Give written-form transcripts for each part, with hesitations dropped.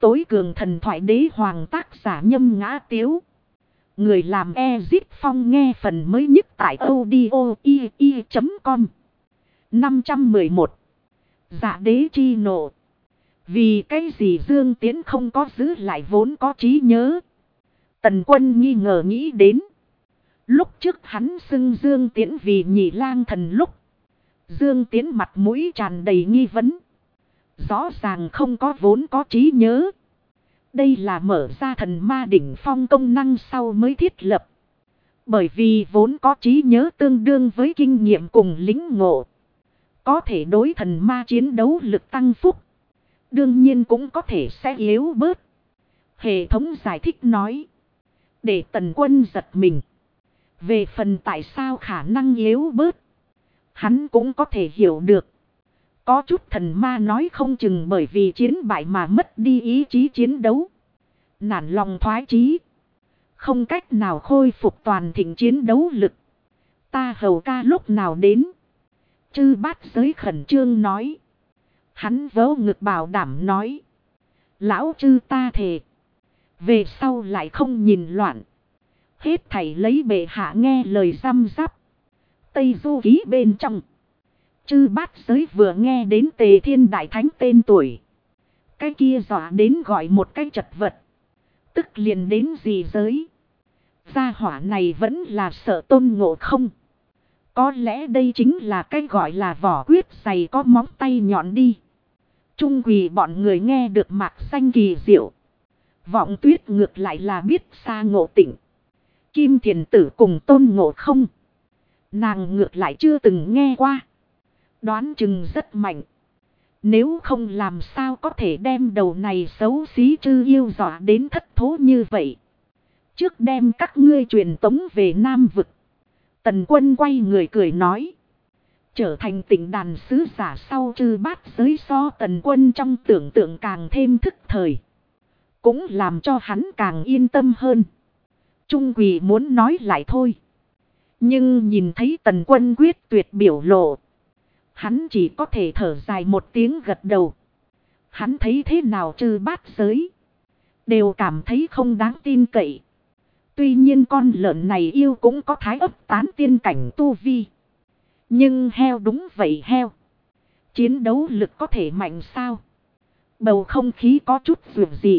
tối cường thần thoại đế hoàng tác giả Nhâm Ngã Tiếu. Người làm Ezip Phong nghe phần mới nhất tại audio.com. 511. Dạ đế chi nộ. Vì cái gì Dương Tiễn không có giữ lại vốn có trí nhớ? Tần Quân nghi ngờ nghĩ đến. Lúc trước hắn xưng Dương Tiễn vì Nhị Lang Thần lúc. Dương Tiễn mặt mũi tràn đầy nghi vấn. Rõ ràng không có vốn có trí nhớ. Đây là mở ra thần ma đỉnh phong công năng sau mới thiết lập. Bởi vì vốn có trí nhớ tương đương với kinh nghiệm cùng lính ngộ. Có thể đối thần ma chiến đấu lực tăng phúc. Đương nhiên cũng có thể sẽ yếu bớt. Hệ thống giải thích nói. Để Tần Quân giật mình. Về phần tại sao khả năng yếu bớt. Hắn cũng có thể hiểu được. Có chút thần ma nói không chừng bởi vì chiến bại mà mất đi ý chí chiến đấu. Nản lòng thoái chí. Không cách nào khôi phục toàn thịnh chiến đấu lực. Ta hầu ca lúc nào đến. Chư Bát Giới khẩn trương nói. Hắn vớ ngực bảo đảm nói. Lão chư ta thề. Về sau lại không nhìn loạn. Hết thảy lấy bệ hạ nghe lời răm rắp. Tây Du Ký bên trong. Chư Bát Giới vừa nghe đến Tề Thiên Đại Thánh tên tuổi. Cái kia dọa đến gọi một cái chật vật. Tức liền đến gì giới. Gia hỏa này vẫn là sợ Tôn Ngộ Không. Có lẽ đây chính là cái gọi là vỏ quyết dày có móng tay nhọn đi. Trung quỳ bọn người nghe được mạc xanh kỳ diệu. Vọng Tuyết ngược lại là biết xa Ngộ Tịnh. Kim Thiền Tử cùng Tôn Ngộ Không. Nàng ngược lại chưa từng nghe qua. Đoán chừng rất mạnh. Nếu không làm sao có thể đem đầu này xấu xí chư yêu dọa đến thất thố như vậy. Trước đem các ngươi truyền tống về Nam Vực. Tần Quân quay người cười nói. Trở thành Tịnh Đàn sứ giả sau Chư Bát Giới so Tần Quân trong tưởng tượng càng thêm thức thời. Cũng làm cho hắn càng yên tâm hơn. Trung quỳ muốn nói lại thôi. Nhưng nhìn thấy Tần Quân quyết tuyệt biểu lộ. Hắn chỉ có thể thở dài một tiếng gật đầu. Hắn thấy thế nào Chư Bát Giới. Đều cảm thấy không đáng tin cậy. Tuy nhiên con lợn này yêu cũng có thái ấp tán tiên cảnh tu vi. Nhưng heo đúng vậy heo. Chiến đấu lực có thể mạnh sao? Bầu không khí có chút dù gì.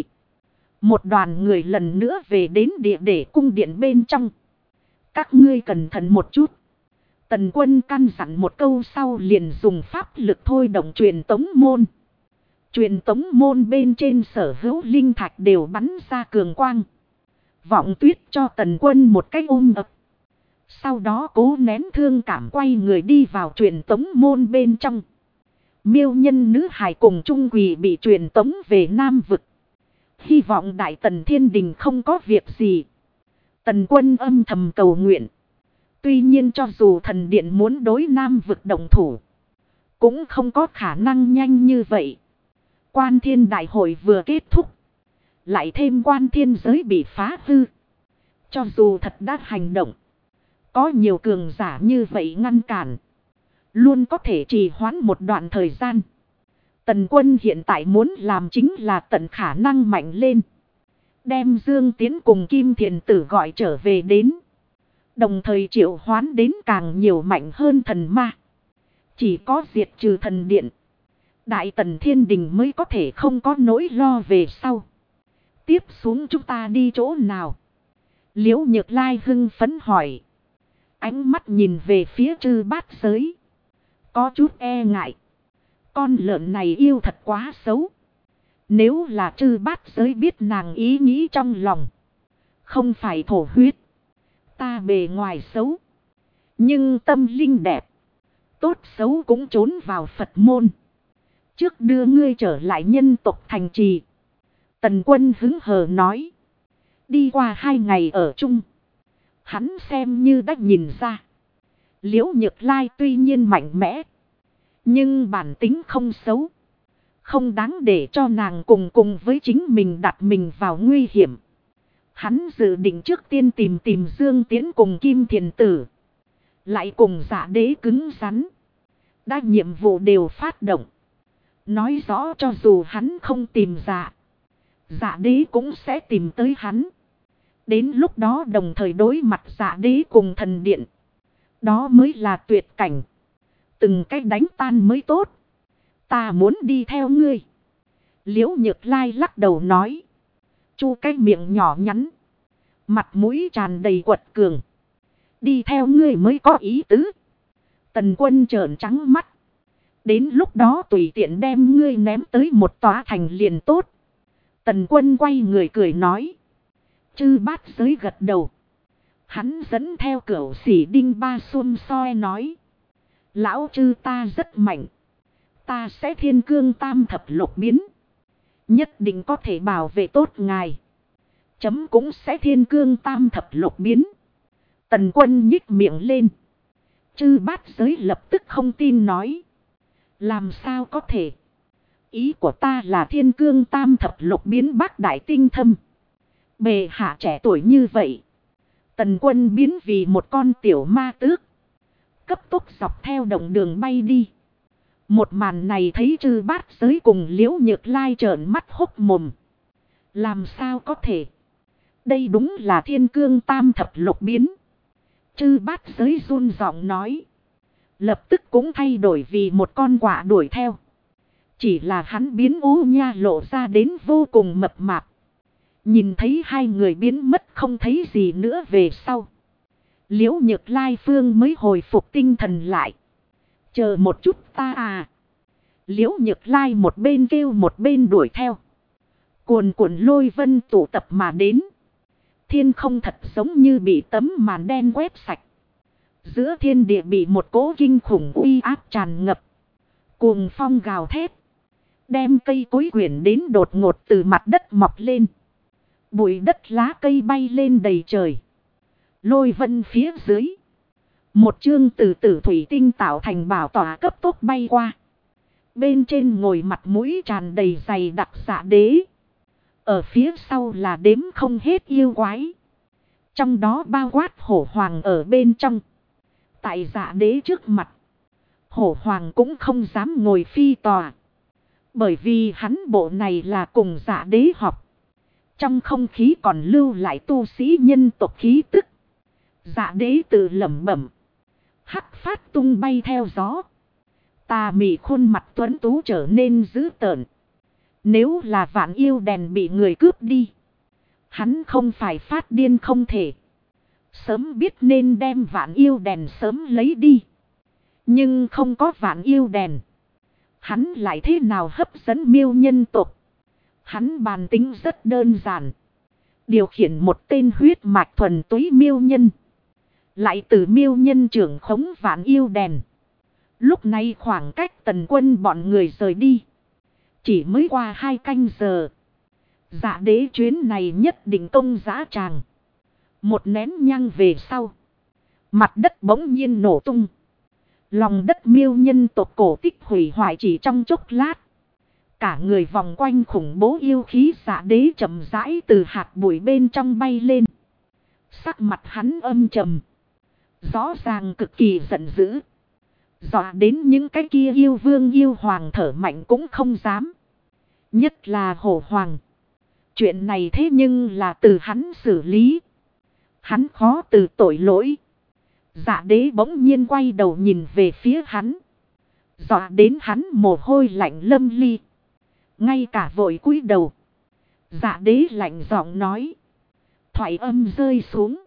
Một đoàn người lần nữa về đến địa để cung điện bên trong. Các ngươi cẩn thận một chút. Tần Quân căn dặn một câu sau liền dùng pháp lực thôi động truyền tống môn. Truyền tống môn bên trên sở hữu linh thạch đều bắn ra cường quang. Vọng Tuyết cho Tần Quân một cái ôm ập. Sau đó cố nén thương cảm quay người đi vào truyền tống môn bên trong. Miêu Nhân nữ hài cùng Trung quỳ bị truyền tống về Nam Vực. Hy vọng Đại Tần Thiên Đình không có việc gì. Tần Quân âm thầm cầu nguyện. Tuy nhiên cho dù thần điện muốn đối Nam Vực đồng thủ. Cũng không có khả năng nhanh như vậy. Quan Thiên Đại hội vừa kết thúc. Lại thêm Quan Thiên giới bị phá hư. Cho dù thật đã hành động. Có nhiều cường giả như vậy ngăn cản. Luôn có thể trì hoãn một đoạn thời gian. Tần Quân hiện tại muốn làm chính là tận khả năng mạnh lên. Đem Dương Tiễn cùng Kim Thiền Tử gọi trở về đến. Đồng thời triệu hoán đến càng nhiều mạnh hơn thần ma. Chỉ có diệt trừ thần điện. Đại Tần Thiên Đình mới có thể không có nỗi lo về sau. Tiếp xuống chúng ta đi chỗ nào? Liễu Nhược Lai hưng phấn hỏi. Ánh mắt nhìn về phía Chư Bát Giới. Có chút e ngại. Con lợn này yêu thật quá xấu. Nếu là Chư Bát Giới biết nàng ý nghĩ trong lòng. Không phải thổ huyết. Ta bề ngoài xấu. Nhưng tâm linh đẹp. Tốt xấu cũng trốn vào Phật môn. Trước đưa ngươi trở lại nhân tộc thành trì. Tần Quân hứng hờ nói. Đi qua 2 ngày ở chung. Hắn xem như đã nhìn ra. Liễu Nhược Lai tuy nhiên mạnh mẽ. Nhưng bản tính không xấu. Không đáng để cho nàng cùng với chính mình đặt mình vào nguy hiểm. Hắn dự định trước tiên tìm Dương Tiễn cùng Kim Thiền Tử. Lại cùng Dạ Đế cứng rắn. Đã nhiệm vụ đều phát động. Nói rõ cho dù hắn không tìm Dạ Dạ đế cũng sẽ tìm tới hắn. Đến lúc đó đồng thời đối mặt dạ đế cùng thần điện. Đó mới là tuyệt cảnh. Từng cách đánh tan mới tốt. Ta muốn đi theo ngươi. Liễu Nhược Lai lắc đầu nói. Chu cái miệng nhỏ nhắn. Mặt mũi tràn đầy quật cường. Đi theo ngươi mới có ý tứ. Tần Quân trợn trắng mắt. Đến lúc đó tùy tiện đem ngươi ném tới một tòa thành liền tốt. Tần Quân quay người cười nói. Chư bát giới gật đầu. Hắn dẫn theo cửu sĩ đinh ba xum soi nói. Lão chư ta rất mạnh. Ta sẽ thiên cương tam thập lục biến. Nhất định có thể bảo vệ tốt ngài. Chấm cũng sẽ thiên cương tam thập lục biến. Tần Quân nhích miệng lên. Chư bát giới lập tức không tin nói. Làm sao có thể? Ý của ta là thiên cương tam thập lục biến bác đại tinh thâm. Bề hạ trẻ tuổi như vậy. Tần Quân biến vì một con tiểu ma tước. Cấp tốc dọc theo động đường bay đi. Một màn này thấy chư bát giới cùng Liễu Nhược Lai trợn mắt hốc mồm. Làm sao có thể? Đây đúng là thiên cương tam thập lục biến. Chư bát giới run giọng nói. Lập tức cũng thay đổi vì một con quạ đuổi theo. Chỉ là hắn biến ú nha lộ ra đến vô cùng mập mạp. Nhìn thấy hai người biến mất không thấy gì nữa về sau. Liễu Nhược Lai Phương mới hồi phục tinh thần lại. Chờ một chút ta à. Liễu Nhược Lai một bên kêu một bên đuổi theo. Cuồn cuộn lôi vân tụ tập mà đến. Thiên không thật giống như bị tấm màn đen quét sạch. Giữa thiên địa bị một cỗ kinh khủng uy áp tràn ngập. Cuồng phong gào thét. Đem cây cối quyển đến đột ngột từ mặt đất mọc lên. Bụi đất lá cây bay lên đầy trời. Lôi vân phía dưới. Một chương từ tử thủy tinh tạo thành bảo tỏa cấp tốc bay qua. Bên trên ngồi mặt mũi tràn đầy dày đặc dạ đế. Ở phía sau là đếm không hết yêu quái. Trong đó bao quát hổ hoàng ở bên trong. Tại dạ đế trước mặt. Hổ hoàng cũng không dám ngồi phi tòa. Bởi vì hắn bộ này là cùng dạ đế học. Trong không khí còn lưu lại tu sĩ nhân tộc khí tức. Dạ đế tự lẩm bẩm. Hắc phát tung bay theo gió. Tà mị khuôn mặt tuấn tú trở nên dữ tợn. Nếu là vạn yêu đèn bị người cướp đi. Hắn không phải phát điên không thể. Sớm biết nên đem vạn yêu đèn sớm lấy đi. Nhưng không có vạn yêu đèn. Hắn lại thế nào hấp dẫn miêu nhân tộc. Hắn bàn tính rất đơn giản. Điều khiển một tên huyết mạch thuần túy miêu nhân. Lại từ miêu nhân trưởng khống vạn yêu đèn. Lúc này khoảng cách Tần Quân bọn người rời đi. Chỉ mới qua 2 canh giờ. Dạ đế chuyến này nhất định công dã tràng. Một nén nhang về sau. Mặt đất bỗng nhiên nổ tung. Lòng đất miêu nhân tộc cổ tích hủy hoại chỉ trong chốc lát. Cả người vòng quanh khủng bố yêu khí dạ đế chậm rãi từ hạt bụi bên trong bay lên. Sắc mặt hắn âm trầm. Rõ ràng cực kỳ giận dữ. Dọa đến những cái kia yêu vương yêu hoàng thở mạnh cũng không dám. Nhất là hổ hoàng. Chuyện này thế nhưng là từ hắn xử lý. Hắn khó từ tội lỗi. Dạ đế bỗng nhiên quay đầu nhìn về phía hắn. Dọa đến hắn mồ hôi lạnh lâm ly. Ngay cả vội cúi đầu. Dạ đế lạnh giọng nói. Thoại âm rơi xuống.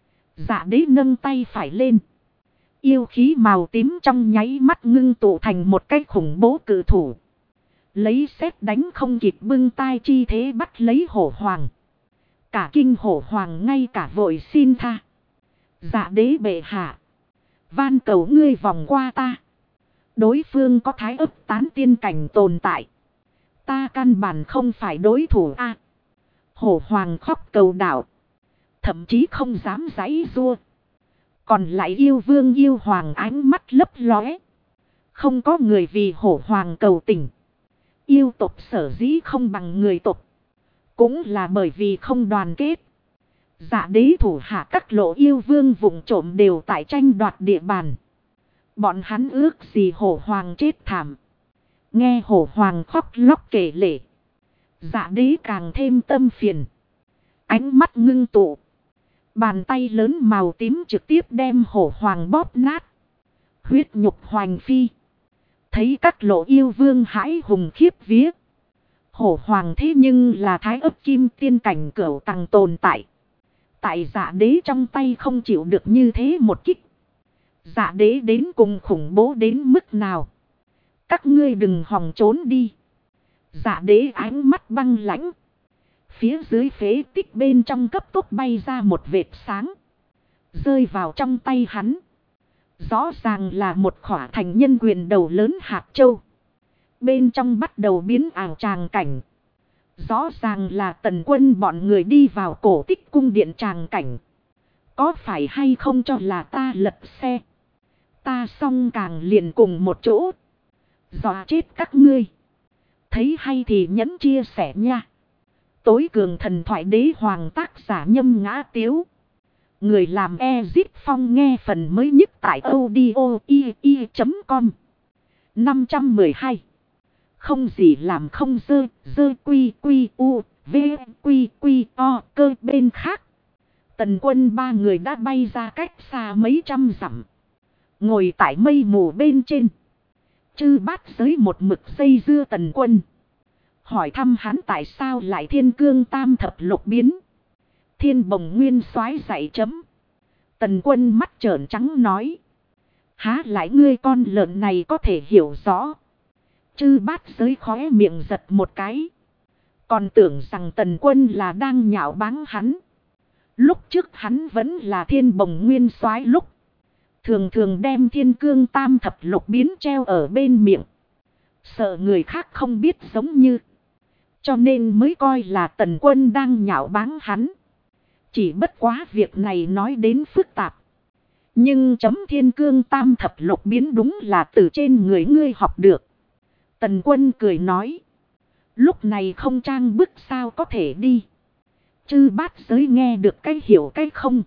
Dạ đế nâng tay phải lên. Yêu khí màu tím trong nháy mắt ngưng tụ thành một cái khủng bố cự thủ. Lấy sét đánh không kịp bưng tai chi thế bắt lấy hổ hoàng. Cả kinh hổ hoàng ngay cả vội xin tha. Dạ đế bệ hạ. Van cầu ngươi vòng qua ta. Đối phương có thái ấp tán tiên cảnh tồn tại. Ta căn bản không phải đối thủ a. Hổ hoàng khóc cầu đạo. Thậm chí không dám giãy giụa. Còn lại yêu vương yêu hoàng ánh mắt lấp lóe. Không có người vì hổ hoàng cầu tình. Yêu tộc sở dĩ không bằng người tộc. Cũng là bởi vì không đoàn kết. Dạ đế thủ hạ các lộ yêu vương vụng trộm đều tại tranh đoạt địa bàn. Bọn hắn ước gì hổ hoàng chết thảm. Nghe hổ hoàng khóc lóc kể lể. Dạ đế càng thêm tâm phiền. Ánh mắt ngưng tụ. Bàn tay lớn màu tím trực tiếp đem hổ hoàng bóp nát. Huyết nhục hoành phi. Thấy các lộ yêu vương hãi hùng khiếp vía. Hổ hoàng thế nhưng là thái ấp kim tiên cảnh cửu tầng tồn tại. Tại dạ đế trong tay không chịu được như thế một kích. Dạ đế đến cùng khủng bố đến mức nào. Các ngươi đừng hòng trốn đi. Dạ đế ánh mắt băng lãnh. Phía dưới phế tích bên trong cấp tốc bay ra một vệt sáng. Rơi vào trong tay hắn. Rõ ràng là một khỏa thành nhân quyền đầu lớn hạt châu. Bên trong bắt đầu biến ảo tràng cảnh. Rõ ràng là Tần Quân bọn người đi vào cổ tích cung điện tràng cảnh. Có phải hay không cho là ta lật xe. Ta xong càng liền cùng một chỗ. Dọa chết các ngươi. Thấy hay thì nhẫn chia sẻ nha. Tối cường thần thoại đế hoàng tác giả Nhâm Ngã Tiếu. Người làm Ezip Phong nghe phần mới nhất tại audio.com 512. Không gì làm không dơ quy quy u, v quy quy o cơ bên khác. Tần Quân ba người đã bay ra cách xa mấy trăm dặm. Ngồi tại mây mù bên trên. Chư bát giới một mực dây dưa Tần Quân. Hỏi thăm hắn tại sao lại thiên cương tam thập lục biến. Thiên bồng nguyên soái dạy chấm. Tần Quân mắt trợn trắng nói. Há lại ngươi con lợn này có thể hiểu rõ. Chư bát giới khóe miệng giật một cái. Còn tưởng rằng Tần Quân là đang nhạo báng hắn. Lúc trước hắn vẫn là thiên bồng nguyên soái lúc. Thường thường đem thiên cương tam thập lục biến treo ở bên miệng. Sợ người khác không biết giống như. Cho nên mới coi là Tần Quân đang nhạo báng hắn. Chỉ bất quá việc này nói đến phức tạp. Nhưng chấm thiên cương tam thập lục biến đúng là từ trên người ngươi học được. Tần Quân cười nói. Lúc này không trang bức sao có thể đi. Chư bát giới nghe được cái hiểu cái không.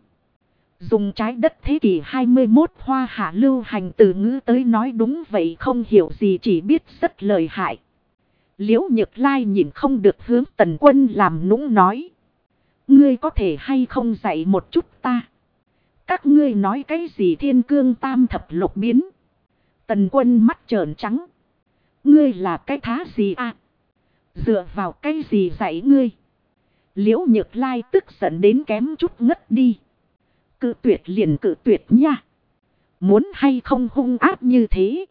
Dùng trái đất thế kỷ 21 hoa hạ lưu hành từ ngữ tới nói đúng vậy không hiểu gì chỉ biết rất lợi hại. Liễu Nhược Lai nhìn không được hướng Tần Quân làm nũng nói. Ngươi có thể hay không dạy một chút ta. Các ngươi nói cái gì thiên cương tam thập lục biến. Tần Quân mắt trợn trắng. Ngươi là cái thá gì à? Dựa vào cái gì dạy ngươi? Liễu Nhược Lai tức giận đến kém chút ngất đi. Cự tuyệt liền cự tuyệt nha. Muốn hay không hung ác như thế.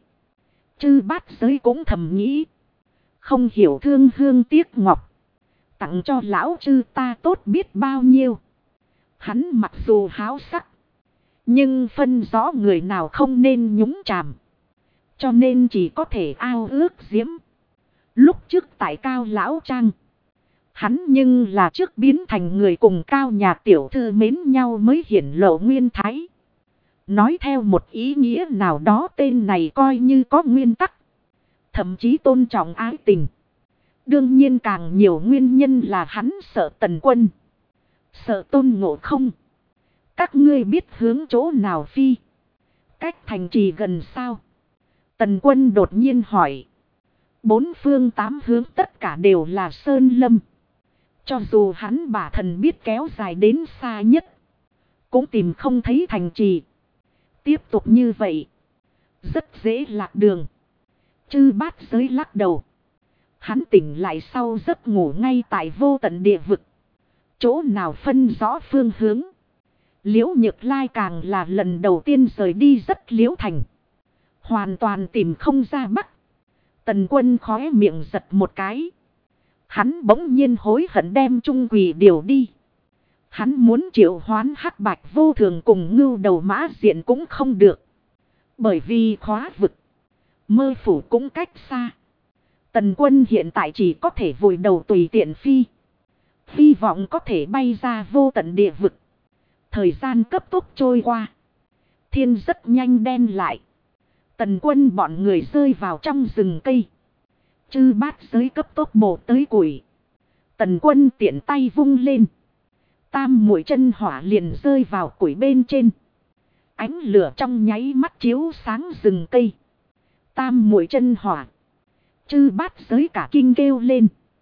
Chư bát giới cũng thầm nghĩ. Không hiểu thương hương tiếc ngọc. Tặng cho lão chư ta tốt biết bao nhiêu. Hắn mặc dù háo sắc. Nhưng phân rõ người nào không nên nhúng chàm. Cho nên chỉ có thể ao ước diễm. Lúc trước tại Cao Lão Trang. Hắn nhưng là trước biến thành người cùng Cao nhà tiểu thư mến nhau mới hiển lộ nguyên thái. Nói theo một ý nghĩa nào đó tên này coi như có nguyên tắc. Thậm chí tôn trọng ái tình. Đương nhiên càng nhiều nguyên nhân là hắn sợ Tần Quân. Sợ Tôn Ngộ Không. Các ngươi biết hướng chỗ nào phi. Cách thành trì gần sao. Tần Quân đột nhiên hỏi. Bốn phương tám hướng tất cả đều là sơn lâm. Cho dù hắn bả thần biết kéo dài đến xa nhất. Cũng tìm không thấy thành trì. Tiếp tục như vậy. Rất dễ lạc đường. Chư bát giới lắc đầu. Hắn tỉnh lại sau giấc ngủ ngay tại vô tận địa vực. Chỗ nào phân rõ phương hướng. Liễu Nhược Lai càng là lần đầu tiên rời đi rất liễu thành. Hoàn toàn tìm không ra bắc. Tần Quân khóe miệng giật một cái. Hắn bỗng nhiên hối hận đem Trung Quỳ điều đi. Hắn muốn triệu hoán hắc bạch vô thường cùng ngưu đầu mã diện cũng không được. Bởi vì khóa vực. Mơ phủ cũng cách xa. Tần Quân hiện tại chỉ có thể vùi đầu tùy tiện phi. Hy vọng có thể bay ra vô tận địa vực. Thời gian cấp tốc trôi qua. Thiên rất nhanh đen lại. Tần Quân bọn người rơi vào trong rừng cây. Chư bát giới cấp tốc bổ tới củi. Tần Quân tiện tay vung lên. Tam mũi chân hỏa liền rơi vào củi bên trên. Ánh lửa trong nháy mắt chiếu sáng rừng cây. Tam mũi chân hỏa. Chư bát giới cả kinh kêu lên.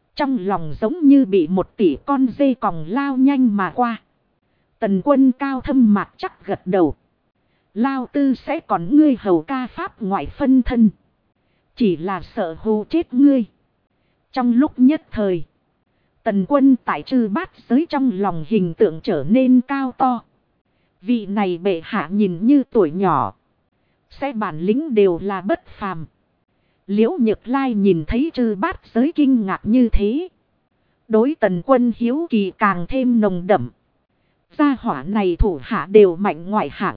Trong lòng giống như bị 1 tỷ con dê còng lao nhanh mà qua. Tần Quân cao thâm mạc chắc gật đầu. Lao tư sẽ còn ngươi hầu ca pháp ngoại phân thân. Chỉ là sợ hù chết ngươi. Trong lúc nhất thời, Tần Quân tại Chư Bát Giới trong lòng hình tượng trở nên cao to. Vị này bệ hạ nhìn như tuổi nhỏ, sẽ bản lĩnh đều là bất phàm. Liễu Nhược Lai nhìn thấy Chư Bát Giới kinh ngạc như thế, đối Tần Quân hiếu kỳ càng thêm nồng đậm. Gia hỏa này thủ hạ đều mạnh ngoại hạng,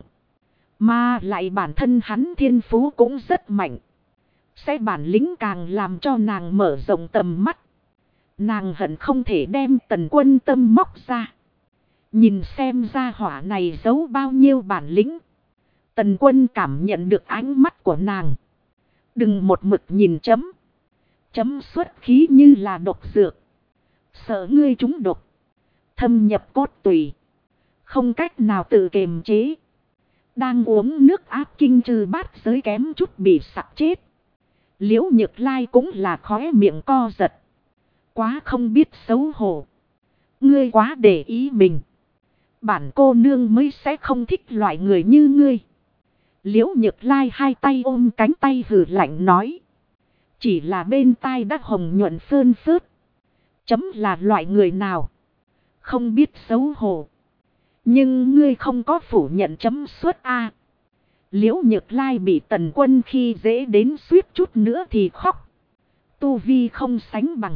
mà lại bản thân hắn thiên phú cũng rất mạnh. Sẽ bản lĩnh càng làm cho nàng mở rộng tầm mắt. Nàng hận không thể đem Tần Quân tâm móc ra. Nhìn xem gia hỏa này giấu bao nhiêu bản lĩnh. Tần Quân cảm nhận được ánh mắt của nàng. Đừng một mực nhìn chấm. Chấm xuất khí như là độc dược. Sợ ngươi trúng độc, thâm nhập cốt tủy, không cách nào tự kiềm chế. Đang uống nước áp kinh Chư Bát Giới kém chút bị sặc chết. Liễu Nhược Lai cũng là khóe miệng co giật. Quá không biết xấu hổ. Ngươi quá để ý mình. Bản cô nương mới sẽ không thích loại người như ngươi. Liễu Nhược Lai hai tay ôm cánh tay hừ lạnh nói. Chỉ là bên tai đã hồng nhuận phơn phớt. Chấm là loại người nào? Không biết xấu hổ. Nhưng ngươi không có phủ nhận chấm suốt a. Liễu Nhược Lai bị Tần Quân khi dễ đến suýt chút nữa thì khóc. Tu vi không sánh bằng,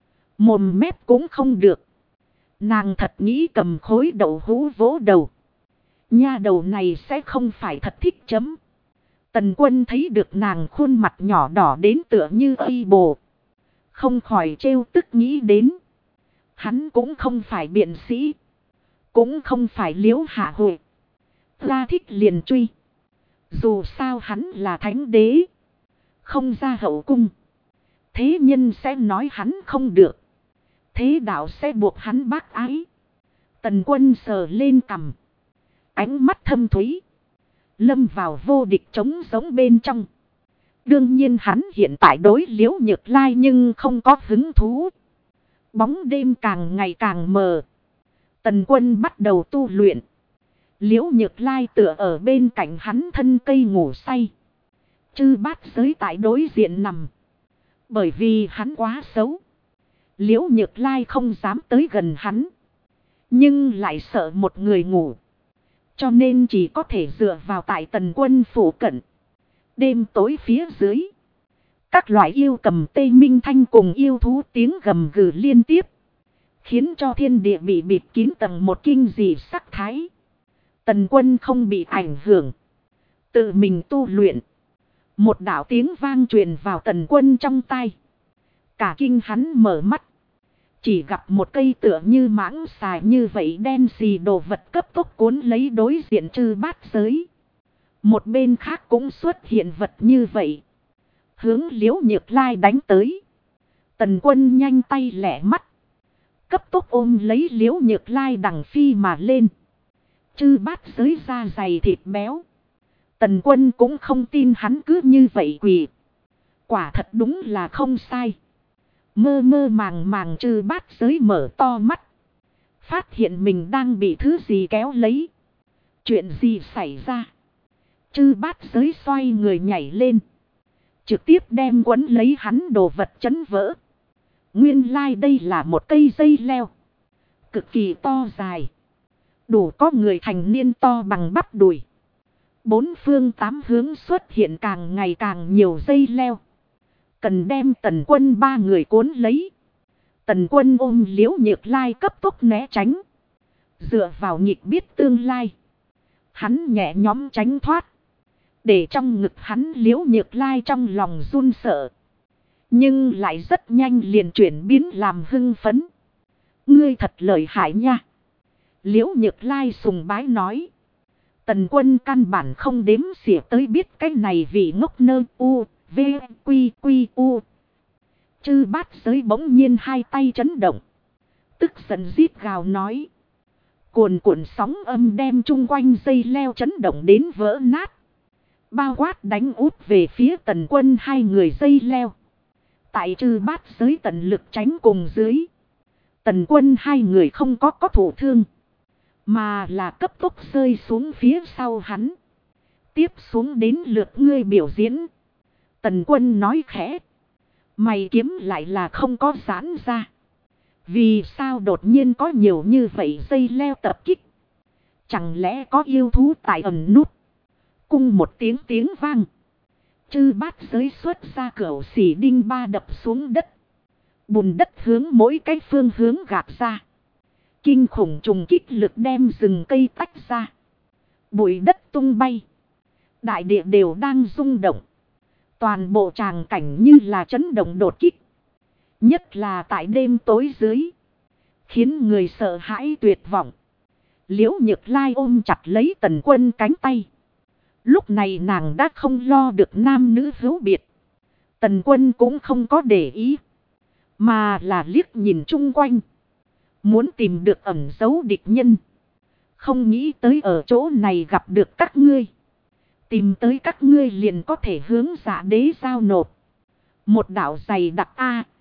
mồm mép cũng không được. Nàng thật nghĩ cầm khối đậu hũ vỗ đầu. Nha đầu này sẽ không phải thật thích chấm. Tần Quân thấy được nàng khuôn mặt nhỏ đỏ đến tựa như y bồ, không khỏi trêu tức nghĩ đến. Hắn cũng không phải biện sĩ, cũng không phải Liễu Hạ Huệ. Ra thích liền truy. Dù sao hắn là thánh đế, không ra hậu cung, thế nhân sẽ nói hắn không được. Thế đạo sẽ buộc hắn bác ái. Tần Quân sờ lên cằm, ánh mắt thâm thúy, lâm vào vô địch trống giống bên trong. Đương nhiên hắn hiện tại đối Liễu Nhược Lai nhưng không có hứng thú. Bóng đêm càng ngày càng mờ. Tần Quân bắt đầu tu luyện. Liễu Nhược Lai tựa ở bên cạnh hắn thân cây ngủ say. Chư Bát Giới tại đối diện nằm. Bởi vì hắn quá xấu, Liễu Nhược Lai không dám tới gần hắn, nhưng lại sợ một người ngủ, cho nên chỉ có thể dựa vào tại Tần Quân phủ cận. Đêm tối phía dưới, các loại yêu cầm tê minh thanh cùng yêu thú tiếng gầm gừ liên tiếp, khiến cho thiên địa bị bịt kín tầng một kinh dị sắc thái. Tần Quân không bị ảnh hưởng, tự mình tu luyện. Một đạo tiếng vang truyền vào Tần Quân trong tai. Cả kinh hắn mở mắt, chỉ gặp một cây tựa như mãng xà như vậy đen xì đồ vật cấp tốc cuốn lấy đối diện Chư Bát Giới. Một bên khác cũng xuất hiện vật như vậy, hướng Liễu Nhược Lai đánh tới. Tần Quân nhanh tay lẹ mắt, cấp tốc ôm lấy Liễu Nhược Lai đằng phi mà lên. Chư Bát Giới da dày thịt béo, Tần Quân cũng không tin hắn cứ như vậy quỳ. Quả thật đúng là không sai. Mơ mơ màng màng Chư Bát Giới mở to mắt, phát hiện mình đang bị thứ gì kéo lấy. Chuyện gì xảy ra? Chư Bát Giới xoay người nhảy lên, trực tiếp đem quấn lấy hắn đồ vật chấn vỡ. Nguyên lai đây là một cây dây leo, cực kỳ to dài, đủ có người thành niên to bằng bắp đùi. Bốn phương tám hướng xuất hiện càng ngày càng nhiều dây leo, cần đem Tần Quân ba người cuốn lấy. Tần Quân ôm Liễu Nhược Lai cấp tốc né tránh. Dựa vào nghịch biết tương lai, hắn nhẹ nhõm tránh thoát. Để trong ngực hắn Liễu Nhược Lai trong lòng run sợ, nhưng lại rất nhanh liền chuyển biến làm hưng phấn. Ngươi thật lợi hại nha. Liễu Nhược Lai sùng bái nói. Tần Quân căn bản không đếm xỉa tới biết cái này vì ngốc nơ u, v, quy quy u. Chư Bát Giới bỗng nhiên hai tay chấn động, tức giận rít gào nói. Cuồn cuộn sóng âm đem chung quanh dây leo chấn động đến vỡ nát, bao quát đánh úp về phía Tần Quân hai người dây leo. Tại chư bát giới tận lực tránh cùng dưới. Tần Quân hai người không có thụ thương. Mà là cấp tốc rơi xuống phía sau hắn. Tiếp xuống đến lượt ngươi biểu diễn. Tần Quân nói khẽ. Mày kiếm lại là không có giãn ra. Vì sao đột nhiên có nhiều như vậy dây leo tập kích? Chẳng lẽ có yêu thú tại ẩn nút? Cung một tiếng vang. Chư bát giới xuất ra cửu xỉ đinh ba đập xuống đất. Bùn đất hướng mỗi cái phương hướng gạt ra. Kinh khủng trùng kích lực đem rừng cây tách ra. Bụi đất tung bay. Đại địa đều đang rung động. Toàn bộ tràng cảnh như là chấn động đột kích. Nhất là tại đêm tối dưới. Khiến người sợ hãi tuyệt vọng. Liễu Nhược Lai ôm chặt lấy Tần Quân cánh tay. Lúc này nàng đã không lo được nam nữ hữu biệt. Tần Quân cũng không có để ý. Mà là liếc nhìn chung quanh. Muốn tìm được ẩn giấu địch nhân. Không nghĩ tới ở chỗ này gặp được các ngươi. Tìm tới các ngươi liền có thể hướng Dạ Đế giao nộp. Một đạo dày đặc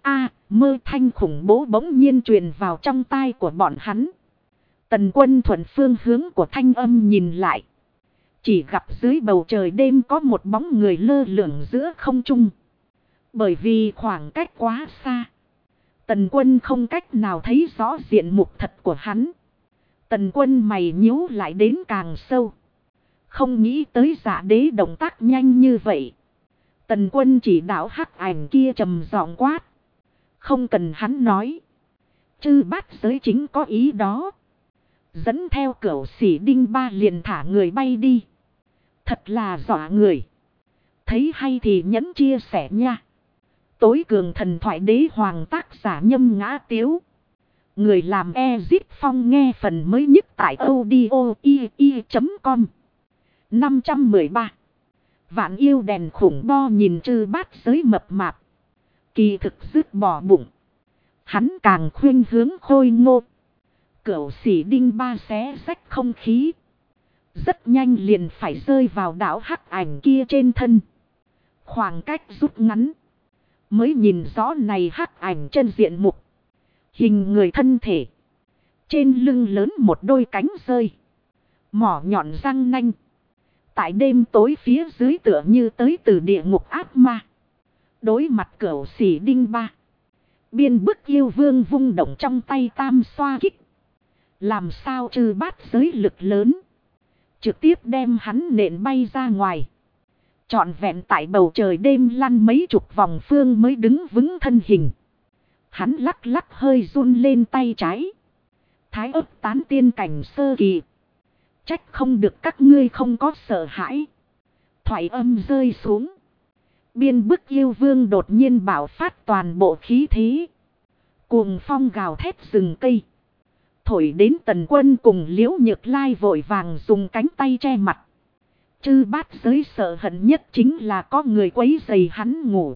mơ thanh khủng bố bỗng nhiên truyền vào trong tai của bọn hắn. Tần Quân thuận phương hướng của thanh âm nhìn lại. Chỉ gặp dưới bầu trời đêm có một bóng người lơ lửng giữa không trung. Bởi vì khoảng cách quá xa. Tần Quân không cách nào thấy rõ diện mục thật của hắn. Tần Quân mày nhíu lại đến càng sâu. Không nghĩ tới Dạ Đế động tác nhanh như vậy. Tần Quân chỉ đạo hắc ảnh kia trầm giọng quát. Không cần hắn nói. Chư bát giới chính có ý đó. Dẫn theo cửu xỉ đinh ba liền thả người bay đi. Thật là dọa người. Thấy hay thì nhẫn chia sẻ nha. Tối cường thần thoại đế hoàng tác giả Nhâm Ngã Tiếu. Người làm Ezip Phong nghe phần mới nhất tại audio.com 513. Vạn yêu đèn khủng bo nhìn chư bát giới mập mạp. Kỳ thực dứt bỏ bụng. Hắn càng khuyên hướng khôi ngô. Cửu xỉ đinh ba xé rách không khí. Rất nhanh liền phải rơi vào đảo hắc ảnh kia trên thân. Khoảng cách rút ngắn. Mới nhìn rõ này hắc ảnh chân diện mục. Hình người thân thể. Trên lưng lớn một đôi cánh rơi. Mỏ nhọn răng nanh. Tại đêm tối phía dưới tựa như tới từ địa ngục ác ma. Đối mặt cửu xỉ đinh ba. Biên bức yêu vương vung động trong tay tam xoa kích. Làm sao trừ bát giới lực lớn. Trực tiếp đem hắn nện bay ra ngoài. Trọn vẹn tại bầu trời đêm lăn mấy chục vòng phương mới đứng vững thân hình. Hắn lắc lắc hơi run lên tay trái. Thái ấp tán tiên cảnh sơ kỳ. Trách không được các ngươi không có sợ hãi. Thoại âm rơi xuống. Biên bức yêu vương đột nhiên bạo phát toàn bộ khí thế. Cuồng phong gào thét rừng cây. Thổi đến Tần Quân cùng Liễu Nhược Lai vội vàng dùng cánh tay che mặt. Chư bát giới sợ hận nhất chính là có người quấy rầy hắn ngủ.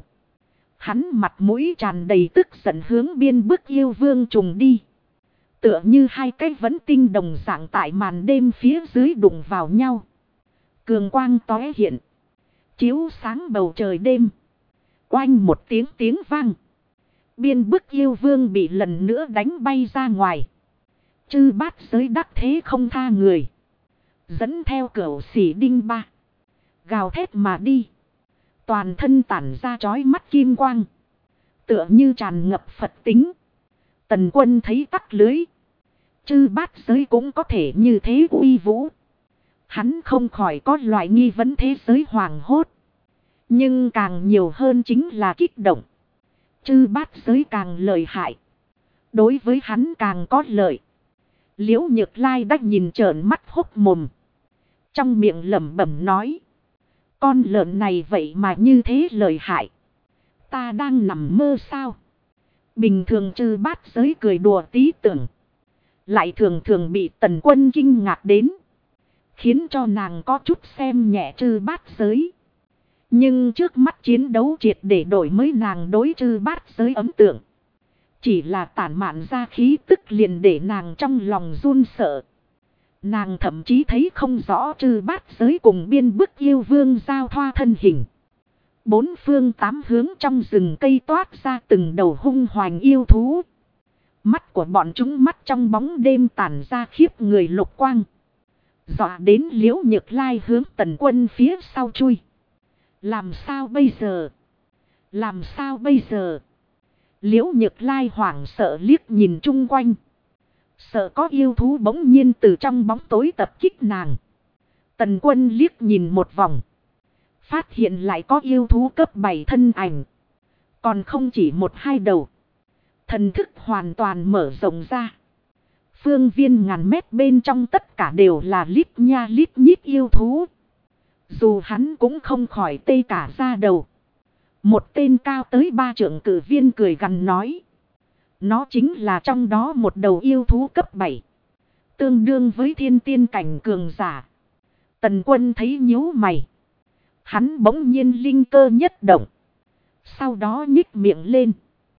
Hắn mặt mũi tràn đầy tức giận hướng biên bức yêu vương trùng đi. Tựa như hai cái vẫn tinh đồng dạng tại màn đêm phía dưới đụng vào nhau. Cường quang tóe hiện. Chiếu sáng bầu trời đêm. Oanh một tiếng vang. Biên bức yêu vương bị lần nữa đánh bay ra ngoài. Chư bát giới đắc thế không tha người. Dẫn theo cửu xỉ đinh ba. Gào thét mà đi. Toàn thân tản ra chói mắt kim quang. Tựa như tràn ngập Phật tính. Tần Quân thấy tắt lưới. Chư bát giới cũng có thể như thế uy vũ. Hắn không khỏi có loại nghi vấn thế giới hoàng hốt. Nhưng càng nhiều hơn chính là kích động. Chư bát giới càng lợi hại. Đối với hắn càng có lợi. Liễu Nhược Lai đã nhìn trợn mắt hốc mồm. Trong miệng lẩm bẩm nói. Con lợn này vậy mà như thế lợi hại. Ta đang nằm mơ sao? Bình thường chư bát giới cười đùa tí tưởng. Lại thường thường bị Tần Quân kinh ngạc đến. Khiến cho nàng có chút xem nhẹ chư bát giới. Nhưng trước mắt chiến đấu triệt để đổi mới nàng đối chư bát giới ấn tượng. Chỉ là tản mạn ra khí tức liền để nàng trong lòng run sợ. Nàng thậm chí thấy không rõ chư bát giới cùng biên bức yêu vương giao thoa thân hình. Bốn phương tám hướng trong rừng cây toát ra từng đầu hung hoành yêu thú. Mắt của bọn chúng mắt trong bóng đêm tản ra khiếp người lục quang. Dọa đến Liễu Nhược Lai hướng Tần Quân phía sau chui. Làm sao bây giờ? Làm sao bây giờ? Liễu Nhược Lai hoảng sợ liếc nhìn chung quanh. Sợ có yêu thú bỗng nhiên từ trong bóng tối tập kích nàng. Tần Quân liếc nhìn một vòng. Phát hiện lại có yêu thú cấp 7 thân ảnh. Còn không chỉ một hai đầu. Thần thức hoàn toàn mở rộng ra. Phương viên ngàn mét bên trong tất cả đều là lít nha lít nhít yêu thú. Dù hắn cũng không khỏi tê cả da đầu. Một tên cao tới 3 trượng cử viên cười gằn nói. Nó chính là trong đó một đầu yêu thú cấp 7. Tương đương với thiên tiên cảnh cường giả. Tần Quân thấy nhíu mày. Hắn bỗng nhiên linh cơ nhất động. Sau đó nhích miệng lên.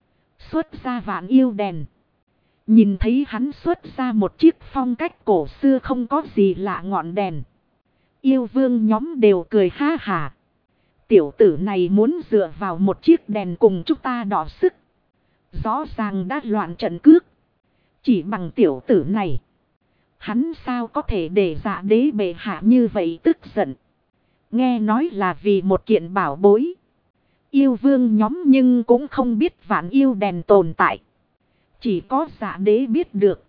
Xuất ra vạn yêu đèn. Nhìn thấy hắn xuất ra một chiếc phong cách cổ xưa không có gì lạ ngọn đèn. Yêu vương nhóm đều cười ha hả. Tiểu tử này muốn dựa vào một chiếc đèn cùng chúng ta đọ sức. Rõ ràng đã loạn trận cước. Chỉ bằng tiểu tử này. Hắn sao có thể để Dạ Đế bệ hạ như vậy tức giận. Nghe nói là vì một kiện bảo bối. Yêu vương nhóm nhưng cũng không biết vạn yêu đèn tồn tại. Chỉ có Dạ Đế biết được.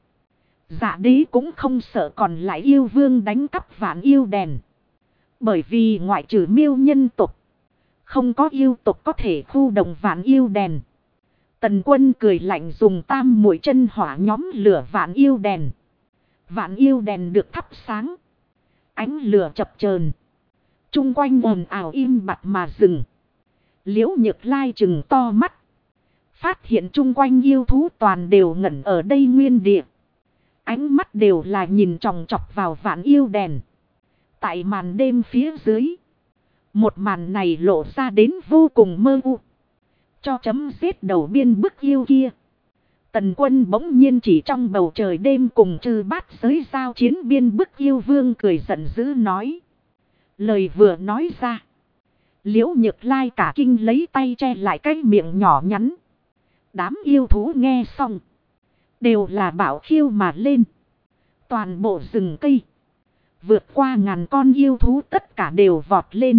Dạ Đế cũng không sợ còn lại yêu vương đánh cắp vạn yêu đèn. Bởi vì ngoại trừ miêu nhân tộc. Không có yêu tộc có thể khu động vạn yêu đèn. Tần Quân cười lạnh dùng tam muội chân hỏa nhóm lửa vạn yêu đèn. Vạn yêu đèn được thắp sáng. Ánh lửa chập chờn. Trung quanh ồn ào im bặt mà dừng. Liễu Nhược Lai trừng to mắt. Phát hiện chung quanh yêu thú toàn đều ngẩn ở đây nguyên địa. Ánh mắt đều là nhìn chòng chọc vào vạn yêu đèn. Tại màn đêm phía dưới. Một màn này lộ ra đến vô cùng mơ u. Cho chấm giết đầu biên bức yêu kia. Tần Quân bỗng nhiên chỉ trong bầu trời đêm cùng Trư Bát Giới giao chiến biên bức yêu vương cười giận dữ nói. Lời vừa nói ra. Liễu Nhược Lai cả kinh lấy tay che lại cái miệng nhỏ nhắn. Đám yêu thú nghe xong. Đều là bảo khiêu mà lên. Toàn bộ rừng cây. Vượt qua ngàn con yêu thú tất cả đều vọt lên.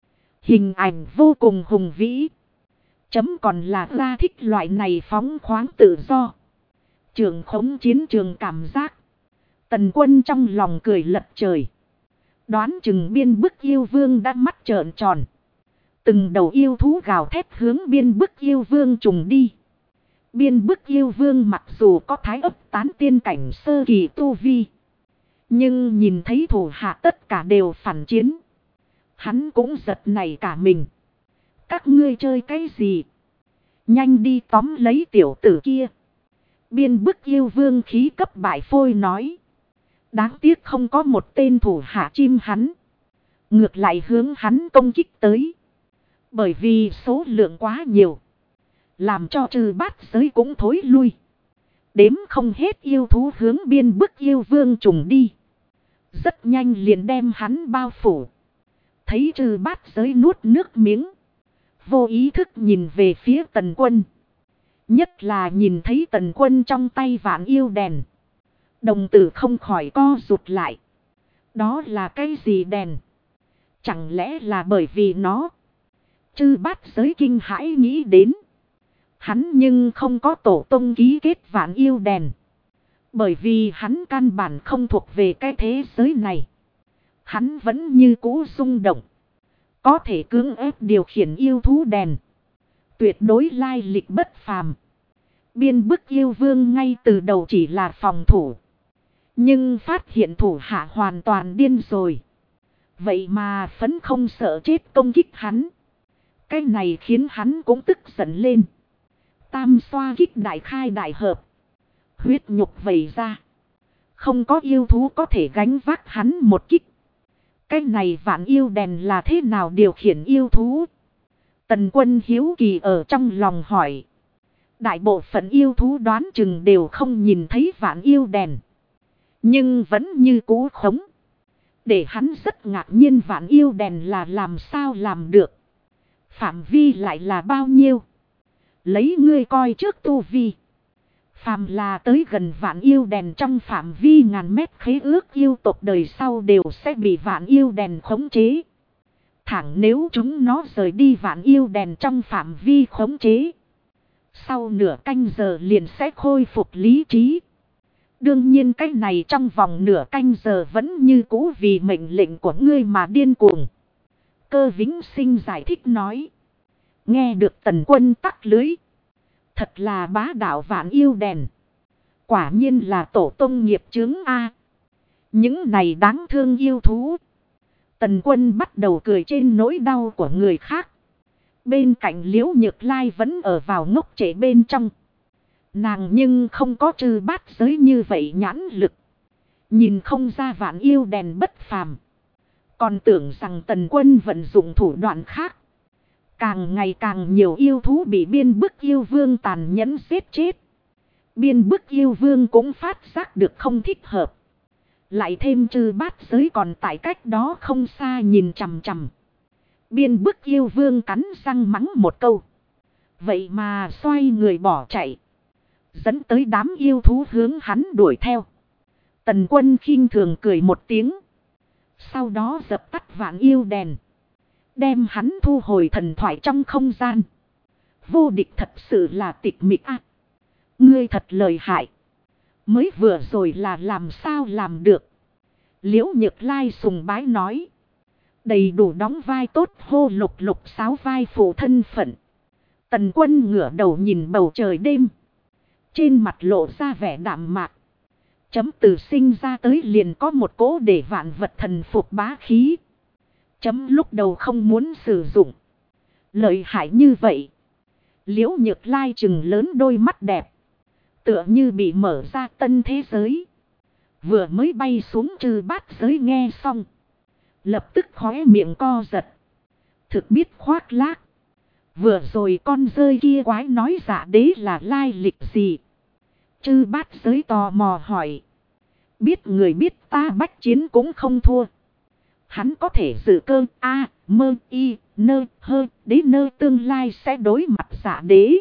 Hình ảnh vô cùng hùng vĩ. Chấm còn là ra thích loại này phóng khoáng tự do. Trường khống chiến trường cảm giác. Tần Quân trong lòng cười lật trời. Đoán chừng biên bức yêu vương đã mắt trợn tròn. Từng đầu yêu thú gào thét hướng biên bức yêu vương trùng đi. Biên bức yêu vương mặc dù có thái ấp tán tiên cảnh sơ kỳ tu vi. Nhưng nhìn thấy thủ hạ tất cả đều phản chiến. Hắn cũng giật nảy cả mình. Các ngươi chơi cái gì? Nhanh đi tóm lấy tiểu tử kia. Biên bức yêu vương khí cấp bại phôi nói. Đáng tiếc không có một tên thủ hạ chim hắn. Ngược lại hướng hắn công kích tới. Bởi vì số lượng quá nhiều. Làm cho Trư Bát Giới cũng thối lui. Đếm không hết yêu thú hướng biên bức yêu vương trùng đi. Rất nhanh liền đem hắn bao phủ. Thấy Trư Bát Giới nuốt nước miếng. Vô ý thức nhìn về phía Tần Quân. Nhất là nhìn thấy Tần Quân trong tay vạn yêu đèn. Đồng tử không khỏi co rụt lại. Đó là cái gì đèn? Chẳng lẽ là bởi vì nó? Trư Bát Giới kinh hãi nghĩ đến. Hắn nhưng không có tổ tông ký kết vạn yêu đèn. Bởi vì hắn căn bản không thuộc về cái thế giới này. Hắn vẫn như cũ rung động. Có thể cưỡng ép điều khiển yêu thú đèn. Tuyệt đối lai lịch bất phàm. Biên bức yêu vương ngay từ đầu chỉ là phòng thủ. Nhưng phát hiện thủ hạ hoàn toàn điên rồi. Vậy mà phấn không sợ chết công kích hắn. Cái này khiến hắn cũng tức giận lên. Tam xoa kích đại khai đại hợp. Huyết nhục vẩy ra. Không có yêu thú có thể gánh vác hắn một kích. Cái này vạn yêu đèn là thế nào điều khiển yêu thú? Tần Quân hiếu kỳ ở trong lòng hỏi. Đại bộ phận yêu thú đoán chừng đều không nhìn thấy vạn yêu đèn. Nhưng vẫn như cú khống. Để hắn rất ngạc nhiên vạn yêu đèn là làm sao làm được. Phạm vi lại là bao nhiêu? Lấy ngươi coi trước tu vi. Phàm là tới gần vạn yêu đèn trong phạm vi ngàn mét khế ước yêu tộc đời sau đều sẽ bị vạn yêu đèn khống chế. Thẳng nếu chúng nó rời đi vạn yêu đèn trong phạm vi khống chế. Sau nửa canh giờ liền sẽ khôi phục lý trí. Đương nhiên cái này trong vòng nửa canh giờ vẫn như cũ vì mệnh lệnh của ngươi mà điên cuồng. Cơ Vĩnh Sinh giải thích nói. Nghe được Tần Quân tắc lưới. Thật là bá đạo vạn yêu đèn. Quả nhiên là tổ tông nghiệp chướng A. Những này đáng thương yêu thú. Tần Quân bắt đầu cười trên nỗi đau của người khác. Bên cạnh Liễu Nhược Lai vẫn ở vào ngốc trệ bên trong. Nàng nhưng không có trừ bát giới như vậy nhãn lực. Nhìn không ra vạn yêu đèn bất phàm. Còn tưởng rằng Tần Quân vận dụng thủ đoạn khác. Càng ngày càng nhiều yêu thú bị biên bức yêu vương tàn nhẫn giết chết. Biên bức yêu vương cũng phát giác được không thích hợp. Lại thêm trừ bát giới còn tại cách đó không xa nhìn chằm chằm. Biên bức yêu vương cắn răng mắng một câu. Vậy mà xoay người bỏ chạy. Dẫn tới đám yêu thú hướng hắn đuổi theo. Tần Quân khinh thường cười một tiếng. Sau đó dập tắt vạn yêu đèn. Đem hắn thu hồi thần thoại trong không gian. Vô địch thật sự là tịch mịch a. Ngươi thật lợi hại. Mới vừa rồi là làm sao làm được. Liễu Nhược Lai sùng bái nói. Đầy đủ đóng vai tốt hô lục lục sáo vai phụ thân phận. Tần Quân ngửa đầu nhìn bầu trời đêm. Trên mặt lộ ra vẻ đạm mạc. Chấm từ sinh ra tới liền có một cỗ để vạn vật thần phục bá khí. Chấm lúc đầu không muốn sử dụng. Lợi hại như vậy. Liễu Nhược Lai trừng lớn đôi mắt đẹp. Tựa như bị mở ra tân thế giới. Vừa mới bay xuống trừ bát giới nghe xong. Lập tức khóe miệng co giật. Thực biết khoác lác. Vừa rồi con rơi kia quái nói Dạ Đế là lai lịch gì. Trừ bát giới tò mò hỏi. Biết người biết ta bách chiến cũng không thua. Hắn có thể dự cơ a mơ y nơ hơ đế nơ tương lai sẽ đối mặt Dạ Đế.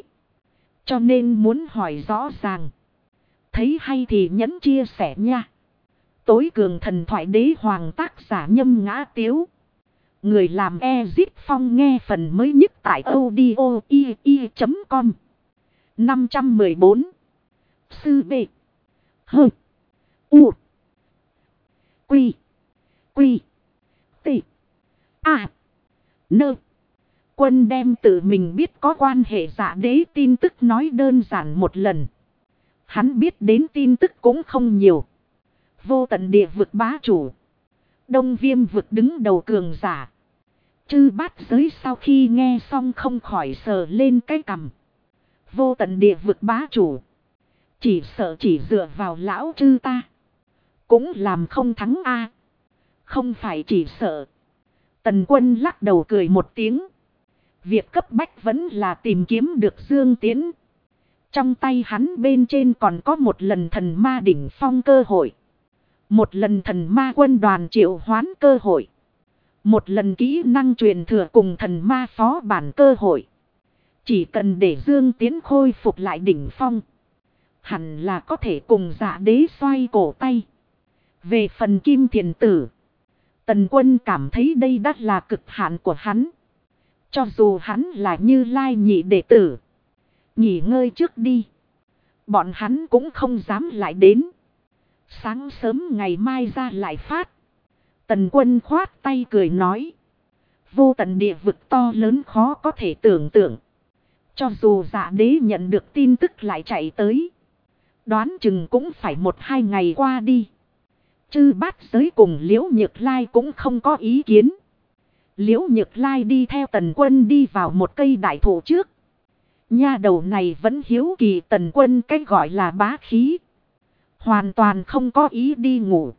Cho nên muốn hỏi rõ ràng. Thấy hay thì nhấn chia sẻ nha. Tối cường thần thoại đế hoàng tác giả Nhâm Ngã Tiếu. Người làm Ezip Phong nghe phần mới nhất tại audio.com. 514. Sư B. Hơ. U. Quy. Quy. T. A. Nơ. Quân đem tự mình biết có quan hệ Dạ Đế tin tức nói đơn giản một lần. Hắn biết đến tin tức cũng không nhiều. Vô tận địa vực bá chủ. Đông Viêm vực đứng đầu cường giả. Chư bát giới sau khi nghe xong không khỏi sờ lên cái cằm. Vô tận địa vực bá chủ. Chỉ sợ chỉ dựa vào lão chư ta. Cũng làm không thắng a. Không phải chỉ sợ. Tần Quân lắc đầu cười một tiếng. Việc cấp bách vẫn là tìm kiếm được Dương Tiễn. Trong tay hắn bên trên còn có một lần thần ma đỉnh phong cơ hội. Một lần thần ma quân đoàn triệu hoán cơ hội. Một lần kỹ năng truyền thừa cùng thần ma phó bản cơ hội. Chỉ cần để Dương Tiễn khôi phục lại đỉnh phong. Hẳn là có thể cùng Dạ Đế xoay cổ tay. Về phần Kim Thiền Tử. Tần Quân cảm thấy đây đã là cực hạn của hắn. Cho dù hắn là Như Lai nhị đệ tử. Nghỉ ngơi trước đi. Bọn hắn cũng không dám lại đến. Sáng sớm ngày mai ra lại phát. Tần Quân khoát tay cười nói. Vô tận địa vực to lớn khó có thể tưởng tượng. Cho dù Dạ Đế nhận được tin tức lại chạy tới. Đoán chừng cũng phải 1-2 ngày qua đi. Chư bát giới cùng Liễu Nhược Lai cũng không có ý kiến. Liễu Nhược Lai đi theo Tần Quân đi vào một cây đại thụ trước. Nha đầu này vẫn hiếu kỳ Tần Quân cách gọi là bá khí. Hoàn toàn không có ý đi ngủ.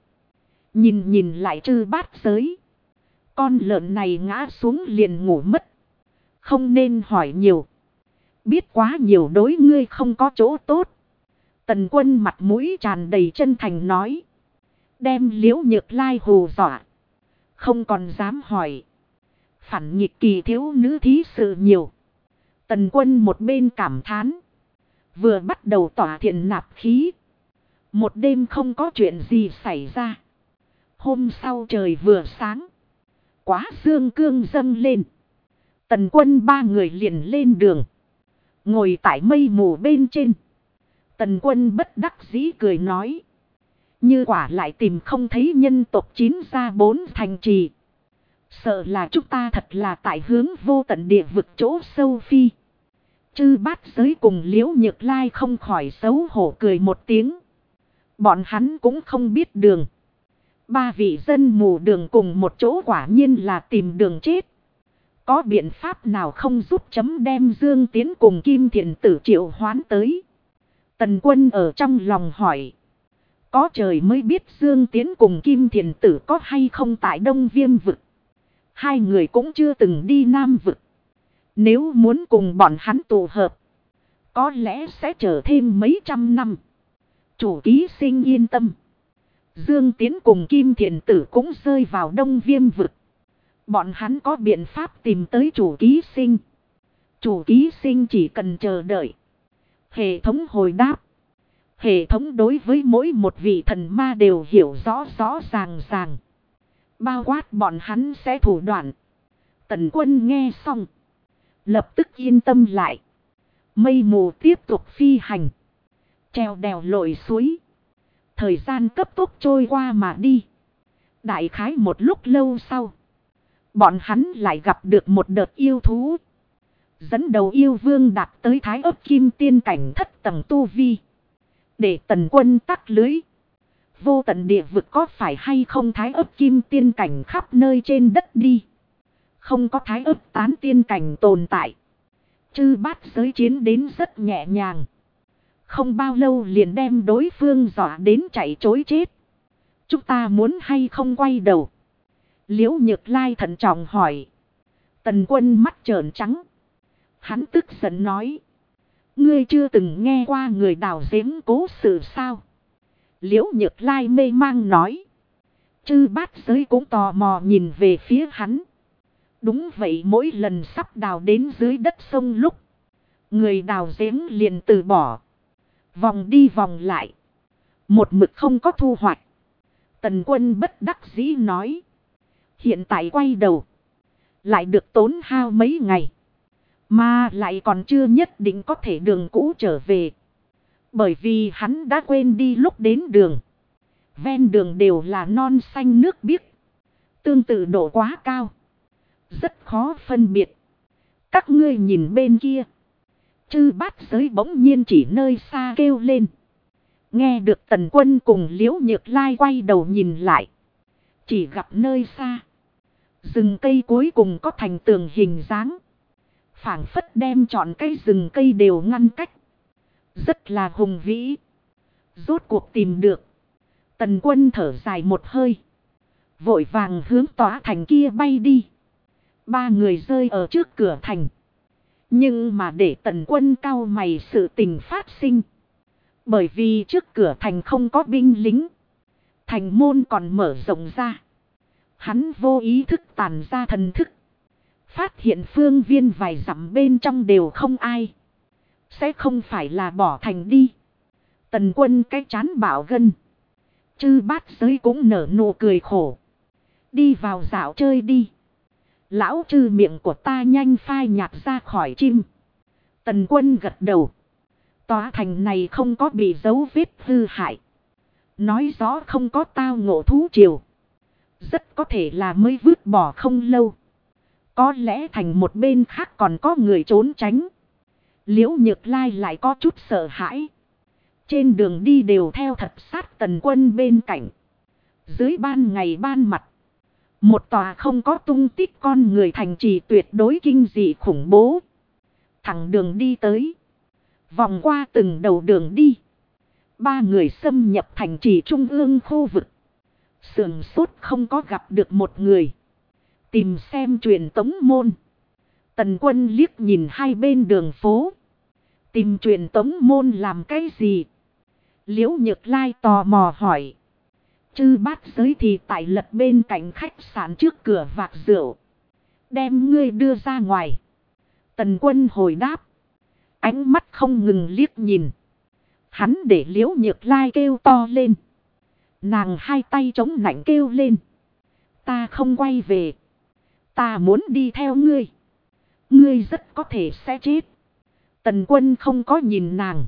Nhìn lại chư bát giới. Con lợn này ngã xuống liền ngủ mất. Không nên hỏi nhiều. Biết quá nhiều đối ngươi không có chỗ tốt. Tần Quân mặt mũi tràn đầy chân thành nói. Đem Liễu Nhược Lai hù dọa. Không còn dám hỏi. phản nghịch kỳ thiếu nữ thí sự nhiều. Tần Quân một bên cảm thán. Vừa bắt đầu tỏa thiện nạp khí. Một đêm không có chuyện gì xảy ra. Hôm sau trời vừa sáng. Quá dương cương dâng lên. Tần Quân ba người liền lên đường. Ngồi tại mây mù bên trên. Tần Quân bất đắc dĩ cười nói. Như quả lại tìm không thấy nhân tộc 9 ra 4 thành trì. Sợ là chúng ta thật là tại hướng vô tận địa vực chỗ sâu phi. Chư Bát Giới cùng Liễu Nhược Lai không khỏi xấu hổ cười một tiếng. Bọn hắn cũng không biết đường. Ba vị dân mù đường cùng một chỗ quả nhiên là tìm đường chết. Có biện pháp nào không giúp chấm đem Dương Tiến cùng Kim Thiện Tử triệu hoán tới? Tần Quân ở trong lòng hỏi. Có trời mới biết Dương Tiến cùng Kim Thiện Tử có hay không tại Đông Viêm vực. Hai người cũng chưa từng đi Nam vực. Nếu muốn cùng bọn hắn tụ hợp, có lẽ sẽ chờ thêm mấy trăm năm. Chủ ký sinh yên tâm. Dương Tiến cùng Kim Thiện Tử cũng rơi vào Đông Viêm vực. Bọn hắn có biện pháp tìm tới chủ ký sinh. Chủ ký sinh chỉ cần chờ đợi. Hệ thống hồi đáp. Hệ thống đối với mỗi một vị thần ma đều hiểu rõ rõ ràng ràng. Bao quát bọn hắn sẽ thủ đoạn. Tần Quân nghe xong. Lập tức yên tâm lại. Mây mù tiếp tục phi hành. Treo đèo lội suối. Thời gian cấp tốc trôi qua mà đi. Đại khái một lúc lâu sau. Bọn hắn lại gặp được một đợt yêu thú. Dẫn đầu yêu vương đạt tới Thái Ấp Kim Tiên cảnh thất tầng tu vi. Để Tần Quân tắc lưới. Vô tận địa vực có phải hay không Thái Ấp Kim Tiên cảnh khắp nơi trên đất đi. Không có Thái Ấp tán tiên cảnh tồn tại. Chư Bát Giới chiến đến rất nhẹ nhàng. Không bao lâu liền đem đối phương dọa đến chạy trối chết. Chúng ta muốn hay không quay đầu? Liễu Nhược Lai thận trọng hỏi. Tần Quân mắt trợn trắng. Hắn tức giận nói. Ngươi chưa từng nghe qua người đào giếng cố sự sao? Liễu Nhược Lai mê mang nói. Chư Bát Giới cũng tò mò nhìn về phía hắn. Đúng vậy, mỗi lần sắp đào đến dưới đất sông lúc. Người đào giếng liền từ bỏ. Vòng đi vòng lại. Một mực không có thu hoạch. Tần Quân bất đắc dĩ nói. Hiện tại quay đầu. Lại được tốn hao mấy ngày. Mà lại còn chưa nhất định có thể đường cũ trở về. Bởi vì hắn đã quên đi lúc đến đường. Ven đường đều là non xanh nước biếc. Tương tự độ quá cao. Rất khó phân biệt. Các ngươi nhìn bên kia. Chư Bát Giới bỗng nhiên chỉ nơi xa kêu lên. Nghe được Tần Quân cùng Liễu Nhược Lai quay đầu nhìn lại. Chỉ gặp nơi xa. Rừng cây cuối cùng có thành tường hình dáng. Phảng phất đem trọn cây rừng cây đều ngăn cách. Rất là hùng vĩ. Rốt cuộc tìm được. Tần Quân thở dài một hơi. Vội vàng hướng tòa thành kia bay đi. Ba người rơi ở trước cửa thành. Nhưng mà để Tần Quân cau mày sự tình phát sinh. Bởi vì trước cửa thành không có binh lính. Thành môn còn mở rộng ra. Hắn vô ý thức tản ra thần thức. Phát hiện phương viên vài dặm bên trong đều không ai. Sẽ không phải là bỏ thành đi. Tần Quân cái chán bảo gân. Chư Bát Giới cũng nở nụ cười khổ. Đi vào dạo chơi đi. Lão chư miệng của ta nhanh phai nhạt ra khỏi chim. Tần Quân gật đầu. Tòa thành này không có bị dấu vết hư hại. Nói rõ không có tao ngộ thú triều. Rất có thể là mới vứt bỏ không lâu. Có lẽ thành một bên khác còn có người trốn tránh. Liễu Nhược Lai lại có chút sợ hãi. Trên đường đi đều theo thật sát Tần Quân bên cạnh. Dưới ban ngày ban mặt. Một tòa không có tung tích con người thành trì tuyệt đối kinh dị khủng bố. Thẳng đường đi tới. Vòng qua từng đầu đường đi. Ba người xâm nhập thành trì trung ương khu vực. Sườn sốt không có gặp được một người. Tìm xem truyền tống môn. Tần Quân liếc nhìn hai bên đường phố. Tìm truyền tống môn làm cái gì? Liễu Nhược Lai tò mò hỏi. Chư Bát Giới thì tại lật bên cạnh khách sạn trước cửa vạc rượu. Đem ngươi đưa ra ngoài. Tần Quân hồi đáp. Ánh mắt không ngừng liếc nhìn. Hắn để Liễu Nhược Lai kêu to lên. Nàng hai tay chống nạnh kêu lên. Ta không quay về. Ta muốn đi theo ngươi. Ngươi rất có thể sẽ chết. Tần Quân không có nhìn nàng.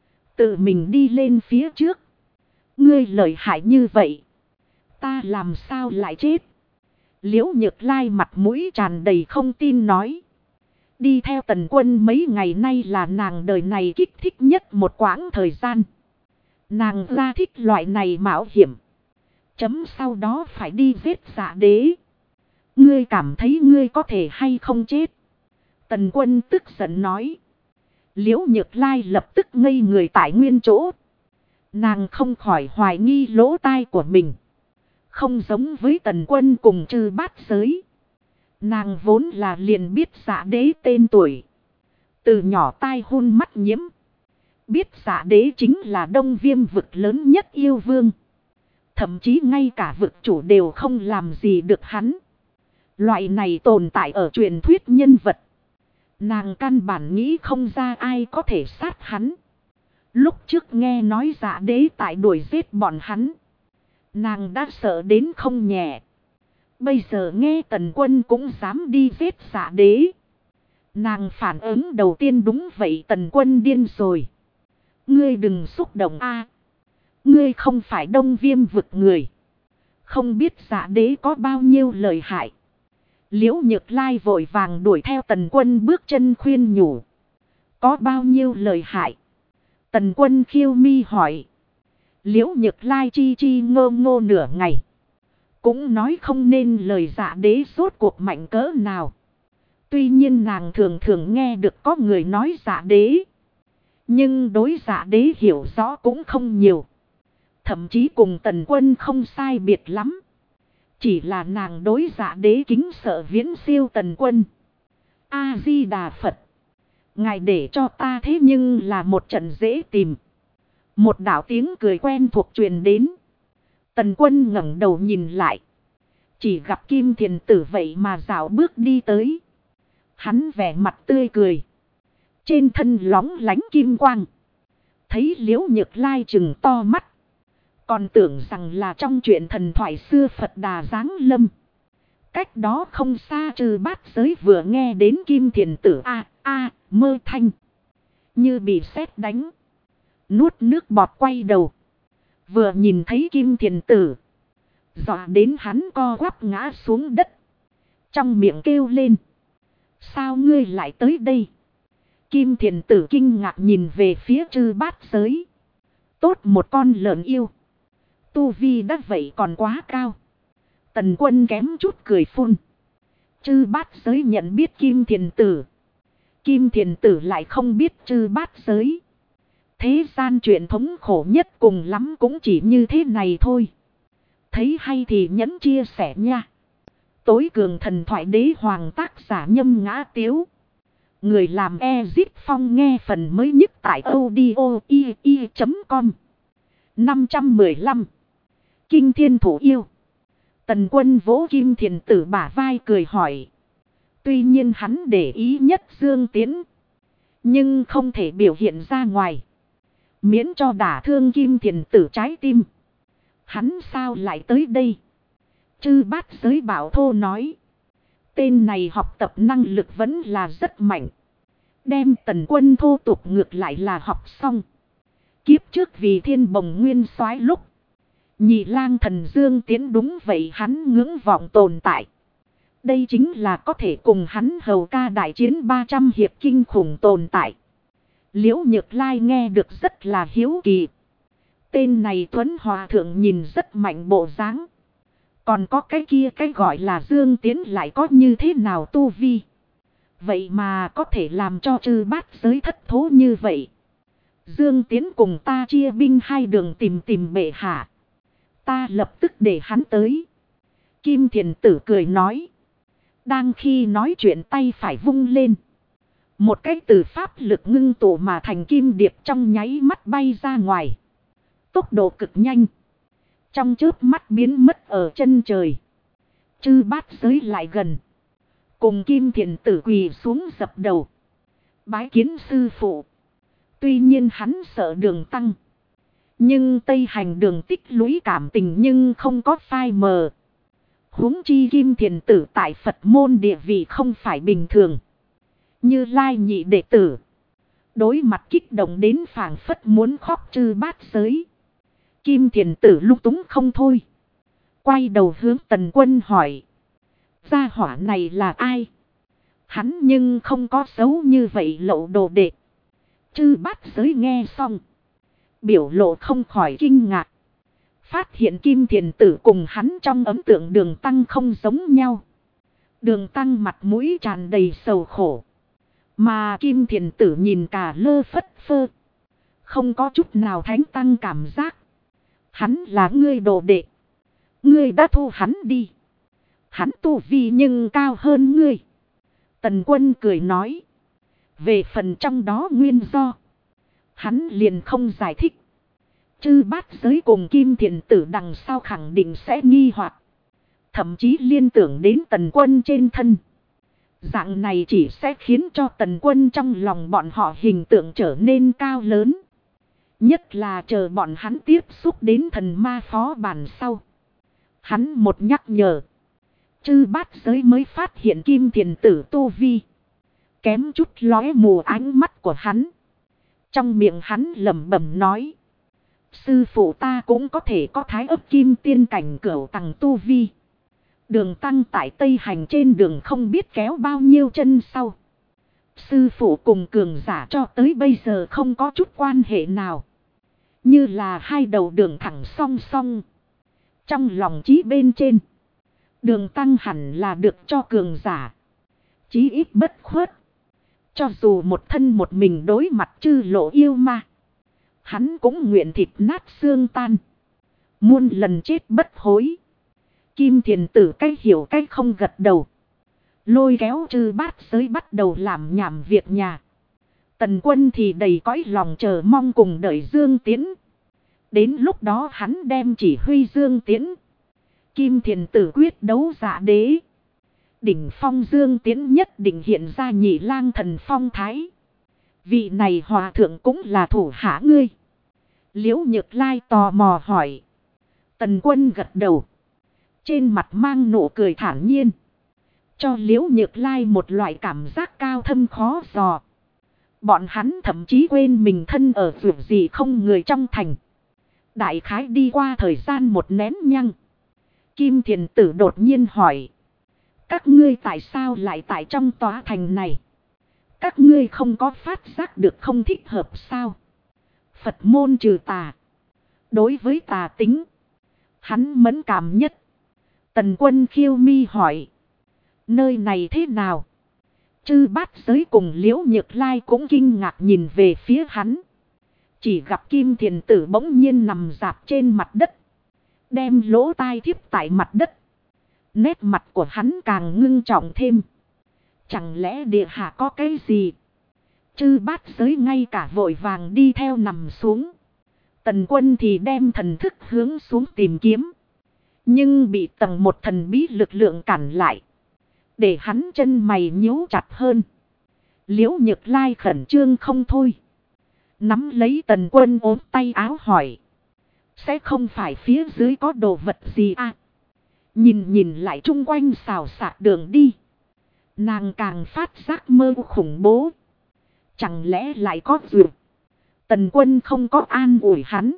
Tự mình đi lên phía trước. Ngươi lợi hại như vậy. Ta làm sao lại chết? Liễu Nhược Lai mặt mũi tràn đầy không tin nói. Đi theo Tần Quân mấy ngày nay là nàng đời này kích thích nhất một quãng thời gian. Nàng ra thích loại này mạo hiểm. Chấm sau đó phải đi giết Dạ Đế. Ngươi cảm thấy ngươi có thể hay không chết? Tần Quân tức giận nói. Liễu Nhược Lai lập tức ngây người tại nguyên chỗ. Nàng không khỏi hoài nghi lỗ tai của mình. Không giống với Tần Quân cùng Trư Bát Giới. Nàng vốn là liền biết Dạ Đế tên tuổi. Từ nhỏ tai hôn mắt nhiễm. Biết Dạ Đế chính là Đông Viêm vực lớn nhất yêu vương. Thậm chí ngay cả vực chủ đều không làm gì được hắn. Loại này tồn tại ở truyền thuyết nhân vật. Nàng căn bản nghĩ không ra ai có thể sát hắn. Lúc trước nghe nói Dạ Đế tại đuổi giết bọn hắn. Nàng đã sợ đến không nhẹ. Bây giờ nghe Tần Quân cũng dám đi giết Dạ Đế. Nàng phản ứng đầu tiên đúng vậy, Tần Quân điên rồi. Ngươi đừng xúc động a. Ngươi không phải Đông Viêm vực người. Không biết Dạ Đế có bao nhiêu lợi hại. Liễu Nhược Lai vội vàng đuổi theo Tần Quân bước chân khuyên nhủ. Có bao nhiêu lợi hại? Tần Quân khiêu mi hỏi. Liễu Nhược Lai chi chi ngô ngô nửa ngày. Cũng nói không nên lời Dạ Đế rốt cuộc mạnh cỡ nào. Tuy nhiên nàng thường thường nghe được có người nói Dạ Đế. Nhưng đối Dạ Đế hiểu rõ cũng không nhiều. Thậm chí cùng Tần Quân không sai biệt lắm. Chỉ là nàng đối Dạ Đế kính sợ viễn siêu Tần Quân. A-di-đà Phật. Ngài để cho ta thế nhưng là một trận dễ tìm. Một đạo tiếng cười quen thuộc truyền đến. Tần Quân ngẩng đầu nhìn lại. Chỉ gặp Kim Thiền Tử vậy mà dạo bước đi tới. Hắn vẻ mặt tươi cười. Trên thân lóng lánh kim quang. Thấy Liễu Nhược Lai trừng to mắt. Còn tưởng rằng là trong chuyện thần thoại xưa Phật Đà giáng lâm. Cách đó không xa Trư Bát Giới vừa nghe đến Kim Thiền Tử mơ thanh. Như bị sét đánh. Nuốt nước bọt quay đầu. Vừa nhìn thấy Kim Thiền Tử. Dọa đến hắn co quắp ngã xuống đất. Trong miệng kêu lên. Sao ngươi lại tới đây? Kim Thiền Tử kinh ngạc nhìn về phía Trư Bát Giới. Tốt một con lợn yêu. Tu vi đã vậy còn quá cao. Tần Quân kém chút cười phun. Trư Bát Giới nhận biết Kim Thiền Tử. Kim Thiền Tử lại không biết Trư Bát Giới. Thế gian chuyện thống khổ nhất cùng lắm cũng chỉ như thế này thôi. Thấy hay thì nhấn chia sẻ nha. Tối cường thần thoại đế hoàng tác giả Nhâm Ngã Tiếu. Người làm Ezip Phong nghe phần mới nhất tại audio.com. 515. Kinh Thiên Thủ Yêu. Tần Quân vỗ Kim Thiền Tử bả vai cười hỏi. Tuy nhiên hắn để ý nhất Dương Tiến. Nhưng không thể biểu hiện ra ngoài. Miễn cho đả thương Kim Thiền Tử trái tim. Hắn sao lại tới đây? Trư Bát Giới bảo thô nói. Tên này học tập năng lực vẫn là rất mạnh. Đem Tần Quân thô tục ngược lại là học xong. Kiếp trước vì Thiên Bồng Nguyên Soái lúc. Nhị lang thần Dương Tiến đúng vậy hắn ngưỡng vọng tồn tại. Đây chính là có thể cùng hắn hầu ca đại chiến 300 hiệp kinh khủng tồn tại. Liễu Nhược Lai nghe được rất là hiếu kỳ. Tên này Tuấn Hòa Thượng nhìn rất mạnh bộ dáng. Còn có cái kia cái gọi là Dương Tiến lại có như thế nào tu vi. Vậy mà có thể làm cho Trư Bát Giới thất thố như vậy. Dương Tiến cùng ta chia binh hai đường tìm bệ hạ. Ta lập tức để hắn tới. Kim Thiền Tử cười nói. Đang khi nói chuyện tay phải vung lên. Một cái từ pháp lực ngưng tụ mà thành kim điệp trong nháy mắt bay ra ngoài. Tốc độ cực nhanh. Trong chớp mắt biến mất ở chân trời. Trư Bát Giới lại gần. Cùng Kim Thiền Tử quỳ xuống dập đầu. Bái kiến sư phụ. Tuy nhiên hắn sợ Đường Tăng. Nhưng Tây Hành Đường tích lũy cảm tình nhưng không có phai mờ. Huống chi Kim Thiền Tử tại Phật môn địa vị không phải bình thường. Như Lai nhị đệ tử. Đối mặt kích động đến phảng phất muốn khóc chư bát giới. Kim Thiền Tử lung túng không thôi. Quay đầu hướng Tần Quân hỏi. Gia hỏa này là ai? Hắn nhưng không có xấu như vậy lậu đồ đệ. Chư bát giới nghe xong. Biểu lộ không khỏi kinh ngạc. Phát hiện Kim Thiền Tử cùng hắn trong ấn tượng Đường Tăng không giống nhau. Đường Tăng mặt mũi tràn đầy sầu khổ. Mà Kim Thiền Tử nhìn cả lơ phất phơ. Không có chút nào thánh tăng cảm giác. Hắn là ngươi đồ đệ. Ngươi đã thu hắn đi. Hắn tu vi nhưng cao hơn ngươi. Tần Quân cười nói. Về phần trong đó nguyên do. Hắn liền không giải thích. Chư bát giới cùng Kim Thiền Tử đằng sau khẳng định sẽ nghi hoặc. Thậm chí liên tưởng đến Tần Quân trên thân. Dạng này chỉ sẽ khiến cho Tần Quân trong lòng bọn họ hình tượng trở nên cao lớn. Nhất là chờ bọn hắn tiếp xúc đến thần ma phó bản sau. Hắn một nhắc nhở. Chư bát giới mới phát hiện Kim Thiền Tử tu vi. Kém chút lóe mù ánh mắt của hắn. Trong miệng hắn lẩm bẩm nói. Sư phụ ta cũng có thể có thái ấp kim tiên cảnh cửu tầng tu vi. Đường Tăng tại Tây Hành trên đường không biết kéo bao nhiêu chân sau. Sư phụ cùng cường giả cho tới bây giờ không có chút quan hệ nào. Như là hai đầu đường thẳng song song. Trong lòng trí bên trên. Đường Tăng hẳn là được cho cường giả. Chí ít bất khuất. Cho dù một thân một mình đối mặt chư lộ yêu ma. Hắn cũng nguyện thịt nát xương tan. Muôn lần chết bất hối. Kim Thiền Tử cái hiểu cái không gật đầu. Lôi kéo chư bát giới bắt đầu làm nhảm việc nhà. Tần Quân thì đầy cõi lòng chờ mong cùng đợi Dương Tiễn. Đến lúc đó hắn đem chỉ huy Dương Tiễn. Kim Thiền Tử quyết đấu dạ đế. Đỉnh phong Dương Tiễn nhất định hiện ra nhị lang thần phong thái. Vị này hòa thượng cũng là thủ hạ ngươi. Liễu Nhược Lai tò mò hỏi. Tần Quân gật đầu. Trên mặt mang nụ cười thản nhiên. Cho Liễu Nhược Lai một loại cảm giác cao thâm khó dò. Bọn hắn thậm chí quên mình thân ở vượt gì không người trong thành. Đại khái đi qua thời gian một nén nhăng. Kim Thiền Tử đột nhiên hỏi. Các ngươi tại sao lại tại trong tòa thành này? Các ngươi không có phát giác được không thích hợp sao? Phật môn trừ tà. Đối với tà tính. Hắn mẫn cảm nhất. Tần Quân khiêu mi hỏi. Nơi này thế nào? Chư bát giới cùng Liễu Nhược Lai cũng kinh ngạc nhìn về phía hắn. Chỉ gặp Kim Thiền Tử bỗng nhiên nằm dạp trên mặt đất. Đem lỗ tai thiếp tại mặt đất. Nét mặt của hắn càng ngưng trọng thêm. Chẳng lẽ địa hạ có cái gì? Chư bát giới ngay cả vội vàng đi theo nằm xuống. Tần Quân thì đem thần thức hướng xuống tìm kiếm. Nhưng bị tầng một thần bí lực lượng cản lại. Để hắn chân mày nhíu chặt hơn. Liễu Nhược Lai khẩn trương không thôi. Nắm lấy Tần Quân ốm tay áo hỏi. Sẽ không phải phía dưới có đồ vật gì à? Nhìn lại chung quanh xào xạc đường đi. Nàng càng phát giác mơ khủng bố. Chẳng lẽ lại có dược? Tần Quân không có an ủi hắn.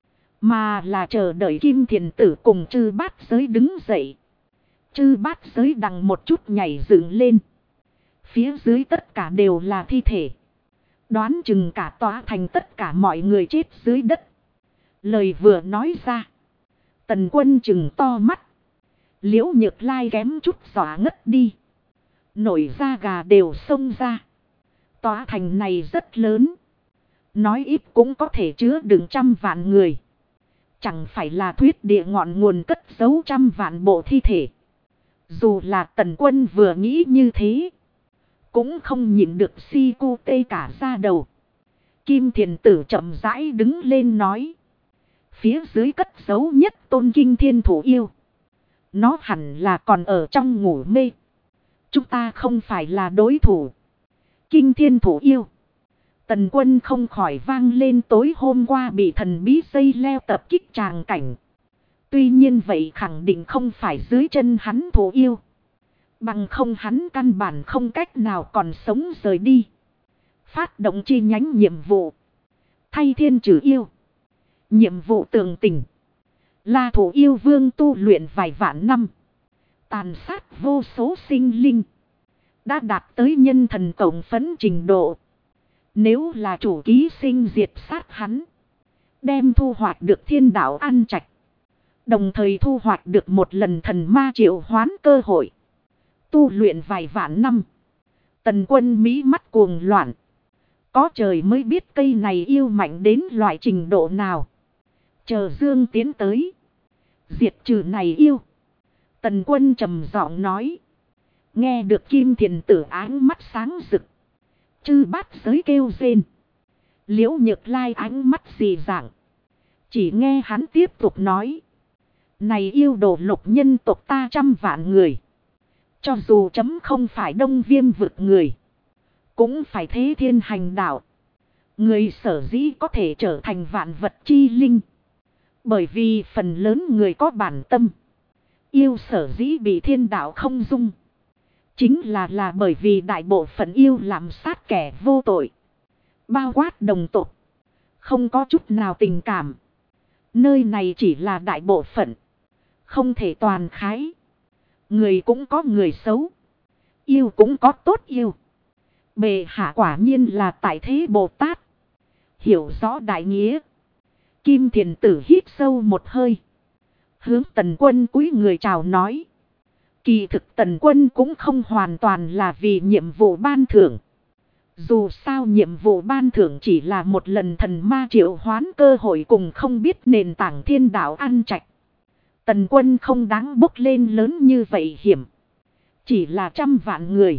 Mà là chờ đợi Kim Thiền Tử cùng chư bát giới đứng dậy. Chư bát giới đằng một chút nhảy dựng lên. Phía dưới tất cả đều là thi thể. Đoán chừng cả tòa thành tất cả mọi người chết dưới đất. Lời vừa nói ra. Tần Quân chừng to mắt. Liễu Nhược Lai kém chút xóa ngất đi. Nổi da gà đều xông ra. Tòa thành này rất lớn. Nói ít cũng có thể chứa đựng 100 vạn người. Chẳng phải là thuyết địa ngọn nguồn cất giấu 100 vạn bộ thi thể. Dù là Tần Quân vừa nghĩ như thế. Cũng không nhịn được si cu tê cả da đầu. Kim Thiền Tử chậm rãi đứng lên nói. Phía dưới cất giấu nhất tôn kinh thiên thủ yêu. Nó hẳn là còn ở trong ngủ mê. Chúng ta không phải là đối thủ. Kinh thiên thủ yêu. Tần Quân không khỏi vang lên tối hôm qua bị thần bí dây leo tập kích tràng cảnh. Tuy nhiên vậy khẳng định không phải dưới chân hắn thủ yêu. Bằng không hắn căn bản không cách nào còn sống rời đi. Phát động chi nhánh nhiệm vụ. Thay thiên trừ yêu. Nhiệm vụ tường tình. Là thủ yêu vương tu luyện vài vạn năm. Tàn sát vô số sinh linh. Đã đạt tới nhân thần cộng phấn trình độ. Nếu là chủ ký sinh diệt sát hắn. Đem thu hoạch được thiên đạo ăn trạch. Đồng thời thu hoạch được một lần thần ma triệu hoán cơ hội. Tu luyện vài vạn năm. Tần Quân mỹ mắt cuồng loạn. Có trời mới biết cây này yêu mạnh đến loại trình độ nào. Chờ Dương tiến tới. Diệt trừ này yêu. Tần Quân trầm giọng nói. Nghe được Kim Thiền Tử ánh mắt sáng rực. Chư bát giới kêu rên. Liễu Nhược Lai ánh mắt dị dạng. Chỉ nghe hắn tiếp tục nói. Này yêu đồ lục nhân tộc ta 100 vạn người. Cho dù chấm không phải Đông Viêm vực người. Cũng phải thế thiên hành đạo. Người sở dĩ có thể trở thành vạn vật chi linh. Bởi vì phần lớn người có bản tâm. Yêu sở dĩ bị thiên đạo không dung. Chính là bởi vì đại bộ phận yêu làm sát kẻ vô tội. Bao quát đồng tộc. Không có chút nào tình cảm. Nơi này chỉ là đại bộ phận. Không thể toàn khái. Người cũng có người xấu. Yêu cũng có tốt yêu. Bệ hạ quả nhiên là tại thế Bồ Tát. Hiểu rõ đại nghĩa. Kim Thiền Tử hít sâu một hơi. Hướng Tần Quân cúi người chào nói. Kỳ thực Tần Quân cũng không hoàn toàn là vì nhiệm vụ ban thưởng. Dù sao nhiệm vụ ban thưởng chỉ là một lần thần ma triệu hoán cơ hội cùng không biết nền tảng thiên đạo ăn trạch. Tần Quân không đáng bốc lên lớn như vậy hiểm. Chỉ là 100 vạn người.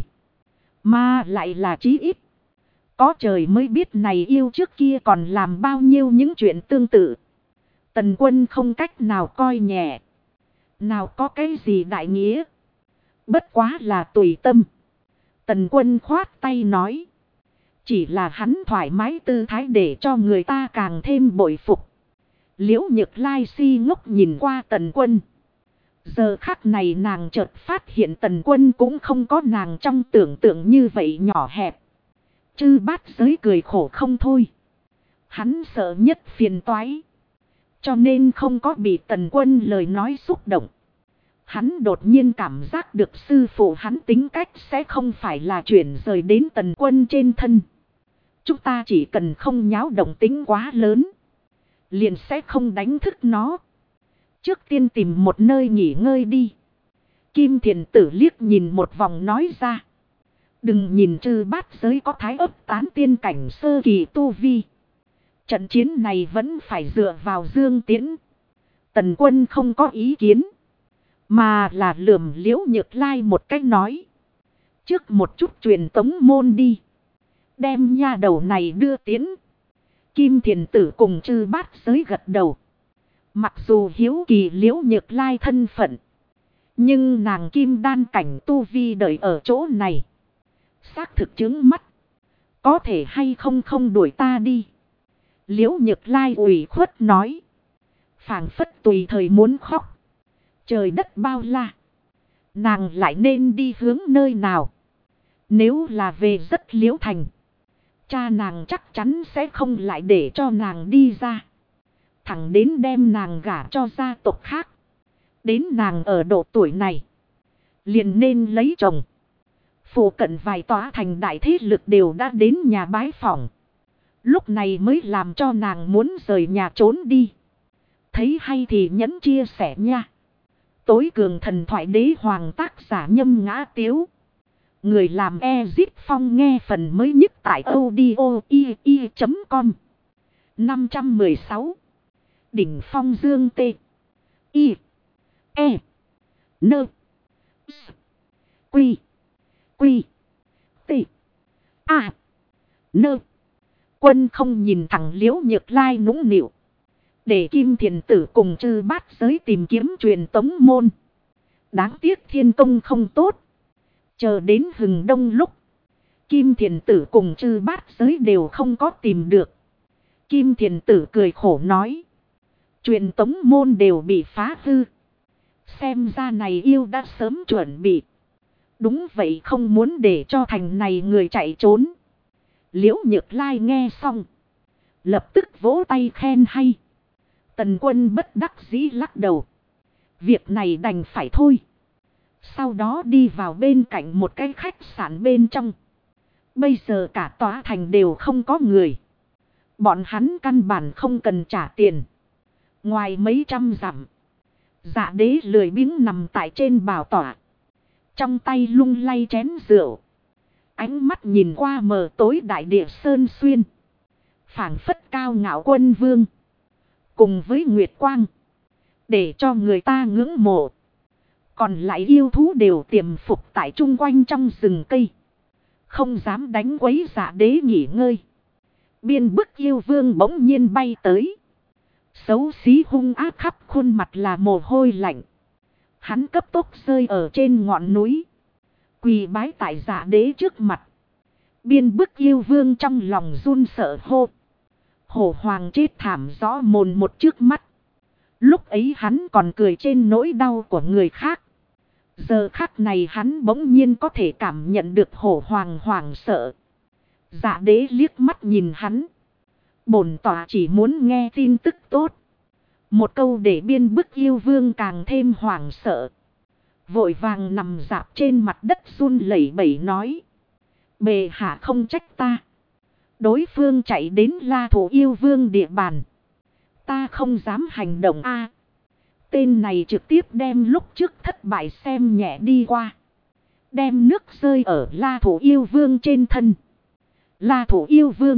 Mà lại là chí ít. Có trời mới biết này yêu trước kia còn làm bao nhiêu những chuyện tương tự. Tần Quân không cách nào coi nhẹ. Nào có cái gì đại nghĩa. Bất quá là tùy tâm. Tần Quân khoát tay nói. Chỉ là hắn thoải mái tư thái để cho người ta càng thêm bội phục. Liễu Nhược Lai si ngốc nhìn qua Tần Quân. Giờ khắc này nàng chợt phát hiện Tần Quân cũng không có nàng trong tưởng tượng như vậy nhỏ hẹp. Chư bát giới cười khổ không thôi. Hắn sợ nhất phiền toái. Cho nên không có bị Tần Quân lời nói xúc động. Hắn đột nhiên cảm giác được sư phụ hắn tính cách sẽ không phải là chuyển rời đến Tần Quân trên thân. Chúng ta chỉ cần không nháo động tính quá lớn. Liền sẽ không đánh thức nó. Trước tiên tìm một nơi nghỉ ngơi đi. Kim Thiền Tử liếc nhìn một vòng nói ra. Đừng nhìn chư bát giới có thái ấp tán tiên cảnh sơ kỳ tu vi. Trận chiến này vẫn phải dựa vào Dương Tiễn. Tần Quân không có ý kiến. Mà là lườm Liễu Nhược Lai một cách nói. Trước một chút truyền tống môn đi. Đem nha đầu này đưa tiến. Kim Thiền Tử cùng chư bát giới gật đầu. Mặc dù hiếu kỳ Liễu Nhược Lai thân phận. Nhưng nàng kim đan cảnh tu vi đợi ở chỗ này. Xác thực chứng mắt. Có thể hay không đuổi ta đi. Liễu Nhược Lai ủy khuất nói. Phảng phất tùy thời muốn khóc. Trời đất bao la. Nàng lại nên đi hướng nơi nào. Nếu là về rất Liễu Thành. Cha nàng chắc chắn sẽ không lại để cho nàng đi ra. Thẳng đến đem nàng gả cho gia tộc khác. Đến nàng ở độ tuổi này. Liền nên lấy chồng. Phụ cận vài tòa thành đại thế lực đều đã đến nhà bái phỏng. Lúc này mới làm cho nàng muốn rời nhà trốn đi. Thấy hay thì nhẫn chia sẻ nha. Tối cường thần thoại đế hoàng tác giả Nhâm Ngã Tiếu. Người làm Ezip Phong nghe phần mới nhất tại audio.com. 516. Đỉnh Phong Dương T. I. E. Nơ. S. Quy. Quy. T. A. Nơ. Quân không nhìn thẳng Liễu Nhược Lai nũng nịu. Để Kim Thiền Tử cùng chư bát giới tìm kiếm truyền tống môn. Đáng tiếc thiên công không tốt. Chờ đến hừng đông lúc. Kim Thiền Tử cùng Chư Bát Giới đều không có tìm được. Kim Thiền Tử cười khổ nói. Truyền tống môn đều bị phá hư. Xem ra này yêu đã sớm chuẩn bị. Đúng vậy, không muốn để cho thành này người chạy trốn. Liễu Nhược Lai nghe xong. Lập tức vỗ tay khen hay. Tần Quân bất đắc dĩ lắc đầu. Việc này đành phải thôi. Sau đó đi vào bên cạnh một cái khách sạn bên trong. Bây giờ cả tòa thành đều không có người. Bọn hắn căn bản không cần trả tiền. Ngoài mấy trăm dặm. Dạ đế lười biếng nằm tại trên bảo tọa. Trong tay lung lay chén rượu. Ánh mắt nhìn qua mờ tối đại địa sơn xuyên. Phảng phất cao ngạo quân vương. Cùng với Nguyệt Quang. Để cho người ta ngưỡng mộ. Còn lại yêu thú đều tiềm phục tại chung quanh trong rừng cây. Không dám đánh quấy dạ đế nghỉ ngơi. Biên bức yêu vương bỗng nhiên bay tới. Xấu xí hung ác khắp khuôn mặt là mồ hôi lạnh. Hắn cấp tốc rơi ở trên ngọn núi. Quỳ bái tại dạ đế trước mặt. Biên bức yêu vương trong lòng run sợ hô. Hổ hoàng chết thảm rõ mồn một trước mắt. Lúc ấy hắn còn cười trên nỗi đau của người khác. Giờ khắc này hắn bỗng nhiên có thể cảm nhận được hổ hoàng hoảng sợ. Dạ đế liếc mắt nhìn hắn. Bổn tòa chỉ muốn nghe tin tức tốt. Một câu để biên bức yêu vương càng thêm hoảng sợ. Vội vàng nằm dạp trên mặt đất run lẩy bẩy nói. Bệ hạ không trách ta. Đối phương chạy đến La Thủ yêu vương địa bàn. Ta không dám hành động a. Tên này trực tiếp đem lúc trước thất bại xem nhẹ đi qua. Đem nước rơi ở La Thủ yêu vương trên thân. La Thủ yêu vương.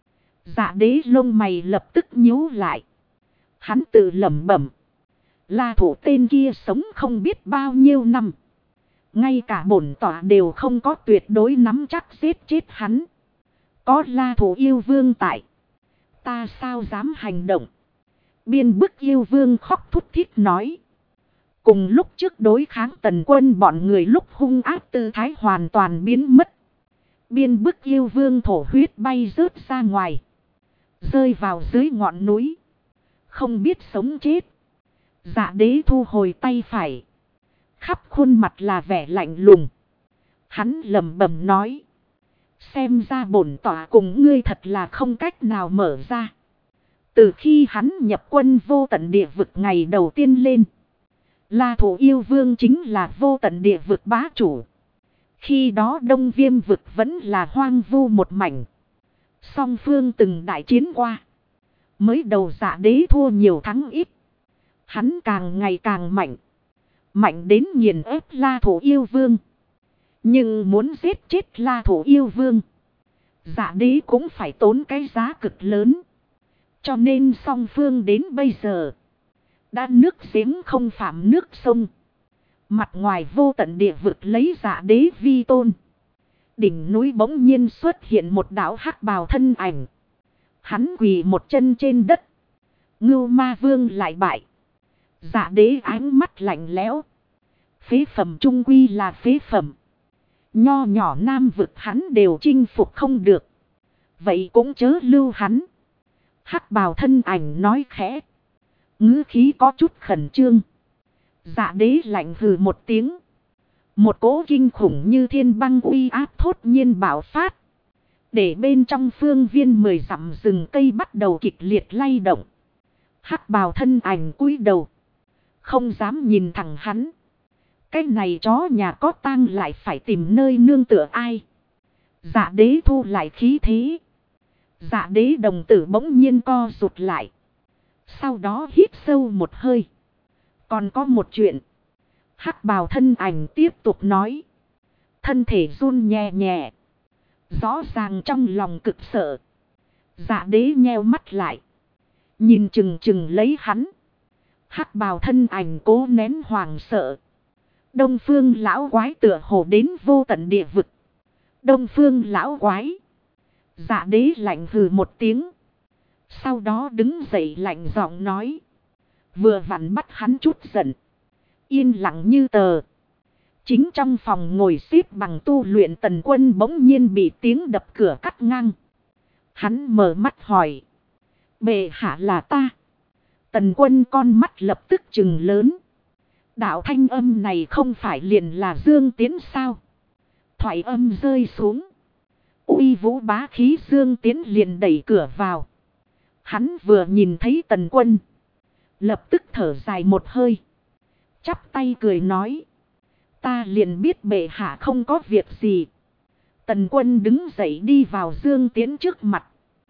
Dạ đế lông mày lập tức nhíu lại. Hắn tự lẩm bẩm. La Thủ tên kia sống không biết bao nhiêu năm. Ngay cả bổn tọa đều không có tuyệt đối nắm chắc giết chết hắn. Có La Thủ yêu vương tại. Ta sao dám hành động. Biên bức yêu vương khóc thút thít nói. Cùng lúc trước đối kháng Tần Quân bọn người lúc hung ác tư thái hoàn toàn biến mất. Biên bức yêu vương thổ huyết bay rớt ra ngoài. Rơi vào dưới ngọn núi. Không biết sống chết. Dạ đế thu hồi tay phải. Khắp khuôn mặt là vẻ lạnh lùng. Hắn lẩm bẩm nói. Xem ra bổn tọa cùng ngươi thật là không cách nào mở ra. Từ khi hắn nhập quân vô tận địa vực ngày đầu tiên lên. La Thủ yêu vương chính là vô tận địa vực bá chủ. Khi đó Đông Viêm vực vẫn là hoang vu một mảnh. Song phương từng đại chiến qua. Mới đầu dạ đế thua nhiều thắng ít. Hắn càng ngày càng mạnh. Mạnh đến nghiền ép La Thủ yêu vương. Nhưng muốn giết chết La Thủ yêu vương. Dạ đế cũng phải tốn cái giá cực lớn. Cho nên song phương đến bây giờ. Đã nước giếng không phạm nước sông. Mặt ngoài vô tận địa vực lấy dạ đế vi tôn. Đỉnh núi bỗng nhiên xuất hiện một đạo hắc bào thân ảnh. Hắn quỳ một chân trên đất. Ngưu Ma Vương lại bại. Dạ đế ánh mắt lạnh lẽo. Phế phẩm trung quy là phế phẩm. Nho nhỏ nam vực hắn đều chinh phục không được. Vậy cũng chớ lưu hắn. Hắc bào thân ảnh nói khẽ. Ngữ khí có chút khẩn trương. Dạ đế lạnh hừ một tiếng. Một cỗ kinh khủng như thiên băng uy áp thốt nhiên bạo phát. Để bên trong phương viên 10 dặm rừng cây bắt đầu kịch liệt lay động. Hắc bào thân ảnh cúi đầu. Không dám nhìn thẳng hắn. Cái này chó nhà có tang lại phải tìm nơi nương tựa ai. Dạ đế thu lại khí thế. Dạ đế đồng tử bỗng nhiên co rụt lại. Sau đó hít sâu một hơi. Còn có một chuyện. Hắc bào thân ảnh tiếp tục nói. Thân thể run nhẹ nhẹ. Rõ ràng trong lòng cực sợ. Dạ đế nheo mắt lại. Nhìn chừng chừng lấy hắn. Hắc bào thân ảnh cố nén hoàng sợ. Đông phương lão quái tựa hồ đến vô tận địa vực. Đông phương lão quái. Dạ đế lạnh hừ một tiếng. Sau đó đứng dậy lạnh giọng nói. Vừa vặn bắt hắn chút giận. Yên lặng như tờ. Chính trong phòng ngồi xếp bằng tu luyện Tần Quân bỗng nhiên bị tiếng đập cửa cắt ngang. Hắn mở mắt hỏi. Bệ hạ là ta. Tần Quân con mắt lập tức trừng lớn. Đạo thanh âm này không phải liền là Dương Tiến sao? Thoại âm rơi xuống. Uy vũ bá khí Dương Tiến liền đẩy cửa vào. Hắn vừa nhìn thấy Tần Quân. Lập tức thở dài một hơi. Chắp tay cười nói. Ta liền biết bệ hạ không có việc gì. Tần Quân đứng dậy đi vào Dương Tiến trước mặt.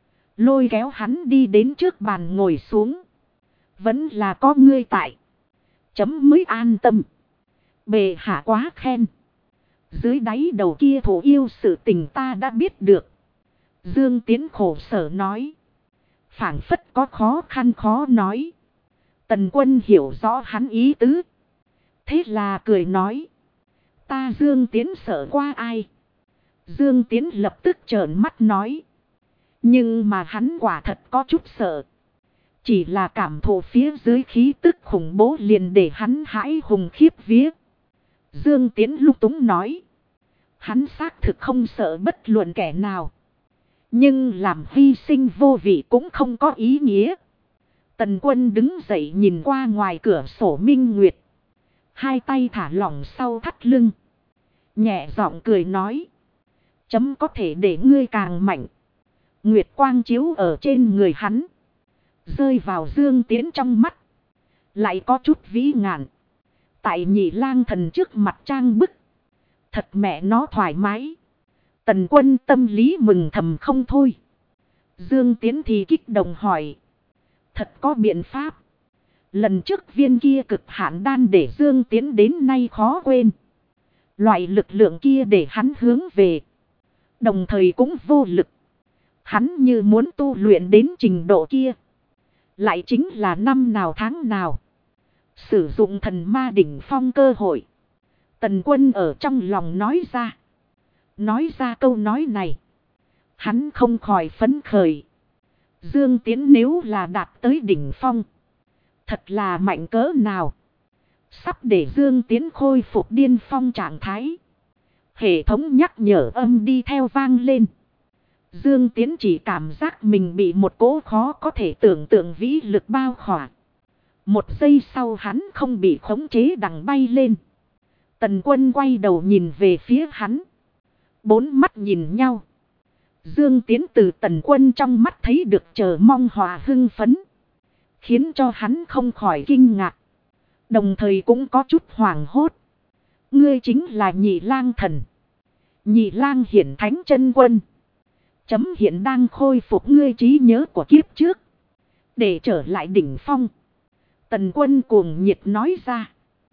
Lôi kéo hắn đi đến trước bàn ngồi xuống. Vẫn là có ngươi tại. Chấm mới an tâm. Bệ hạ quá khen. Dưới đáy đầu kia thủ yêu sự tình ta đã biết được. Dương Tiến khổ sở nói. Phảng phất có khó khăn khó nói. Tần Quân hiểu rõ hắn ý tứ. Thế là cười nói. Ta Dương Tiến sợ qua ai? Dương Tiến lập tức trợn mắt nói. Nhưng mà hắn quả thật có chút sợ. Chỉ là cảm thụ phía dưới khí tức khủng bố liền để hắn hãi hùng khiếp vía. Dương Tiến lúc túng nói. Hắn xác thực không sợ bất luận kẻ nào. Nhưng làm hy sinh vô vị cũng không có ý nghĩa. Tần Quân đứng dậy nhìn qua ngoài cửa sổ minh nguyệt. Hai tay thả lỏng sau thắt lưng. Nhẹ giọng cười nói. Chấm có thể để ngươi càng mạnh. Nguyệt quang chiếu ở trên người hắn. Rơi vào Dương Tiến trong mắt. Lại có chút vĩ ngạn. Tại Nhị Lang Thần trước mặt trang bức. Thật mẹ nó thoải mái. Tần Quân tâm lý mừng thầm không thôi. Dương Tiến thì kích động hỏi. Thật có biện pháp. Lần trước viên kia cực hạn đan để Dương Tiến đến nay khó quên. Loại lực lượng kia để hắn hướng về. Đồng thời cũng vô lực. Hắn như muốn tu luyện đến trình độ kia. Lại chính là năm nào tháng nào. Sử dụng thần ma đỉnh phong cơ hội. Tần Quân ở trong lòng nói ra. Nói ra câu nói này. Hắn không khỏi phấn khởi. Dương Tiến nếu là đạt tới đỉnh phong. Thật là mạnh cỡ nào. Sắp để Dương Tiến khôi phục điên phong trạng thái. Hệ thống nhắc nhở âm đi theo vang lên. Dương Tiến chỉ cảm giác mình bị một cỗ khó có thể tưởng tượng vĩ lực bao khỏa. Một giây sau hắn không bị khống chế đằng bay lên. Tần Quân quay đầu nhìn về phía hắn. Bốn mắt nhìn nhau. Dương Tiến từ Tần Quân trong mắt thấy được chờ mong hòa hưng phấn. Khiến cho hắn không khỏi kinh ngạc. Đồng thời cũng có chút hoảng hốt. Ngươi chính là Nhị Lang Thần. Nhị Lang hiển thánh chân quân. Chấm hiện đang khôi phục ngươi trí nhớ của kiếp trước. Để trở lại đỉnh phong. Tần Quân cuồng nhiệt nói ra.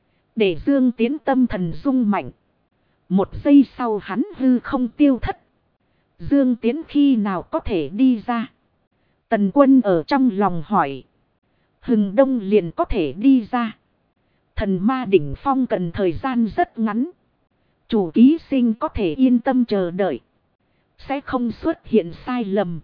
Để Dương Tiến tâm thần rung mạnh. Một giây sau hắn hư không tiêu thất. Dương Tiến khi nào có thể đi ra? Tần Quân ở trong lòng hỏi. Hừng đông liền có thể đi ra. Thần ma đỉnh phong cần thời gian rất ngắn. Chủ ký sinh có thể yên tâm chờ đợi. Sẽ không xuất hiện sai lầm.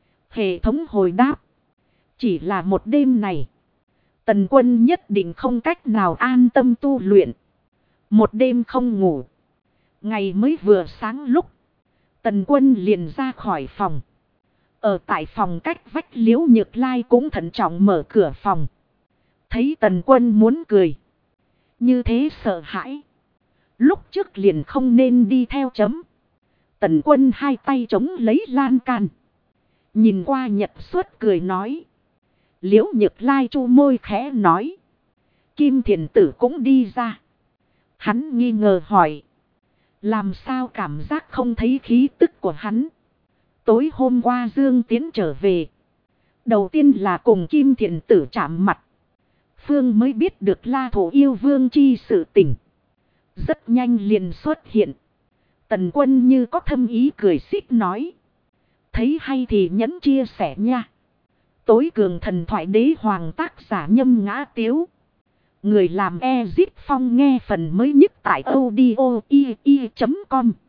Hệ thống hồi đáp. Chỉ là một đêm này. Tần Quân nhất định không cách nào an tâm tu luyện. Một đêm không ngủ. Ngày mới vừa sáng lúc. Tần Quân liền ra khỏi phòng. Ở tại phòng cách vách Liễu Nhược Lai cũng thận trọng mở cửa phòng. Thấy Tần Quân muốn cười. Như thế sợ hãi. Lúc trước liền không nên đi theo chấm. Tần Quân hai tay chống lấy lan can. Nhìn qua Nhật Xuất cười nói. Liễu Nhược Lai chu môi khẽ nói. Kim Thiền Tử cũng đi ra. Hắn nghi ngờ hỏi. Làm sao cảm giác không thấy khí tức của hắn. Tối hôm qua Dương Tiến trở về. Đầu tiên là cùng Kim Thiền Tử chạm mặt. Phương mới biết được La Thổ Yêu Vương chi sự tình. Rất nhanh liền xuất hiện. Tần Quân như có thâm ý cười xích nói. Thấy hay thì nhẫn chia sẻ nha. Tối cường thần thoại đế hoàng tác giả Nhâm Ngã Tiếu. Người làm Ezip Phong nghe phần mới nhất tại audio.com.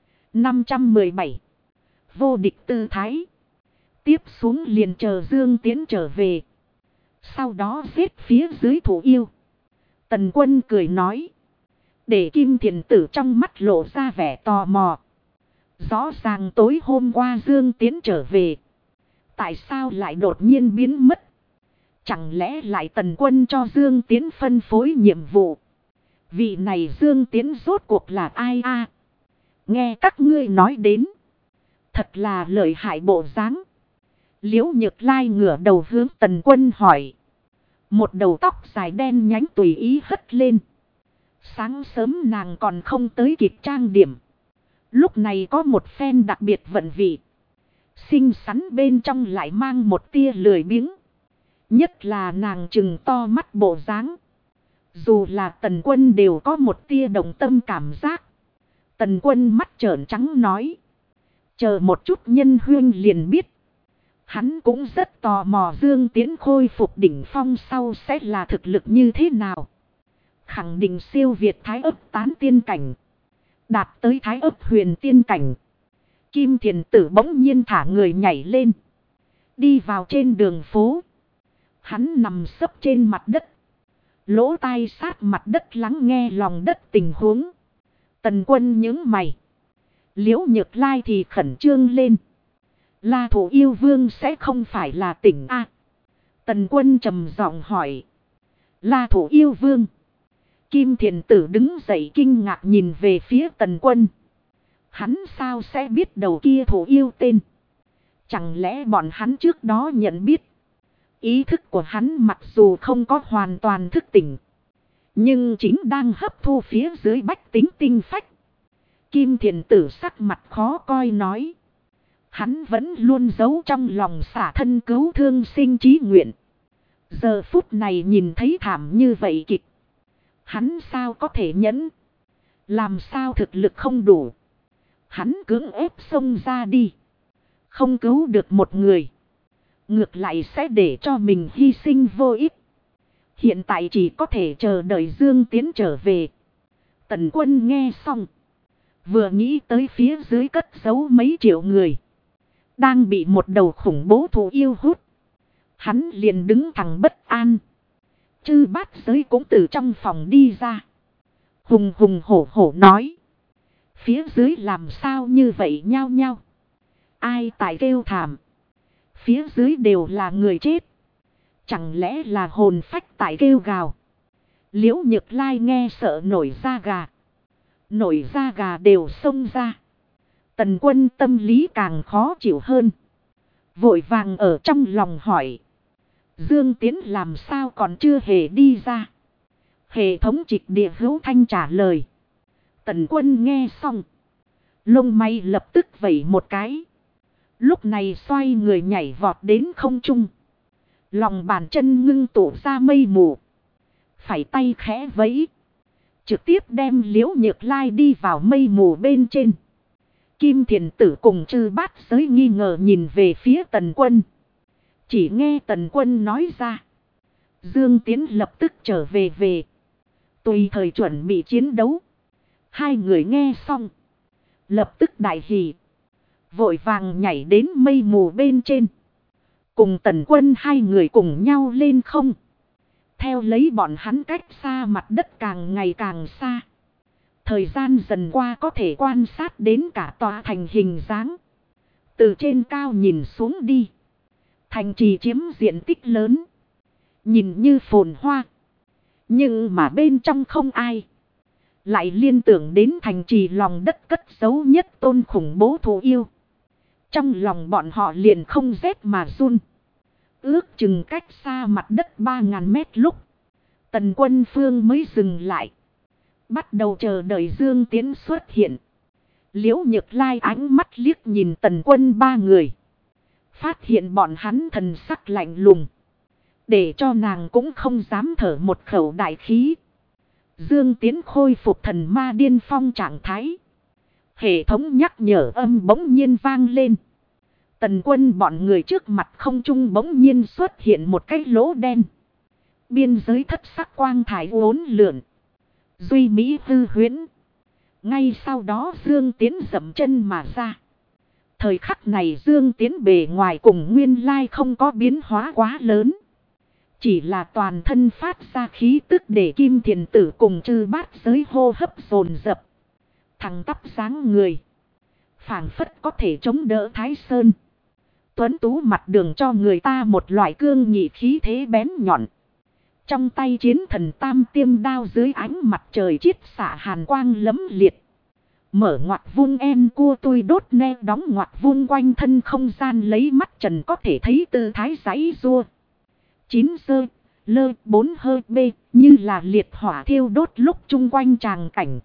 517. Vô địch tư thái. Tiếp xuống liền chờ Dương Tiến trở về. Sau đó giết phía dưới thủ yêu. Tần Quân cười nói. Để Kim Thiền Tử trong mắt lộ ra vẻ tò mò. Rõ ràng tối hôm qua Dương Tiến trở về. Tại sao lại đột nhiên biến mất? Chẳng lẽ lại Tần Quân cho Dương Tiến phân phối nhiệm vụ? Vị này Dương Tiến rốt cuộc là ai a? Nghe các ngươi nói đến. Thật là lợi hại bộ dáng. Liễu Nhược Lai ngửa đầu hướng Tần Quân hỏi. Một đầu tóc dài đen nhánh tùy ý hất lên. Sáng sớm nàng còn không tới kịp trang điểm. Lúc này có một phen đặc biệt vận vị. Xinh xắn bên trong lại mang một tia lười biếng. Nhất là nàng trừng to mắt bộ dáng. Dù là Tần Quân đều có một tia đồng tâm cảm giác. Tần Quân mắt trợn trắng nói. Chờ một chút nhân huyên liền biết. Hắn cũng rất tò mò Dương Tiến khôi phục đỉnh phong sau sẽ là thực lực như thế nào. Khẳng định siêu việt thái ấp tán tiên cảnh. Đạt tới thái ấp huyền tiên cảnh. Kim Thiền Tử bỗng nhiên thả người nhảy lên. Đi vào trên đường phố. Hắn nằm sấp trên mặt đất. Lỗ tai sát mặt đất lắng nghe lòng đất tình huống. Tần Quân nhướng mày. Liễu Nhược Lai thì khẩn trương lên. La Thủ Yêu Vương sẽ không phải là tỉnh A. Tần Quân trầm giọng hỏi. La Thủ Yêu Vương. Kim Thiền Tử đứng dậy kinh ngạc nhìn về phía Tần Quân. Hắn sao sẽ biết đầu kia thủ yêu tên? Chẳng lẽ bọn hắn trước đó nhận biết? Ý thức của hắn mặc dù không có hoàn toàn thức tỉnh. Nhưng chính đang hấp thu phía dưới bách tính tinh phách. Kim Thiền Tử sắc mặt khó coi nói. Hắn vẫn luôn giấu trong lòng xả thân cứu thương sinh chí nguyện. Giờ phút này nhìn thấy thảm như vậy kịch. Hắn sao có thể nhẫn? Làm sao thực lực không đủ? Hắn cưỡng ép xông ra đi. Không cứu được một người. Ngược lại sẽ để cho mình hy sinh vô ích. Hiện tại chỉ có thể chờ đợi Dương Tiến trở về. Tần Quân nghe xong. Vừa nghĩ tới phía dưới cất giấu mấy triệu người. Đang bị một đầu khủng bố thú yêu hút. Hắn liền đứng thẳng bất an. Chư bát giới cũng từ trong phòng đi ra. Hùng hùng hổ hổ nói. Phía dưới làm sao như vậy nhao nhao. Ai tại kêu thảm. Phía dưới đều là người chết. Chẳng lẽ là hồn phách tại kêu gào. Liễu Nhược Lai nghe sợ nổi da gà. Nổi da gà đều xông ra. Tần Quân tâm lý càng khó chịu hơn. Vội vàng ở trong lòng hỏi. Dương Tiến làm sao còn chưa hề đi ra. Hệ thống trịch địa hữu thanh trả lời. Tần Quân nghe xong. Lông mày lập tức vẩy một cái. Lúc này xoay người nhảy vọt đến không trung. Lòng bàn chân ngưng tụ ra mây mù. Phải tay khẽ vẫy. Trực tiếp đem Liễu Nhược Lai đi vào mây mù bên trên. Kim Thiền Tử cùng chư bát giới nghi ngờ nhìn về phía Tần Quân. Chỉ nghe Tần Quân nói ra. Dương Tiến lập tức trở về. Tùy thời chuẩn bị chiến đấu. Hai người nghe xong. Lập tức đại hỉ. Vội vàng nhảy đến mây mù bên trên. Cùng Tần Quân hai người cùng nhau lên không. Theo lấy bọn hắn cách xa mặt đất càng ngày càng xa. Thời gian dần qua có thể quan sát đến cả tòa thành hình dáng. Từ trên cao nhìn xuống đi. Thành trì chiếm diện tích lớn. Nhìn như phồn hoa. Nhưng mà bên trong không ai. Lại liên tưởng đến thành trì lòng đất cất giấu nhất tôn khủng bố thú yêu. Trong lòng bọn họ liền không rét mà run. Ước chừng cách xa mặt đất 3.000 mét lúc. Tần Quân phương mới dừng lại. Bắt đầu chờ đợi Dương Tiến xuất hiện. Liễu Nhược Lai ánh mắt liếc nhìn Tần Quân ba người. Phát hiện bọn hắn thần sắc lạnh lùng. Để cho nàng cũng không dám thở một khẩu đại khí. Dương Tiến khôi phục thần ma điên phong trạng thái. Hệ thống nhắc nhở âm bỗng nhiên vang lên. Tần Quân bọn người trước mặt không trung bỗng nhiên xuất hiện một cái lỗ đen. Biên giới thất sắc quang thải uốn lượn. Duy mỹ hư huyễn. Ngay sau đó Dương Tiến dậm chân mà ra. Thời khắc này Dương Tiến bề ngoài cùng nguyên lai không có biến hóa quá lớn. Chỉ là toàn thân phát ra khí tức để Kim Thiền Tử cùng Chư Bát Giới hô hấp dồn dập. Thẳng tắp dáng người, phảng phất có thể chống đỡ Thái Sơn. Tuấn tú mặt đường cho người ta một loại cương nghị khí thế bén nhọn. Trong tay chiến thần tam tiêm đao dưới ánh mặt trời chiết xạ hàn quang lấm liệt. Mở ngoặt vung en cua tôi đốt ne đóng ngoặt vung quanh thân không gian lấy mắt trần có thể thấy tư thái giãy rua. 9 sơ, lơ, 4 hơ bê như là liệt hỏa thiêu đốt lúc chung quanh tràng cảnh.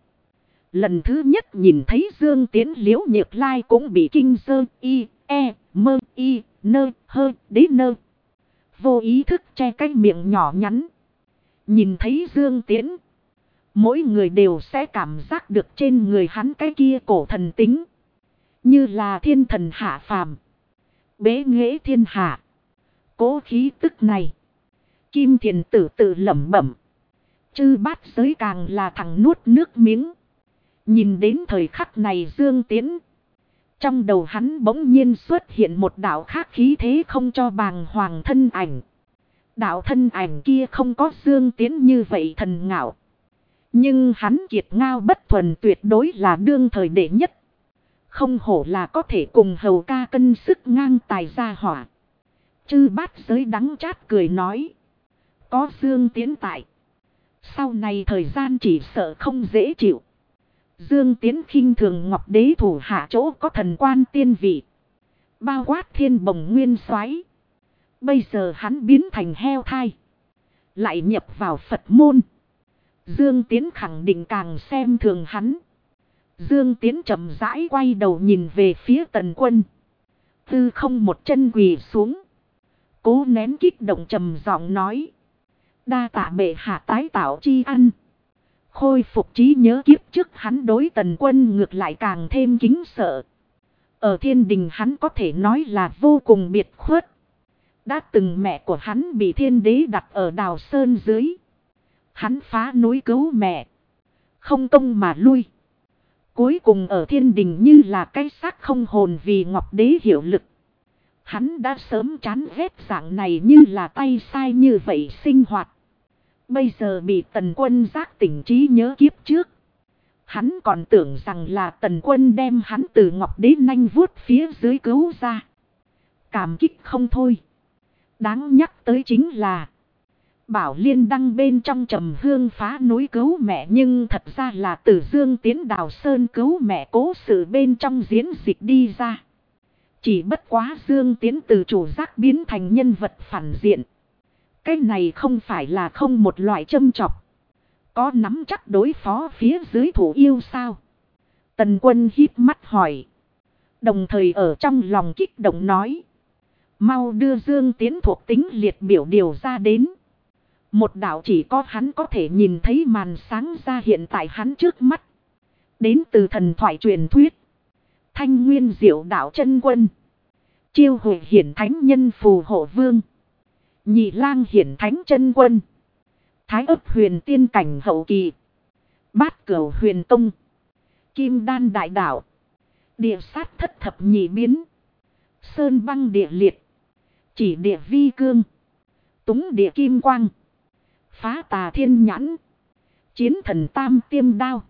Lần thứ nhất nhìn thấy Dương Tiến Liễu Nhược Lai cũng bị kinh sơ y, e, mơ y, nơ, hơ, đế nơ. Vô ý thức che cái miệng nhỏ nhắn. Nhìn thấy Dương Tiến, mỗi người đều sẽ cảm giác được trên người hắn cái kia cổ thần tính. Như là thiên thần hạ phàm, bế nghệ thiên hạ. Cố khí tức này, Kim Thiền Tử tự lẩm bẩm. Chư Bát Giới càng là thằng nuốt nước miếng. Nhìn đến thời khắc này Dương Tiến, trong đầu hắn bỗng nhiên xuất hiện một đạo khác khí thế không cho bàng hoàng thân ảnh. Đạo thân ảnh kia không có Dương Tiến như vậy thần ngạo. Nhưng hắn kiệt ngao bất thuần tuyệt đối là đương thời đệ nhất. Không hổ là có thể cùng hầu ca cân sức ngang tài gia hỏa. Chư Bát Giới đắng chát cười nói. Có Dương Tiến tại, sau này thời gian chỉ sợ không dễ chịu. Dương Tiến khinh thường Ngọc Đế thủ hạ chỗ có thần quan tiên vị, bao quát thiên bồng nguyên soái. Bây giờ hắn biến thành heo thai, lại nhập vào Phật môn. Dương Tiến khẳng định càng xem thường hắn. Dương Tiến chậm rãi quay đầu nhìn về phía Tần Quân. Tư không một chân quỳ xuống, cố nén kích động trầm giọng nói. Đa tạ bệ hạ tái tạo chi ăn. Khôi phục trí nhớ kiếp trước hắn đối Tần Quân ngược lại càng thêm kính sợ. Ở thiên đình hắn có thể nói là vô cùng biệt khuất. Đã từng mẹ của hắn bị thiên đế đặt ở đào sơn dưới. Hắn phá núi cứu mẹ, không công mà lui. Cuối cùng ở thiên đình như là cái xác không hồn vì Ngọc Đế hiệu lực. Hắn đã sớm chán ghét dạng này như là tay sai như vậy sinh hoạt. Bây giờ bị Tần Quân giác tỉnh trí nhớ kiếp trước. Hắn còn tưởng rằng là Tần Quân đem hắn từ Ngọc Đế nanh vuốt phía dưới cứu ra. Cảm kích không thôi. Đáng nhắc tới chính là Bảo Liên Đăng bên trong trầm hương phá núi cứu mẹ, nhưng thật ra là từ Dương Tiến đào sơn cứu mẹ cố sự bên trong diễn dịch đi ra. Chỉ bất quá Dương Tiến từ chủ giác biến thành nhân vật phản diện. Cái này không phải là không một loại châm chọc. Có nắm chắc đối phó phía dưới thủ yêu sao? Tần Quân híp mắt hỏi. Đồng thời ở trong lòng kích động nói. Mau đưa Dương Tiến thuộc tính liệt biểu điều ra đến. Một đạo chỉ có hắn có thể nhìn thấy màn sáng ra hiện tại hắn trước mắt. Đến từ thần thoại truyền thuyết. Thanh Nguyên Diệu đạo chân quân. Chiêu hội hiển thánh nhân phù hộ vương. Nhị lang hiển thánh chân quân. Thái ấp huyền tiên cảnh hậu kỳ. Bát cửu huyền tông. Kim đan đại đạo. Địa sát thất thập nhị biến. Sơn băng địa liệt. Chỉ địa vi cương. Túng địa kim quang. Phá tà thiên nhãn. Chiến thần tam tiêm đao.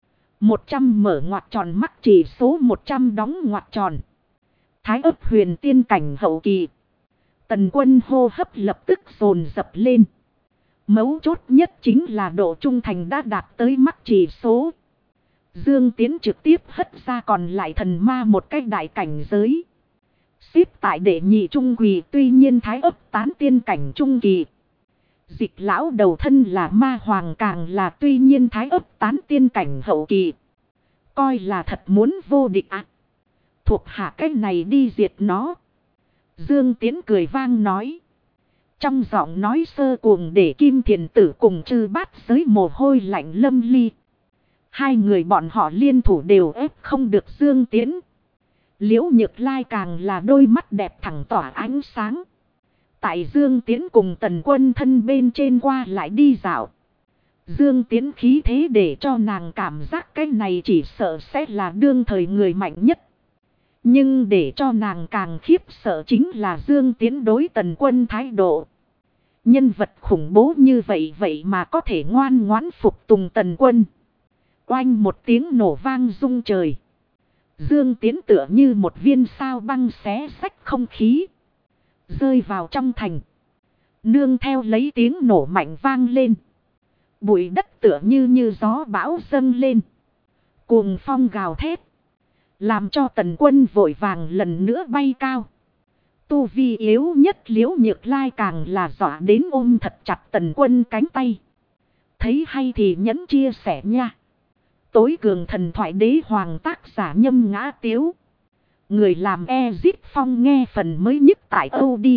100 mở ngoặt tròn mắt chỉ số 100 đóng ngoặt tròn. Thái ấp huyền tiên cảnh hậu kỳ. Tần Quân hô hấp lập tức dồn dập lên. Mấu chốt nhất chính là độ trung thành đã đạt tới mắt chỉ số. Dương Tiến trực tiếp hất ra còn lại thần ma một cách đại cảnh giới. Xếp tại đệ nhị trung quỳ, tuy nhiên thái ấp tán tiên cảnh trung kỳ. Dịch lão đầu thân là ma hoàng càng là tuy nhiên thái ấp tán tiên cảnh hậu kỳ. Coi là thật muốn vô địch ạ. Thuộc hạ cái này đi diệt nó. Dương Tiến cười vang nói. Trong giọng nói sơ cuồng để Kim Thiền Tử cùng Chư Bát Giới mồ hôi lạnh lâm ly. Hai người bọn họ liên thủ đều ép không được Dương Tiến. Liễu Nhược Lai càng là đôi mắt đẹp thẳng tỏa ánh sáng. Tại Dương Tiến cùng Tần Quân thân bên trên qua lại đi dạo. Dương Tiến khí thế để cho nàng cảm giác cái này chỉ sợ sẽ là đương thời người mạnh nhất. Nhưng để cho nàng càng khiếp sợ chính là Dương Tiến đối Tần Quân thái độ. Nhân vật khủng bố như vậy vậy mà có thể ngoan ngoãn phục tùng Tần Quân. Oanh một tiếng nổ vang rung trời. Dương Tiến tựa như một viên sao băng xé xách không khí. Rơi vào trong thành. Nương theo lấy tiếng nổ mạnh vang lên. Bụi đất tựa như gió bão dâng lên. Cuồng phong gào thét. Làm cho Tần Quân vội vàng lần nữa bay cao. Tu vi yếu nhất Liễu Nhược Lai càng là dọa đến ôm thật chặt Tần Quân cánh tay. Thấy hay thì nhẫn chia sẻ nha. Tối cường thần thoại đế hoàng tác giả Nhâm Ngã Tiếu. Người làm Ezip Phong nghe phần mới nhất tại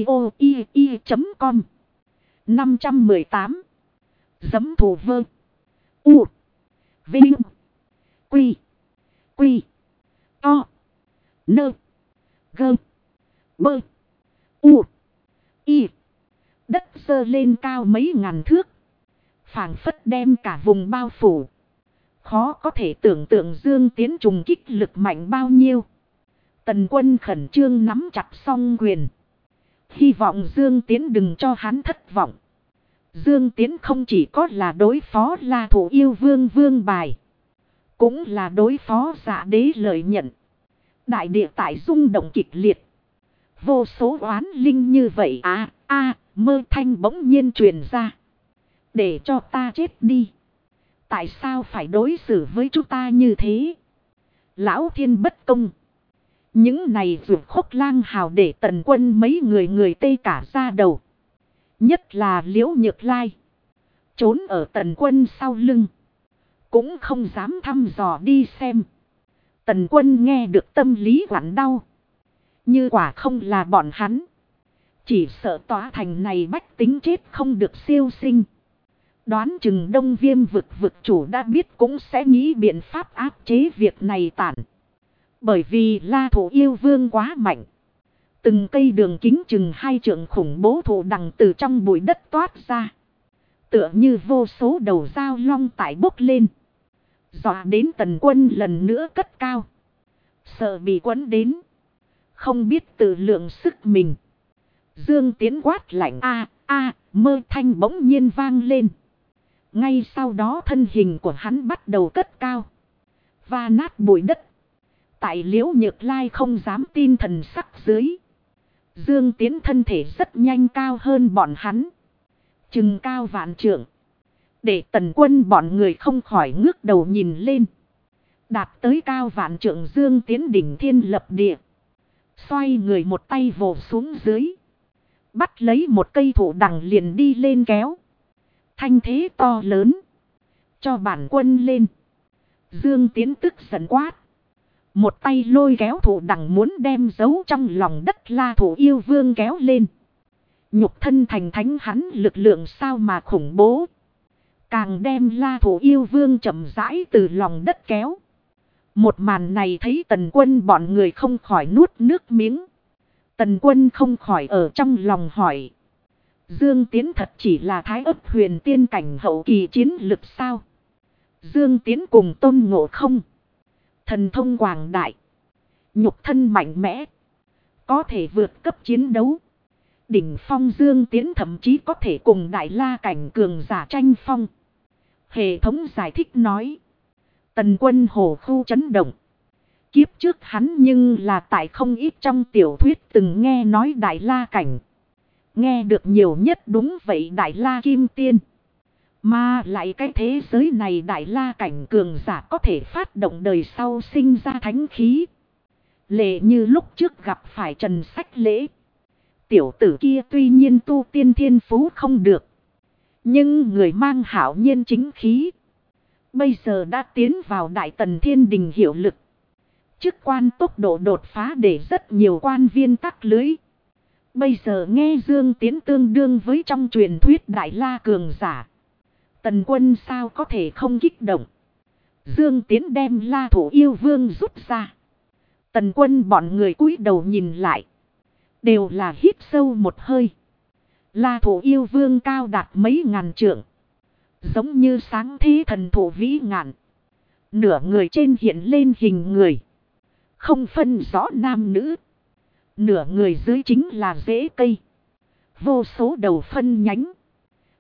audio.com. 518. Giấm thủ vơ. U. Vinh. Quy. Quy. To. Nơ. Gơ. Bơ. U. Y. Đất dơ lên cao mấy ngàn thước. Phảng phất đem cả vùng bao phủ. Khó có thể tưởng tượng Dương Tiến trùng kích lực mạnh bao nhiêu. Tần Quân khẩn trương nắm chặt song quyền. Hy vọng Dương Tiến đừng cho hắn thất vọng. Dương Tiến không chỉ có là đối phó La Thủ Yêu Vương vương bài. Cũng là đối phó Dạ Đế lợi nhận. Đại địa tại rung động kịch liệt. Vô số oán linh như vậy mơ thanh bỗng nhiên truyền ra. Để cho ta chết đi. Tại sao phải đối xử với chúng ta như thế? Lão thiên bất công. Những này ruột khốc lang hào để Tần Quân mấy người tê cả da đầu. Nhất là Liễu Nhược Lai. Trốn ở Tần Quân sau lưng. Cũng không dám thăm dò đi xem. Tần Quân nghe được tâm lý quặn đau. Như quả không là bọn hắn. Chỉ sợ tòa thành này bách tính chết không được siêu sinh. Đoán chừng Đông Viêm vực chủ đã biết cũng sẽ nghĩ biện pháp áp chế việc này tản. Bởi vì La Thủ Yêu Vương quá mạnh. Từng cây đường kính chừng 2 trượng khủng bố thụ đằng từ trong bụi đất toát ra. Tựa như vô số đầu dao long tải bốc lên. Dọa đến Tần Quân lần nữa cất cao. Sợ bị quấn đến. Không biết tự lượng sức mình. Dương Tiến quát lạnh mơ thanh bỗng nhiên vang lên. Ngay sau đó thân hình của hắn bắt đầu cất cao. Và nát bụi đất. Tại Liễu Nhược Lai không dám tin thần sắc dưới. Dương Tiến thân thể rất nhanh cao hơn bọn hắn. Chừng cao vạn trượng. Để Tần Quân bọn người không khỏi ngước đầu nhìn lên. Đạt tới cao vạn trượng Dương Tiến đỉnh thiên lập địa. Xoay người một tay vồ xuống dưới. Bắt lấy một cây thụ đằng liền đi lên kéo. Thanh thế to lớn. Cho bản quân lên. Dương Tiến tức giận quát. Một tay lôi kéo thụ đằng muốn đem giấu trong lòng đất La Thủ Yêu Vương kéo lên. Nhục thân thành thánh hắn lực lượng sao mà khủng bố. Càng đem La Thủ Yêu Vương chậm rãi từ lòng đất kéo. Một màn này thấy Tần Quân bọn người không khỏi nuốt nước miếng. Tần Quân không khỏi ở trong lòng hỏi. Dương Tiến thật chỉ là thái ấp huyền tiên cảnh hậu kỳ chiến lực sao? Dương Tiến cùng Tôn Ngộ Không. Thần thông quảng đại. Nhục thân mạnh mẽ. Có thể vượt cấp chiến đấu. Đỉnh phong Dương Tiến thậm chí có thể cùng Đại La cảnh cường giả tranh phong. Hệ thống giải thích nói. Tần Quân hổ khu chấn động. Kiếp trước hắn nhưng là tại không ít trong tiểu thuyết từng nghe nói Đại La cảnh. Nghe được nhiều nhất đúng vậy Đại La Kim Tiên. Mà lại cái thế giới này Đại La cảnh cường giả có thể phát động đời sau sinh ra thánh khí. Lệ như lúc trước gặp phải Trần Sách Lễ. Tiểu tử kia tuy nhiên tu tiên thiên phú không được. Nhưng người mang hảo nhiên chính khí. Bây giờ đã tiến vào Đại Tần Thiên Đình hiệu lực. Chức quan tốc độ đột phá để rất nhiều quan viên tắc lưới. Bây giờ nghe Dương Tiến tương đương với trong truyền thuyết Đại La cường giả. Tần Quân sao có thể không kích động. Dương Tiến đem La Thủ Yêu Vương rút ra. Tần Quân bọn người cúi đầu nhìn lại. Đều là hít sâu một hơi. La Thủ Yêu Vương cao đạt mấy ngàn trượng. Giống như sáng thế thần thủ vĩ ngạn. Nửa người trên hiện lên hình người. Không phân rõ nam nữ. Nửa người dưới chính là rễ cây. Vô số đầu phân nhánh.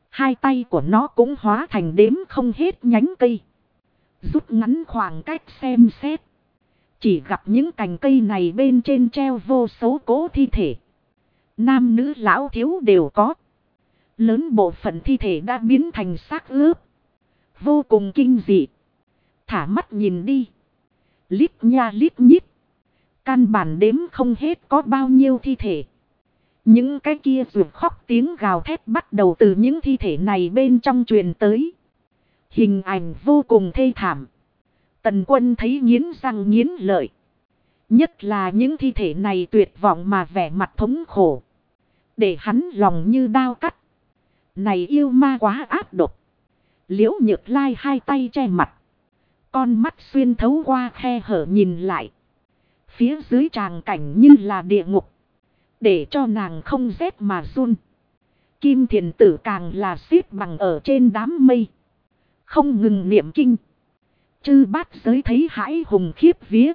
Hai tay của nó cũng hóa thành đếm không hết nhánh cây. Rút ngắn khoảng cách xem xét. Chỉ gặp những cành cây này bên trên treo vô số cố thi thể. Nam nữ lão thiếu đều có. Lớn bộ phận thi thể đã biến thành xác ướp. Vô cùng kinh dị. Thả mắt nhìn đi. Lít nha lít nhít. Căn bản đếm không hết có bao nhiêu thi thể. Những cái kia ruột khóc tiếng gào thét bắt đầu từ những thi thể này bên trong truyền tới. Hình ảnh vô cùng thê thảm. Tần Quân thấy nghiến răng nghiến lợi. Nhất là những thi thể này tuyệt vọng mà vẻ mặt thống khổ. Để hắn lòng như đao cắt. Này yêu ma quá ác độc. Liễu Nhược Lai hai tay che mặt. Con mắt xuyên thấu qua khe hở nhìn lại. Phía dưới tràng cảnh như là địa ngục. Để cho nàng không rét mà run. Kim Thiền Tử càng là xếp bằng ở trên đám mây. Không ngừng niệm kinh. Chư bát giới thấy hãi hùng khiếp vía.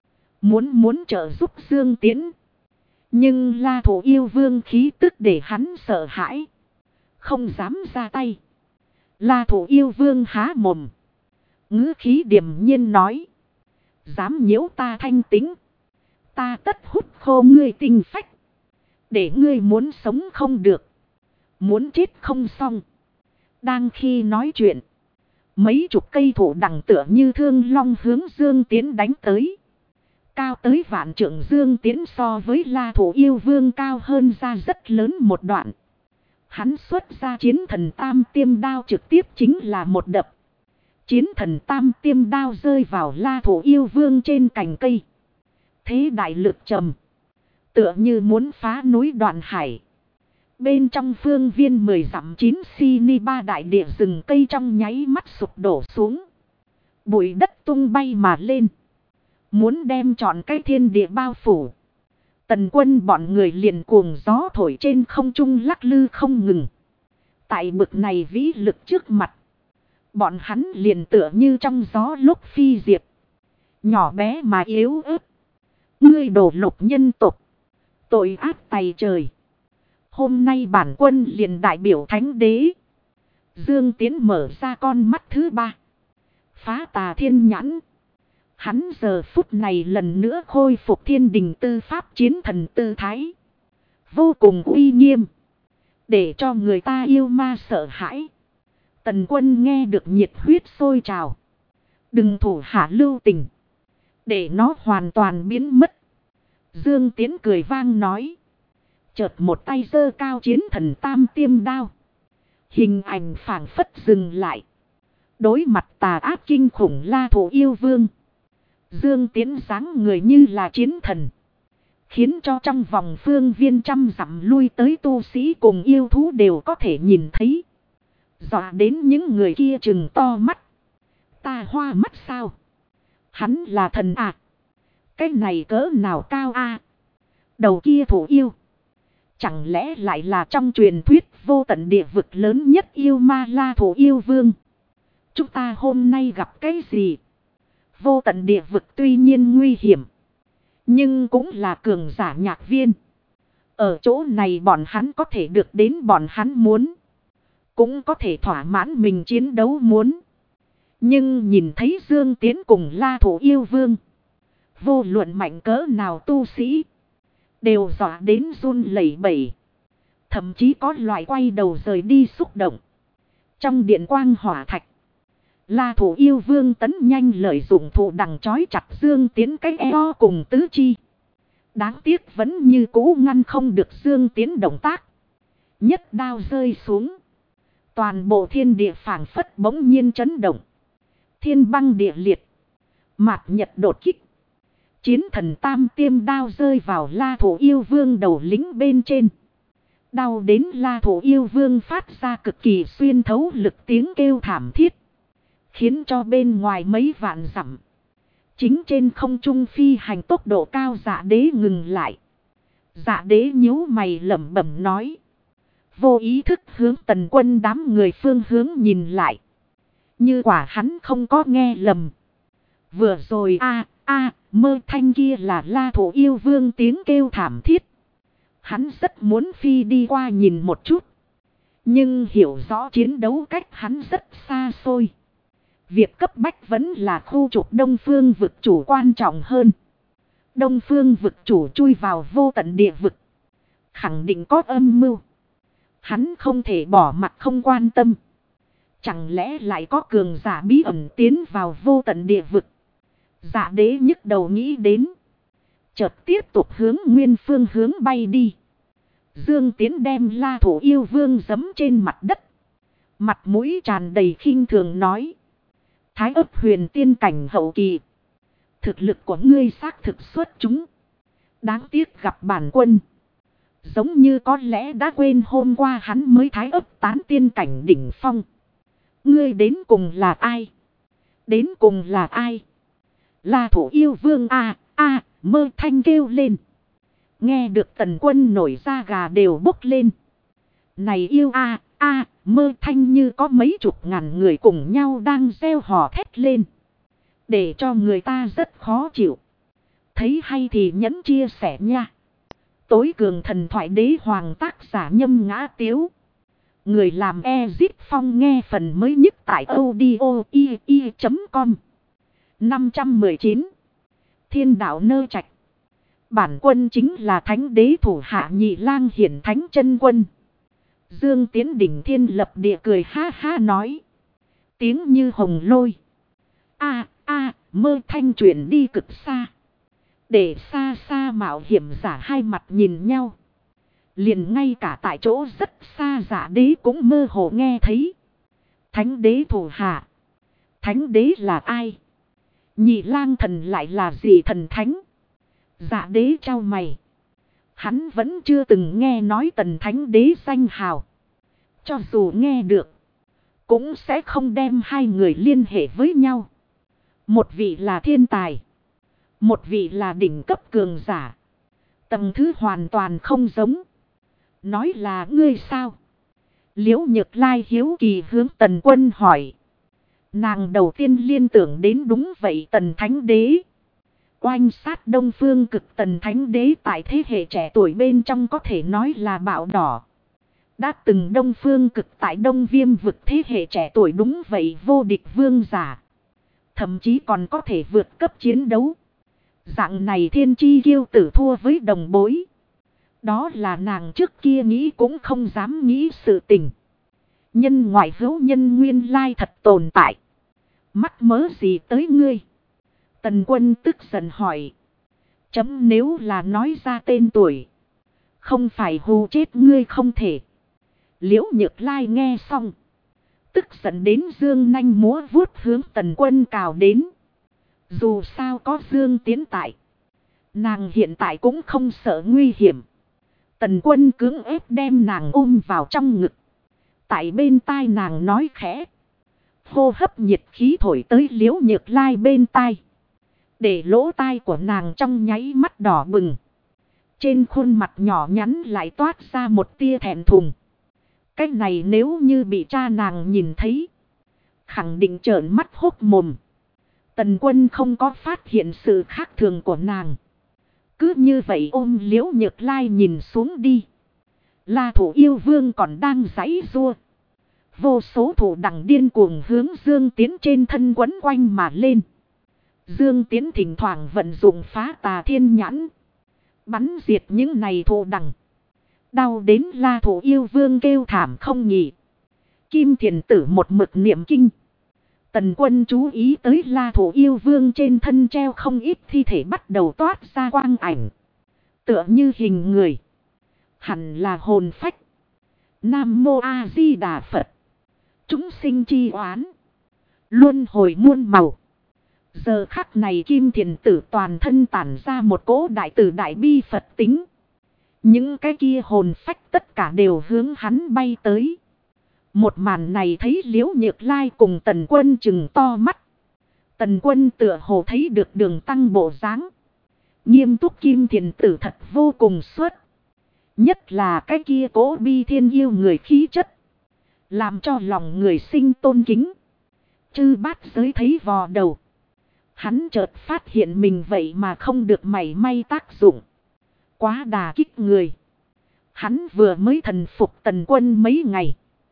Muốn trợ giúp Dương Tiễn. Nhưng La Thổ Yêu Vương khí tức để hắn sợ hãi. Không dám ra tay. La Thổ Yêu Vương há mồm. Ngữ khí điềm nhiên nói. Dám nhiễu ta thanh tính. Ta tất hút khô ngươi tinh phách. Để ngươi muốn sống không được. Muốn chết không xong. Đang khi nói chuyện. Mấy chục cây thụ đằng tựa như thương long hướng Dương Tiễn đánh tới. Cao tới vạn trượng Dương Tiễn so với La Thổ Yêu Vương cao hơn ra rất lớn một đoạn. Hắn xuất ra chiến thần tam tiêm đao trực tiếp chính là một đập. Chiến thần tam tiêm đao rơi vào La Thổ Yêu Vương trên cành cây. Thế đại lực trầm. Tựa như muốn phá núi đoạn hải. Bên trong phương viên 10 dặm 9 si ba đại địa rừng cây trong nháy mắt sụp đổ xuống. Bụi đất tung bay mà lên. Muốn đem trọn cái thiên địa bao phủ. Tần Quân bọn người liền cuồng gió thổi trên không trung lắc lư không ngừng. Tại bực này vĩ lực trước mặt. Bọn hắn liền tựa như trong gió lúc phi diệp. Nhỏ bé mà yếu ớt. Ngươi đổ lục nhân tục. Tội ác tày trời. Hôm nay bản quân liền đại biểu thánh đế. Dương Tiễn mở ra con mắt thứ ba. Phá tà thiên nhãn. Hắn giờ phút này lần nữa khôi phục thiên đình tư pháp chiến thần tư thái. Vô cùng uy nghiêm. Để cho người ta yêu ma sợ hãi. Tần Quân nghe được nhiệt huyết sôi trào. Đừng thủ hạ lưu tình. Để nó hoàn toàn biến mất. Dương Tiễn cười vang nói. Chợt một tay giơ cao chiến thần tam tiêm đao. Hình ảnh phảng phất dừng lại. Đối mặt tà ác kinh khủng La Thổ Yêu Vương. Dương Tiễn dáng người như là chiến thần. Khiến cho trong vòng phương viên trăm dặm lui tới tu sĩ cùng yêu thú đều có thể nhìn thấy. Dọa đến những người kia trừng to mắt. Ta hoa mắt sao? Hắn là thần à? Cái này cỡ nào cao a? Đầu kia thủ yêu. Chẳng lẽ lại là trong truyền thuyết vô tận địa vực lớn nhất yêu ma La Thổ Yêu Vương? Chúng ta hôm nay gặp cái gì? Vô tận địa vực tuy nhiên nguy hiểm. Nhưng cũng là cường giả nhạc viên. Ở chỗ này bọn hắn có thể được đến bọn hắn muốn. Cũng có thể thỏa mãn mình chiến đấu muốn. Nhưng nhìn thấy Dương Tiễn cùng La Thổ Yêu Vương. Vô luận mạnh cỡ nào tu sĩ. Đều dọa đến run lẩy bẩy. Thậm chí có loại quay đầu rời đi xúc động. Trong điện quang hỏa thạch. La Thổ Yêu Vương tấn nhanh lợi dụng thụ đằng chói chặt Dương Tiễn cái eo cùng tứ chi. Đáng tiếc vẫn như cũ ngăn không được Dương Tiễn động tác. Nhất đao rơi xuống. Toàn bộ thiên địa phảng phất bỗng nhiên chấn động. Thiên băng địa liệt. Mạt nhật đột kích. Chiến thần tam tiêm đao rơi vào La Thổ Yêu Vương đầu lính bên trên. Đau đến La Thổ Yêu Vương phát ra cực kỳ xuyên thấu lực tiếng kêu thảm thiết. Khiến cho bên ngoài mấy vạn dặm. Chính trên không trung phi hành tốc độ cao Dạ Đế ngừng lại. Dạ Đế nhíu mày lẩm bẩm nói. Vô ý thức hướng Tần Quân đám người phương hướng nhìn lại. Như quả hắn không có nghe lầm. Vừa rồi mơ thanh kia là La Thổ Yêu Vương tiếng kêu thảm thiết. Hắn rất muốn phi đi qua nhìn một chút. Nhưng hiểu rõ chiến đấu cách hắn rất xa xôi. Việc cấp bách vẫn là khu trục Đông Phương vực chủ quan trọng hơn. Đông Phương vực chủ chui vào vô tận địa vực. Khẳng định có âm mưu. Hắn không thể bỏ mặc không quan tâm. Chẳng lẽ lại có cường giả bí ẩn tiến vào vô tận địa vực. Dạ đế nhức đầu nghĩ đến. Chợt tiếp tục hướng nguyên phương hướng bay đi. Dương Tiến đem La Thủ Yêu Vương giẫm trên mặt đất. Mặt mũi tràn đầy khinh thường nói. Thái ấp huyền tiên cảnh hậu kỳ. Thực lực của ngươi xác thực xuất chúng. Đáng tiếc gặp bản quân. Giống như có lẽ đã quên hôm qua hắn mới thái ấp tán tiên cảnh đỉnh phong. Ngươi đến cùng là ai? Đến cùng là ai? La Thủ Yêu Vương mơ thanh kêu lên. Nghe được Tần Quân nổi da gà đều bốc lên. Này yêu mơ thanh như có mấy chục ngàn người cùng nhau đang reo hò thét lên. Để cho người ta rất khó chịu. Thấy hay thì nhấn chia sẻ nha. Tối cường thần thoại đế hoàng tác giả Nhâm Ngã Tiếu. Người làm Ezip Phong nghe phần mới nhất tại audio.com. 519. Thiên đạo nơ trạch. Bản quân chính là thánh đế thủ hạ Nhị Lang hiển thánh chân quân. Dương Tiến đỉnh thiên lập địa cười ha ha nói. Tiếng như hồng lôi. Mơ thanh chuyển đi cực xa. Để xa xa mạo hiểm giả hai mặt nhìn nhau. Liền ngay cả tại chỗ rất xa giả đế cũng mơ hồ nghe thấy. Thánh đế thủ hạ. Thánh đế là ai? Nhị Lang thần lại là gì thần thánh? Dạ đế trao mày. Hắn vẫn chưa từng nghe nói Tần thánh đế danh hào. Cho dù nghe được. Cũng sẽ không đem hai người liên hệ với nhau. Một vị là thiên tài. Một vị là đỉnh cấp cường giả. Tầng thứ hoàn toàn không giống. Nói là ngươi sao? Liễu Nhược Lai hiếu kỳ hướng Tần Quân hỏi. Nàng đầu tiên liên tưởng đến đúng vậy Tần Thánh Đế. Oanh sát Đông Phương Cực Tần Thánh Đế tại thế hệ trẻ tuổi bên trong có thể nói là bạo đỏ. Đã từng Đông Phương Cực tại Đông Viêm vực thế hệ trẻ tuổi đúng vậy vô địch vương giả. Thậm chí còn có thể vượt cấp chiến đấu. Dạng này thiên chi kiêu tử thua với đồng bối. Đó là nàng trước kia nghĩ cũng không dám nghĩ sự tình. Nhân ngoại hữu nhân nguyên lai thật tồn tại. Mắc mớ gì tới ngươi? Tần Quân tức giận hỏi. Chấm nếu là nói ra tên tuổi. Không phải hù chết ngươi không thể. Liễu Nhược Lai nghe xong. Tức giận đến dương nanh múa vuốt hướng Tần Quân cào đến. Dù sao có Dương Tiến tại. Nàng hiện tại cũng không sợ nguy hiểm. Tần Quân cưỡng ép đem nàng ôm vào trong ngực. Tại bên tai nàng nói khẽ. Hô hấp nhiệt khí thổi tới Liễu Nhược Lai bên tai. Để lỗ tai của nàng trong nháy mắt đỏ bừng. Trên khuôn mặt nhỏ nhắn lại toát ra một tia thẹn thùng. Cái này nếu như bị cha nàng nhìn thấy. Khẳng định trợn mắt hốt mồm. Tần Quân không có phát hiện sự khác thường của nàng. Cứ như vậy ôm Liễu Nhược Lai nhìn xuống đi. La Thủ Yêu Vương còn đang giãy giụa. Vô số thủ đằng điên cuồng hướng Dương Tiến trên thân quấn quanh mà lên. Dương Tiến thỉnh thoảng vận dụng phá tà thiên nhãn. Bắn diệt những này thủ đằng. Đau đến La Thủ Yêu Vương kêu thảm không nhỉ. Kim Thiền Tử một mực niệm kinh. Tần Quân chú ý tới La Thủ Yêu Vương trên thân treo không ít thi thể bắt đầu toát ra quang ảnh. Tựa như hình người. Hẳn là hồn phách. Nam Mô A Di Đà Phật. Chúng sinh chi oán. Luân hồi muôn màu. Giờ khắc này Kim Thiền Tử toàn thân tản ra một cỗ đại từ đại bi Phật tính. Những cái kia hồn phách tất cả đều hướng hắn bay tới. Một màn này thấy Liễu Nhược Lai cùng Tần Quân chừng to mắt. Tần Quân tựa hồ thấy được Đường Tăng bộ dáng. Nghiêm túc Kim Thiền Tử thật vô cùng xuất. Nhất là cái kia cố bi thiên yêu người khí chất. Làm cho lòng người sinh tôn kính. Chư bát giới thấy vò đầu. Hắn chợt phát hiện mình vậy mà không được mảy may tác dụng. Quá đà kích người. Hắn vừa mới thần phục Tần Quân mấy ngày.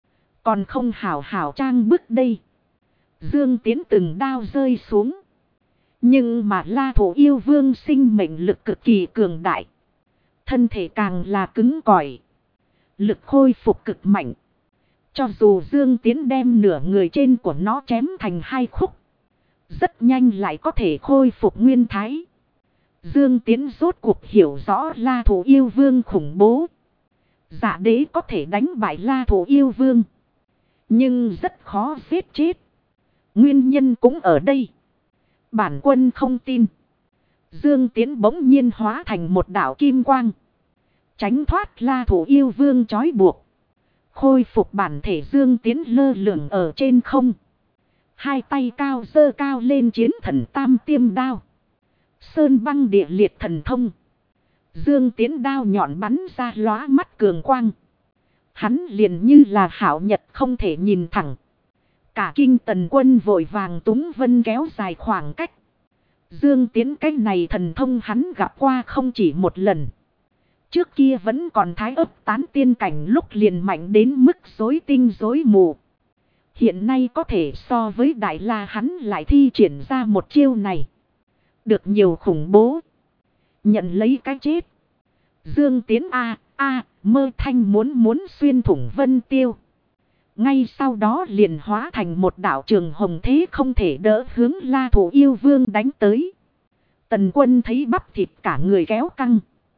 Còn không hảo hảo trang bức đây. Dương Tiến từng đao rơi xuống. Nhưng mà La Thổ Yêu Vương sinh mệnh lực cực kỳ cường đại. Thân thể càng là cứng cỏi. Lực khôi phục cực mạnh. Cho dù Dương Tiến đem nửa người trên của nó chém thành hai khúc. Rất nhanh lại có thể khôi phục nguyên thái. Dương Tiến rốt cuộc hiểu rõ La Thổ Yêu Vương khủng bố. Dạ đế có thể đánh bại La Thổ Yêu Vương. Nhưng rất khó giết chết. Nguyên nhân cũng ở đây. Bản quân không tin. Dương Tiến bỗng nhiên hóa thành một đạo kim quang. Tránh thoát La Thổ Yêu Vương trói buộc. Khôi phục bản thể Dương Tiến lơ lửng ở trên không. Hai tay cao giơ cao lên chiến thần tam tiêm đao. Sơn băng địa liệt thần thông. Dương Tiến đao nhọn bắn ra lóa mắt cường quang. Hắn liền như là hảo nhật không thể nhìn thẳng. Cả kinh Tần Quân vội vàng túng vân kéo dài khoảng cách. Dương Tiến cái này thần thông hắn gặp qua không chỉ một lần. Trước kia vẫn còn thái ấp tán tiên cảnh lúc liền mạnh đến mức rối tinh rối mù. Hiện nay có thể so với Đại La hắn lại thi triển ra một chiêu này. Được nhiều khủng bố. Nhận lấy cái chết. Dương Tiến mơ thanh muốn xuyên thủng vân tiêu. Ngay sau đó liền hóa thành một đạo trường hồng thế không thể đỡ hướng La Thổ Yêu Vương đánh tới. Tần Quân thấy bắp thịt cả người kéo căng.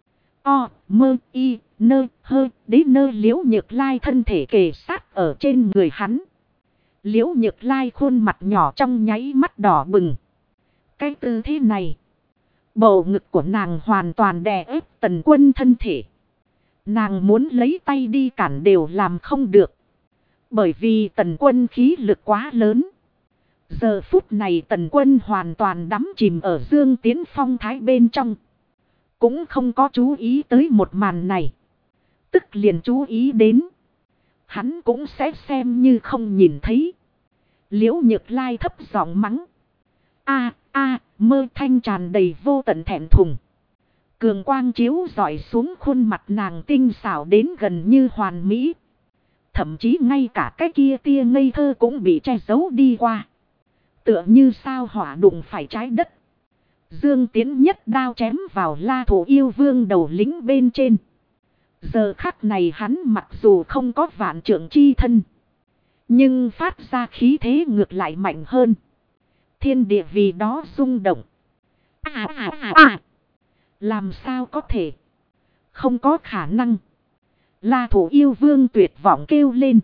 Đế nơ Liễu Nhược Lai thân thể kề sát ở trên người hắn. Liễu Nhược Lai khuôn mặt nhỏ trong nháy mắt đỏ bừng. Cái tư thế này. Bầu ngực của nàng hoàn toàn đè ép Tần Quân thân thể. Nàng muốn lấy tay đi cản đều làm không được. Bởi vì Tần Quân khí lực quá lớn. Giờ phút này Tần Quân hoàn toàn đắm chìm ở Dương Tiến phong thái bên trong. Cũng không có chú ý tới một màn này. Tức liền chú ý đến. Hắn cũng sẽ xem như không nhìn thấy. Liễu Nhược Lai thấp giọng mắng. Mơ thanh tràn đầy vô tận thẹn thùng. Cường quang chiếu rọi xuống khuôn mặt nàng tinh xảo đến gần như hoàn mỹ. Thậm chí ngay cả cái kia tia ngây thơ cũng bị che giấu đi qua. Tựa như sao hỏa đụng phải trái đất. Dương Tiến nhất đao chém vào La Thổ Yêu Vương đầu lính bên trên. Giờ khắc này hắn mặc dù không có vạn trượng chi thân. Nhưng phát ra khí thế ngược lại mạnh hơn. Thiên địa vì đó rung động. Làm sao có thể? Không có khả năng. La Thổ Yêu Vương tuyệt vọng kêu lên.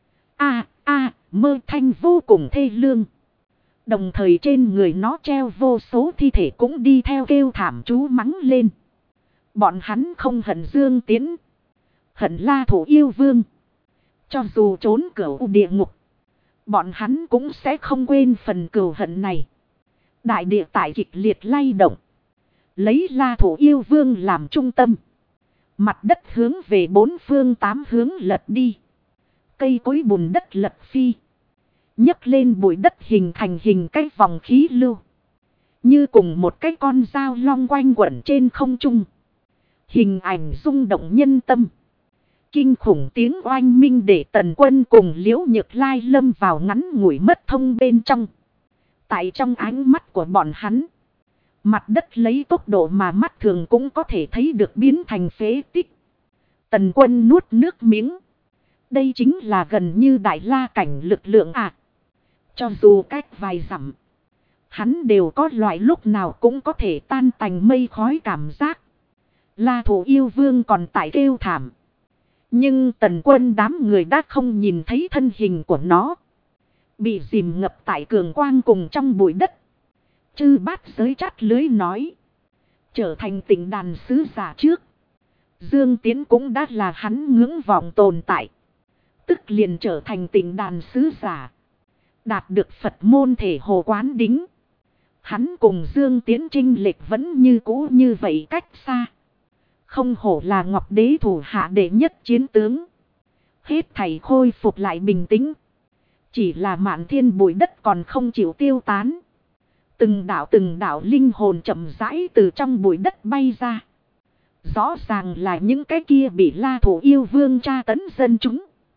Mơ thanh vô cùng thê lương. Đồng thời trên người nó treo vô số thi thể cũng đi theo kêu thảm chú mắng lên. Bọn hắn không hận Dương Tiến. Hận La Thổ Yêu Vương. Cho dù trốn cửu địa ngục. Bọn hắn cũng sẽ không quên phần cừu hận này. Đại địa tại kịch liệt lay động. Lấy La Thổ Yêu Vương làm trung tâm. Mặt đất hướng về bốn phương tám hướng lật đi. Cây cối bùn đất lật phi. Nhấc lên bụi đất hình thành hình cái vòng khí lưu. Như cùng một cái con dao long quanh quẩn trên không trung. Hình ảnh rung động nhân tâm. Kinh khủng tiếng oanh minh để Tần Quân cùng Liễu Nhược Lai lâm vào ngắn ngủi mất thông bên trong. Tại trong ánh mắt của bọn hắn. Mặt đất lấy tốc độ mà mắt thường cũng có thể thấy được biến thành phế tích. Tần Quân nuốt nước miếng. Đây chính là gần như Đại La cảnh lực lượng à. Cho dù cách vài dặm. Hắn đều có loại lúc nào cũng có thể tan tành mây khói cảm giác. La Thổ Yêu Vương còn tại kêu thảm. Nhưng Tần Quân đám người đã không nhìn thấy thân hình của nó. Bị dìm ngập tại cường quang cùng trong bụi đất. Chư Bát Giới chắt lưới nói. Trở thành Tịnh Đàn sứ giả trước. Dương Tiến cũng đã là hắn ngưỡng vọng tồn tại. Tức liền trở thành Tịnh Đàn sứ giả. Đạt được Phật môn thể hồ quán đính. Hắn cùng Dương Tiến chênh lệch vẫn như cũ như vậy cách xa. Không hổ là Ngọc Đế thủ hạ đệ nhất chiến tướng. Hết thảy khôi phục lại bình tĩnh. Chỉ là mạn thiên bụi đất còn không chịu tiêu tán. Từng đạo linh hồn chậm rãi từ trong bụi đất bay ra. Rõ ràng là những cái kia bị La Thổ Yêu Vương tra tấn dân chúng.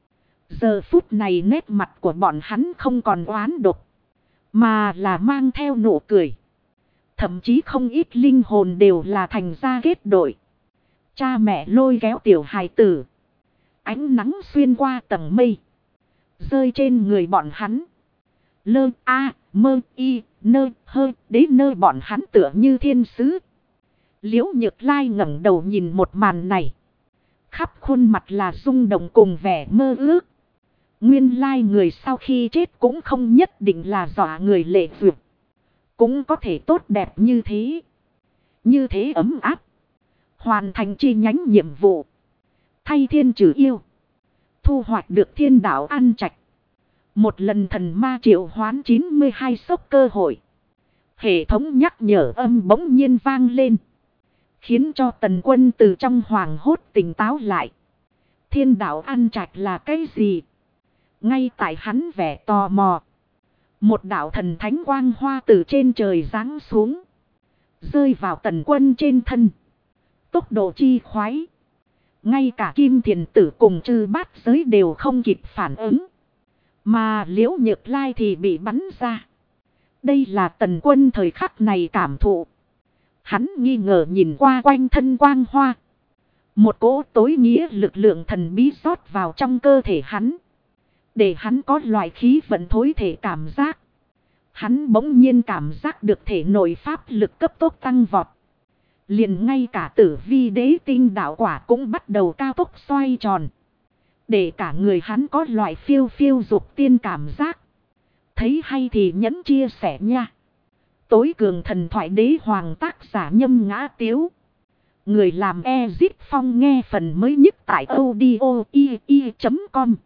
Giờ phút này nét mặt của bọn hắn không còn oán độc, mà là mang theo nụ cười. Thậm chí không ít linh hồn đều là thành ra kết đội. Cha mẹ lôi kéo tiểu hài tử. Ánh nắng xuyên qua tầng mây, rơi trên người bọn hắn. Lơ a mơ y nơ hơ đến nơi bọn hắn tựa như thiên sứ. Liễu Nhược Lai ngẩng đầu nhìn một màn này. Khắp khuôn mặt là rung động cùng vẻ mơ ước. Nguyên lai người sau khi chết cũng không nhất định là dọa người lệ vượt. Cũng có thể tốt đẹp như thế. Như thế ấm áp. Hoàn thành chi nhánh nhiệm vụ. Thay thiên trừ yêu. Thu hoạch được thiên đạo ăn trạch. Một lần thần ma triệu hoán 92 sốc cơ hội. Hệ thống nhắc nhở âm bỗng nhiên vang lên. Khiến cho Tần Quân từ trong hoàng hốt tỉnh táo lại. Thiên đạo ăn trạch là cái gì? Ngay tại hắn vẻ tò mò. Một đạo thần thánh quang hoa từ trên trời giáng xuống. Rơi vào Tần Quân trên thân. Tốc độ chi khoái. Ngay cả Kim Thiền Tử cùng Chư Bát Giới đều không kịp phản ứng. Mà Liễu Nhược Lai thì bị bắn ra. Đây là Tần Quân thời khắc này cảm thụ. Hắn nghi ngờ nhìn qua quanh thân quang hoa. Một cỗ tối nghĩa lực lượng thần bí rót vào trong cơ thể hắn. Để hắn có loại khí vận thối thể cảm giác. Hắn bỗng nhiên cảm giác được thể nội pháp lực cấp tốc tăng vọt. Liền ngay cả Tử Vi Đế Tinh đạo quả cũng bắt đầu cao tốc xoay tròn. Để cả người hắn có loại phiêu phiêu dục tiên cảm giác. Thấy hay thì nhấn chia sẻ nha. Tối cường thần thoại đế hoàng tác giả Nhâm Ngã Tiếu. Người làm Ezit Phong nghe phần mới nhất tại audio.com.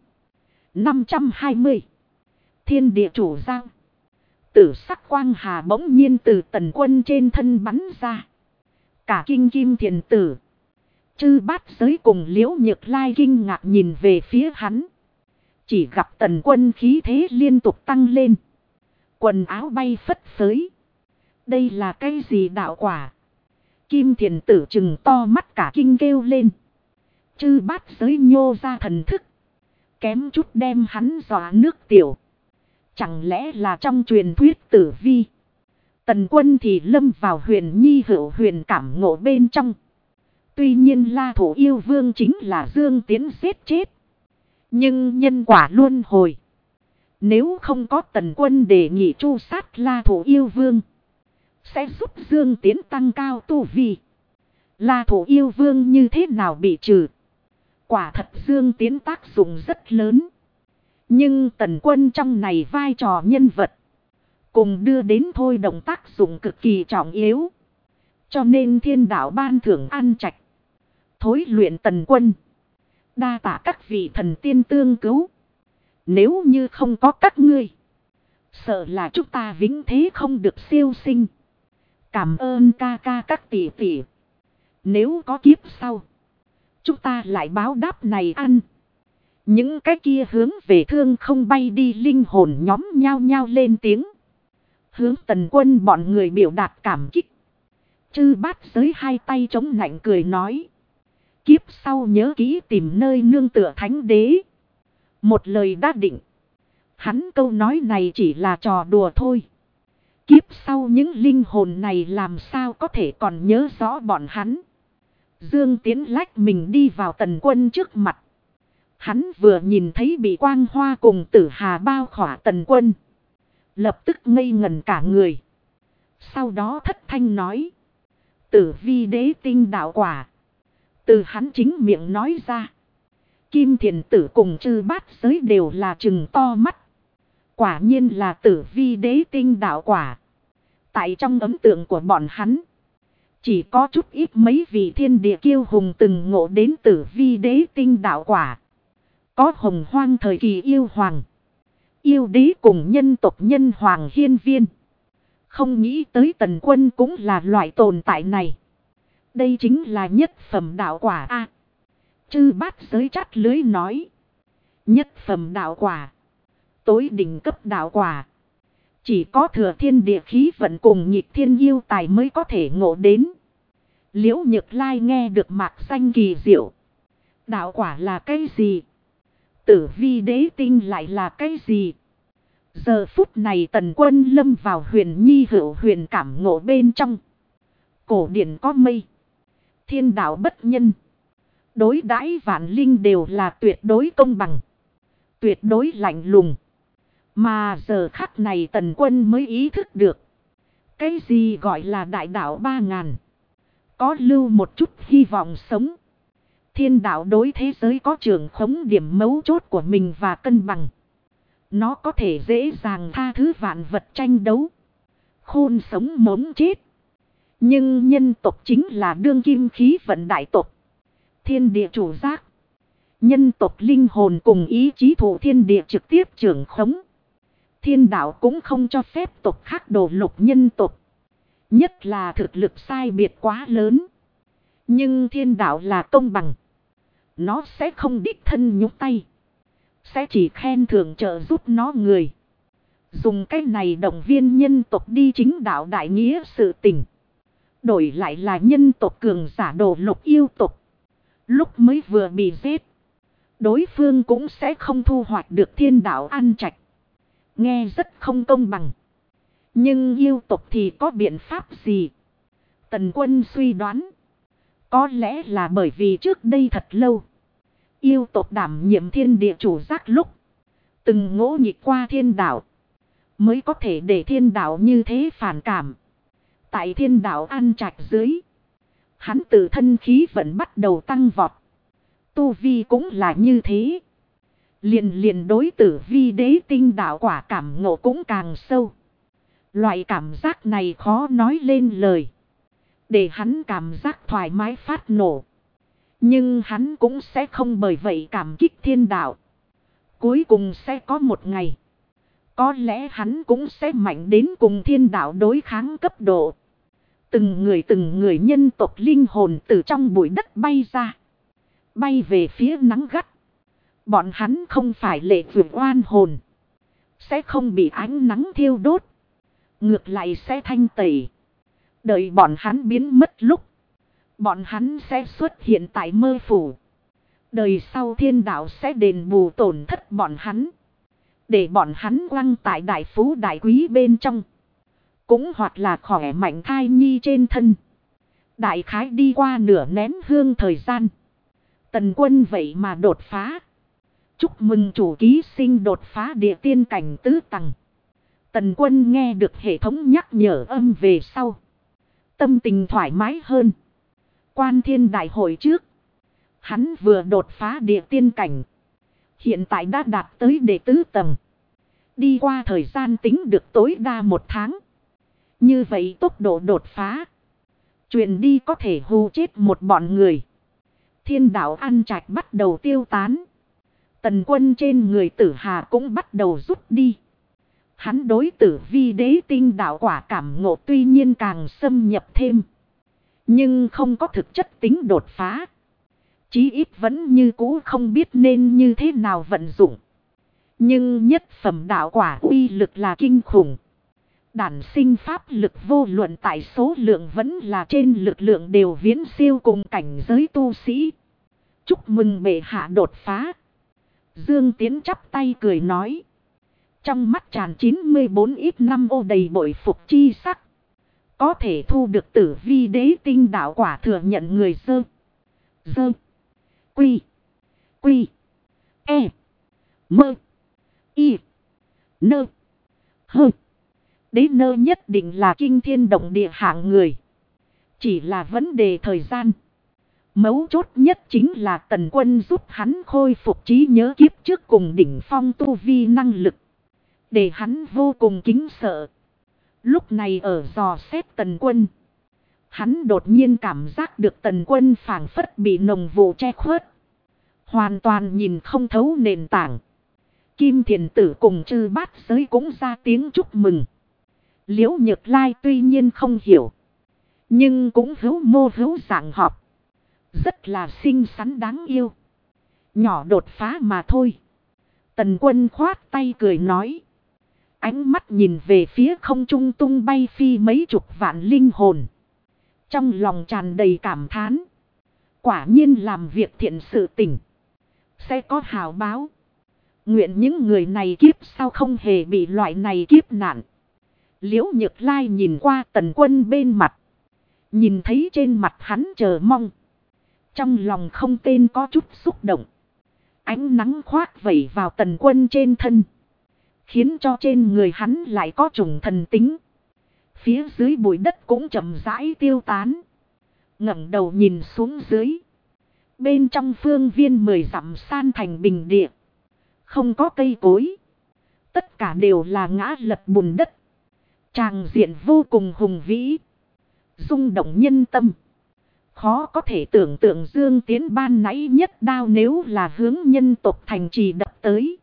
520. Thiên địa chủ giao. Tử sắc quang hà bỗng nhiên từ Tần Quân trên thân bắn ra. Cả kinh Kim Thiền Tử, Chư Bát Giới cùng Liễu Nhược Lai kinh ngạc nhìn về phía hắn. Chỉ gặp Tần Quân khí thế liên tục tăng lên. Quần áo bay phất phới. Đây là cái gì đạo quả? Kim Thiền Tử trừng to mắt cả kinh kêu lên. Chư Bát Giới nhô ra thần thức. Kém chút đem hắn dọa nước tiểu. Chẳng lẽ là trong truyền thuyết Tử Vi? Tần Quân thì lâm vào huyền nhi hữu huyền cảm ngộ bên trong. Tuy nhiên La Thủ Yêu Vương chính là Dương Tiến giết chết. Nhưng nhân quả luân hồi. Nếu không có Tần Quân đề nghị tru sát La Thủ Yêu Vương, sẽ giúp Dương Tiến tăng cao tu vi. La Thủ Yêu Vương như thế nào bị trừ? Quả thật Dương Tiến tác dụng rất lớn. Nhưng Tần Quân trong này vai trò nhân vật, cùng đưa đến thôi động tác dụng cực kỳ trọng yếu. Cho nên thiên đạo ban thưởng ăn trạch. Thối luyện Tần Quân. Đa tạ các vị thần tiên tương cứu. Nếu như không có các ngươi, sợ là chúng ta vĩnh thế không được siêu sinh. Cảm ơn ca ca các tỷ tỷ. Nếu có kiếp sau, chúng ta lại báo đáp này ăn. Những cái kia hướng về thương không bay đi linh hồn nhóm nhao nhao lên tiếng. Hướng Tần Quân bọn người biểu đạt cảm kích. Chư Bát Giới hai tay chống nạnh cười nói. Kiếp sau nhớ kỹ tìm nơi nương tựa thánh đế. Một lời đã định. Hắn câu nói này chỉ là trò đùa thôi. Kiếp sau những linh hồn này làm sao có thể còn nhớ rõ bọn hắn. Dương Tiến lách mình đi vào Tần Quân trước mặt. Hắn vừa nhìn thấy bị quang hoa cùng Tử Hà bao khỏa Tần Quân, lập tức ngây ngẩn cả người. Sau đó thất thanh nói. Tử Vi Đế Tinh đạo quả. Từ hắn chính miệng nói ra. Kim Thiền Tử cùng Chư Bát Giới đều là trừng to mắt. Quả nhiên là Tử Vi Đế Tinh đạo quả. Tại trong ấn tượng của bọn hắn, chỉ có chút ít mấy vị thiên địa kiêu hùng từng ngộ đến Tử Vi Đế Tinh đạo quả. Có Hồng Hoang thời kỳ yêu hoàng, yêu đế cùng nhân tộc nhân hoàng hiên viên. Không nghĩ tới Tần Quân cũng là loại tồn tại này. Đây chính là nhất phẩm đạo quả a. Chư Bát Giới chát lưới nói. Nhất phẩm đạo quả, tối đỉnh cấp đạo quả, chỉ có thừa thiên địa khí vận cùng nhịp thiên yêu tài mới có thể ngộ đến. Liễu Nhược Lai nghe được mạc danh kỳ diệu. Đạo quả là cái gì? Tử vi đế tinh lại là cái gì? Giờ phút này Tần Quân lâm vào huyền nhi hữu huyền cảm ngộ bên trong. Cổ điển có mây. Thiên đạo bất nhân. Đối đãi vạn linh đều là tuyệt đối công bằng. Tuyệt đối lạnh lùng. Mà giờ khắc này Tần Quân mới ý thức được. Cái gì gọi là đại đạo 3000. Có lưu một chút hy vọng sống. Thiên đạo đối thế giới có trường khống điểm mấu chốt của mình và cân bằng. Nó có thể dễ dàng tha thứ vạn vật tranh đấu. Khôn sống mống chết. Nhưng nhân tộc chính là đương kim khí vận đại tộc. Thiên địa chủ giác. Nhân tộc linh hồn cùng ý chí thủ thiên địa trực tiếp trưởng khống. Thiên đạo cũng không cho phép tộc khác đổ lục nhân tộc. Nhất là thực lực sai biệt quá lớn. Nhưng thiên đạo là công bằng. Nó sẽ không đích thân nhúc tay. Sẽ chỉ khen thưởng trợ giúp nó người. Dùng cái này động viên nhân tộc đi chính đạo đại nghĩa sự tình. Đổi lại là nhân tộc cường giả đổ lục yêu tộc. Lúc mới vừa bị giết. Đối phương cũng sẽ không thu hoạch được thiên đạo ăn trạch. Nghe rất không công bằng. Nhưng yêu tộc thì có biện pháp gì? Tần Quân suy đoán. Có lẽ là bởi vì trước đây thật lâu. Yêu tộc đảm nhiệm thiên địa chủ giác lúc. Từng ngỗ nghịch qua thiên đạo. Mới có thể để thiên đạo như thế phản cảm. Tại thiên đạo ăn trạch dưới. Hắn tự thân khí vẫn bắt đầu tăng vọt. Tu vi cũng là như thế. Liền đối tử vi đế tinh đạo quả cảm ngộ cũng càng sâu. Loại cảm giác này khó nói lên lời. Để hắn cảm giác thoải mái phát nổ. Nhưng hắn cũng sẽ không bởi vậy cảm kích thiên đạo. Cuối cùng sẽ có một ngày. Có lẽ hắn cũng sẽ mạnh đến cùng thiên đạo đối kháng cấp độ. Từng người nhân tộc linh hồn từ trong bụi đất bay ra. Bay về phía nắng gắt. Bọn hắn không phải lệ vượt oan hồn. Sẽ không bị ánh nắng thiêu đốt. Ngược lại sẽ thanh tẩy. Đợi bọn hắn biến mất lúc. Bọn hắn sẽ xuất hiện tại mơ phủ. Đời sau thiên đạo sẽ đền bù tổn thất bọn hắn. Để bọn hắn quăng tại đại phú đại quý bên trong. Cũng hoặc là khỏe mạnh thai nhi trên thân. Đại khái đi qua nửa nén hương thời gian. Tần Quân vậy mà đột phá. Chúc mừng chủ ký sinh đột phá địa tiên cảnh tứ tầng. Tần Quân nghe được hệ thống nhắc nhở âm về sau. Tâm tình thoải mái hơn. Quan thiên đại hội trước. Hắn vừa đột phá địa tiên cảnh. Hiện tại đã đạt tới đệ tứ tầng. Đi qua thời gian tính được tối đa 1 tháng. Như vậy tốc độ đột phá. Chuyện đi có thể hù chết một bọn người. Thiên đạo ăn trạch bắt đầu tiêu tán. Tần Quân trên người Tử Hà cũng bắt đầu rút đi. Hắn đối tử vi đế tinh đạo quả cảm ngộ tuy nhiên càng xâm nhập thêm. Nhưng không có thực chất tính đột phá. Chí ít vẫn như cũ không biết nên như thế nào vận dụng. Nhưng nhất phẩm đạo quả uy lực là kinh khủng. Đản sinh pháp lực vô luận tại số lượng vẫn là trên lực lượng đều viễn siêu cùng cảnh giới tu sĩ. Chúc mừng bệ hạ đột phá. Dương Tiến chắp tay cười nói. Trong mắt tràn 94 ít năm ô đầy bội phục chi sắc. Có thể thu được tử vi đế tinh đạo quả thừa nhận người dơ. Quy. E. Mơ. Y. Nơ. Hơ. Đế nơ nhất định là kinh thiên động địa hạng người. Chỉ là vấn đề thời gian. Mấu chốt nhất chính là Tần Quân giúp hắn khôi phục trí nhớ kiếp trước cùng đỉnh phong tu vi năng lực. Để hắn vô cùng kính sợ. Lúc này ở dò xét Tần Quân. Hắn đột nhiên cảm giác được Tần Quân phảng phất bị nồng vụ che khuất. Hoàn toàn nhìn không thấu nền tảng. Kim Thiền Tử cùng Chư Bát Giới cũng ra tiếng chúc mừng. Liễu Nhược Lai tuy nhiên không hiểu. Nhưng cũng hữu mô hữu dạng họp. Rất là xinh xắn đáng yêu. Nhỏ đột phá mà thôi. Tần Quân khoát tay cười nói. Ánh mắt nhìn về phía không trung tung bay phi mấy chục vạn linh hồn. Trong lòng tràn đầy cảm thán. Quả nhiên làm việc thiện sự tình. Sẽ có hào báo. Nguyện những người này kiếp sau không hề bị loại này kiếp nạn. Liễu Nhược Lai nhìn qua Tần Quân bên mặt. Nhìn thấy trên mặt hắn chờ mong. Trong lòng không tên có chút xúc động. Ánh nắng khoác vẩy vào Tần Quân trên thân. Khiến cho trên người hắn lại có chủng thần tính. Phía dưới bụi đất cũng chậm rãi tiêu tán. Ngẩng đầu nhìn xuống dưới. Bên trong phương viên 10 dặm san thành bình địa. Không có cây cối. Tất cả đều là ngã lật bùn đất. Tràng diện vô cùng hùng vĩ. Rung động nhân tâm. Khó có thể tưởng tượng Dương Tiến ban nãy nhất đao nếu là hướng nhân tộc thành trì đập tới.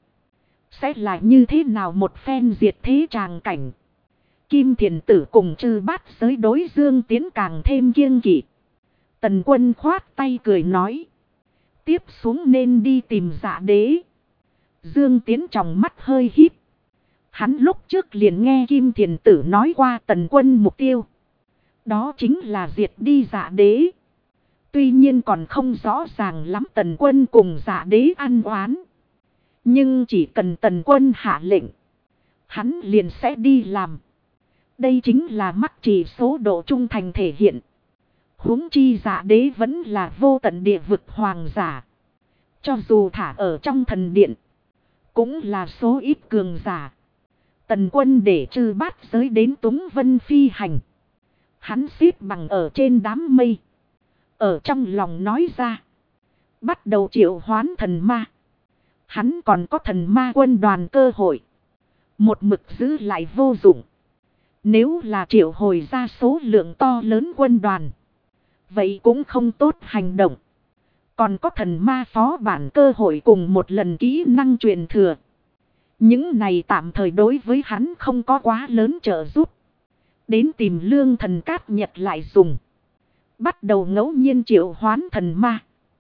Sẽ là như thế nào một phen diệt thế tràng cảnh. Kim Thiền Tử cùng Trư Bát Giới đối Dương Tiến càng thêm kiêng kỵ. Tần Quân khoát tay cười nói. Tiếp xuống nên đi tìm Dạ Đế. Dương Tiến trong mắt hơi híp. Hắn lúc trước liền nghe Kim Thiền Tử nói qua Tần Quân mục tiêu. Đó chính là diệt đi Dạ Đế. Tuy nhiên còn không rõ ràng lắm Tần Quân cùng Dạ Đế ăn oán. Nhưng chỉ cần Tần Quân hạ lệnh. Hắn liền sẽ đi làm. Đây chính là mắc chỉ số độ trung thành thể hiện. Huống chi Dạ Đế vẫn là vô tận địa vực hoàng giả. Cho dù thả ở trong thần điện. Cũng là số ít cường giả. Tần Quân để Trư Bát Giới đến Túng Vân phi hành. Hắn xếp bằng ở trên đám mây. Ở trong lòng nói ra. Bắt đầu triệu hoán thần ma. Hắn còn có thần ma quân đoàn cơ hội. Một mực giữ lại vô dụng. Nếu là triệu hồi ra số lượng to lớn quân đoàn. Vậy cũng không tốt hành động. Còn có thần ma phó bản cơ hội cùng một lần kỹ năng truyền thừa. Những này tạm thời đối với hắn không có quá lớn trợ giúp. Đến tìm Lương Thần Cát Nhật lại dùng. Bắt đầu ngẫu nhiên triệu hoán thần ma.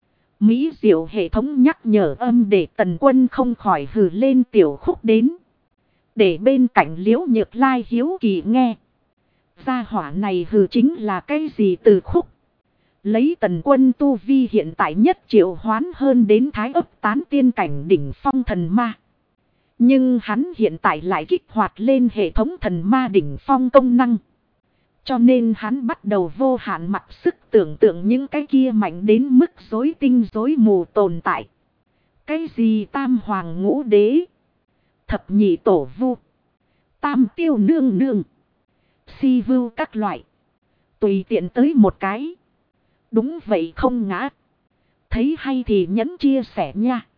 Mỹ diệu hệ thống nhắc nhở âm để Tần Quân không khỏi hừ lên tiểu khúc đến. Để bên cạnh Liễu Nhược Lai hiếu kỳ nghe. Gia hỏa này hừ chính là cái gì từ khúc. Lấy Tần Quân tu vi hiện tại nhất triệu hoán hơn đến thái ấp tán tiên cảnh đỉnh phong thần ma. Nhưng hắn hiện tại lại kích hoạt lên hệ thống thần ma đỉnh phong công năng. Cho nên hắn bắt đầu vô hạn mặc sức tưởng tượng những cái kia mạnh đến mức rối tinh rối mù tồn tại. Cái gì tam hoàng ngũ đế, thập nhị tổ vu, tam tiêu nương nương, si vưu các loại. Tùy tiện tới một cái. Đúng vậy không ngã. Thấy hay thì nhấn chia sẻ nha.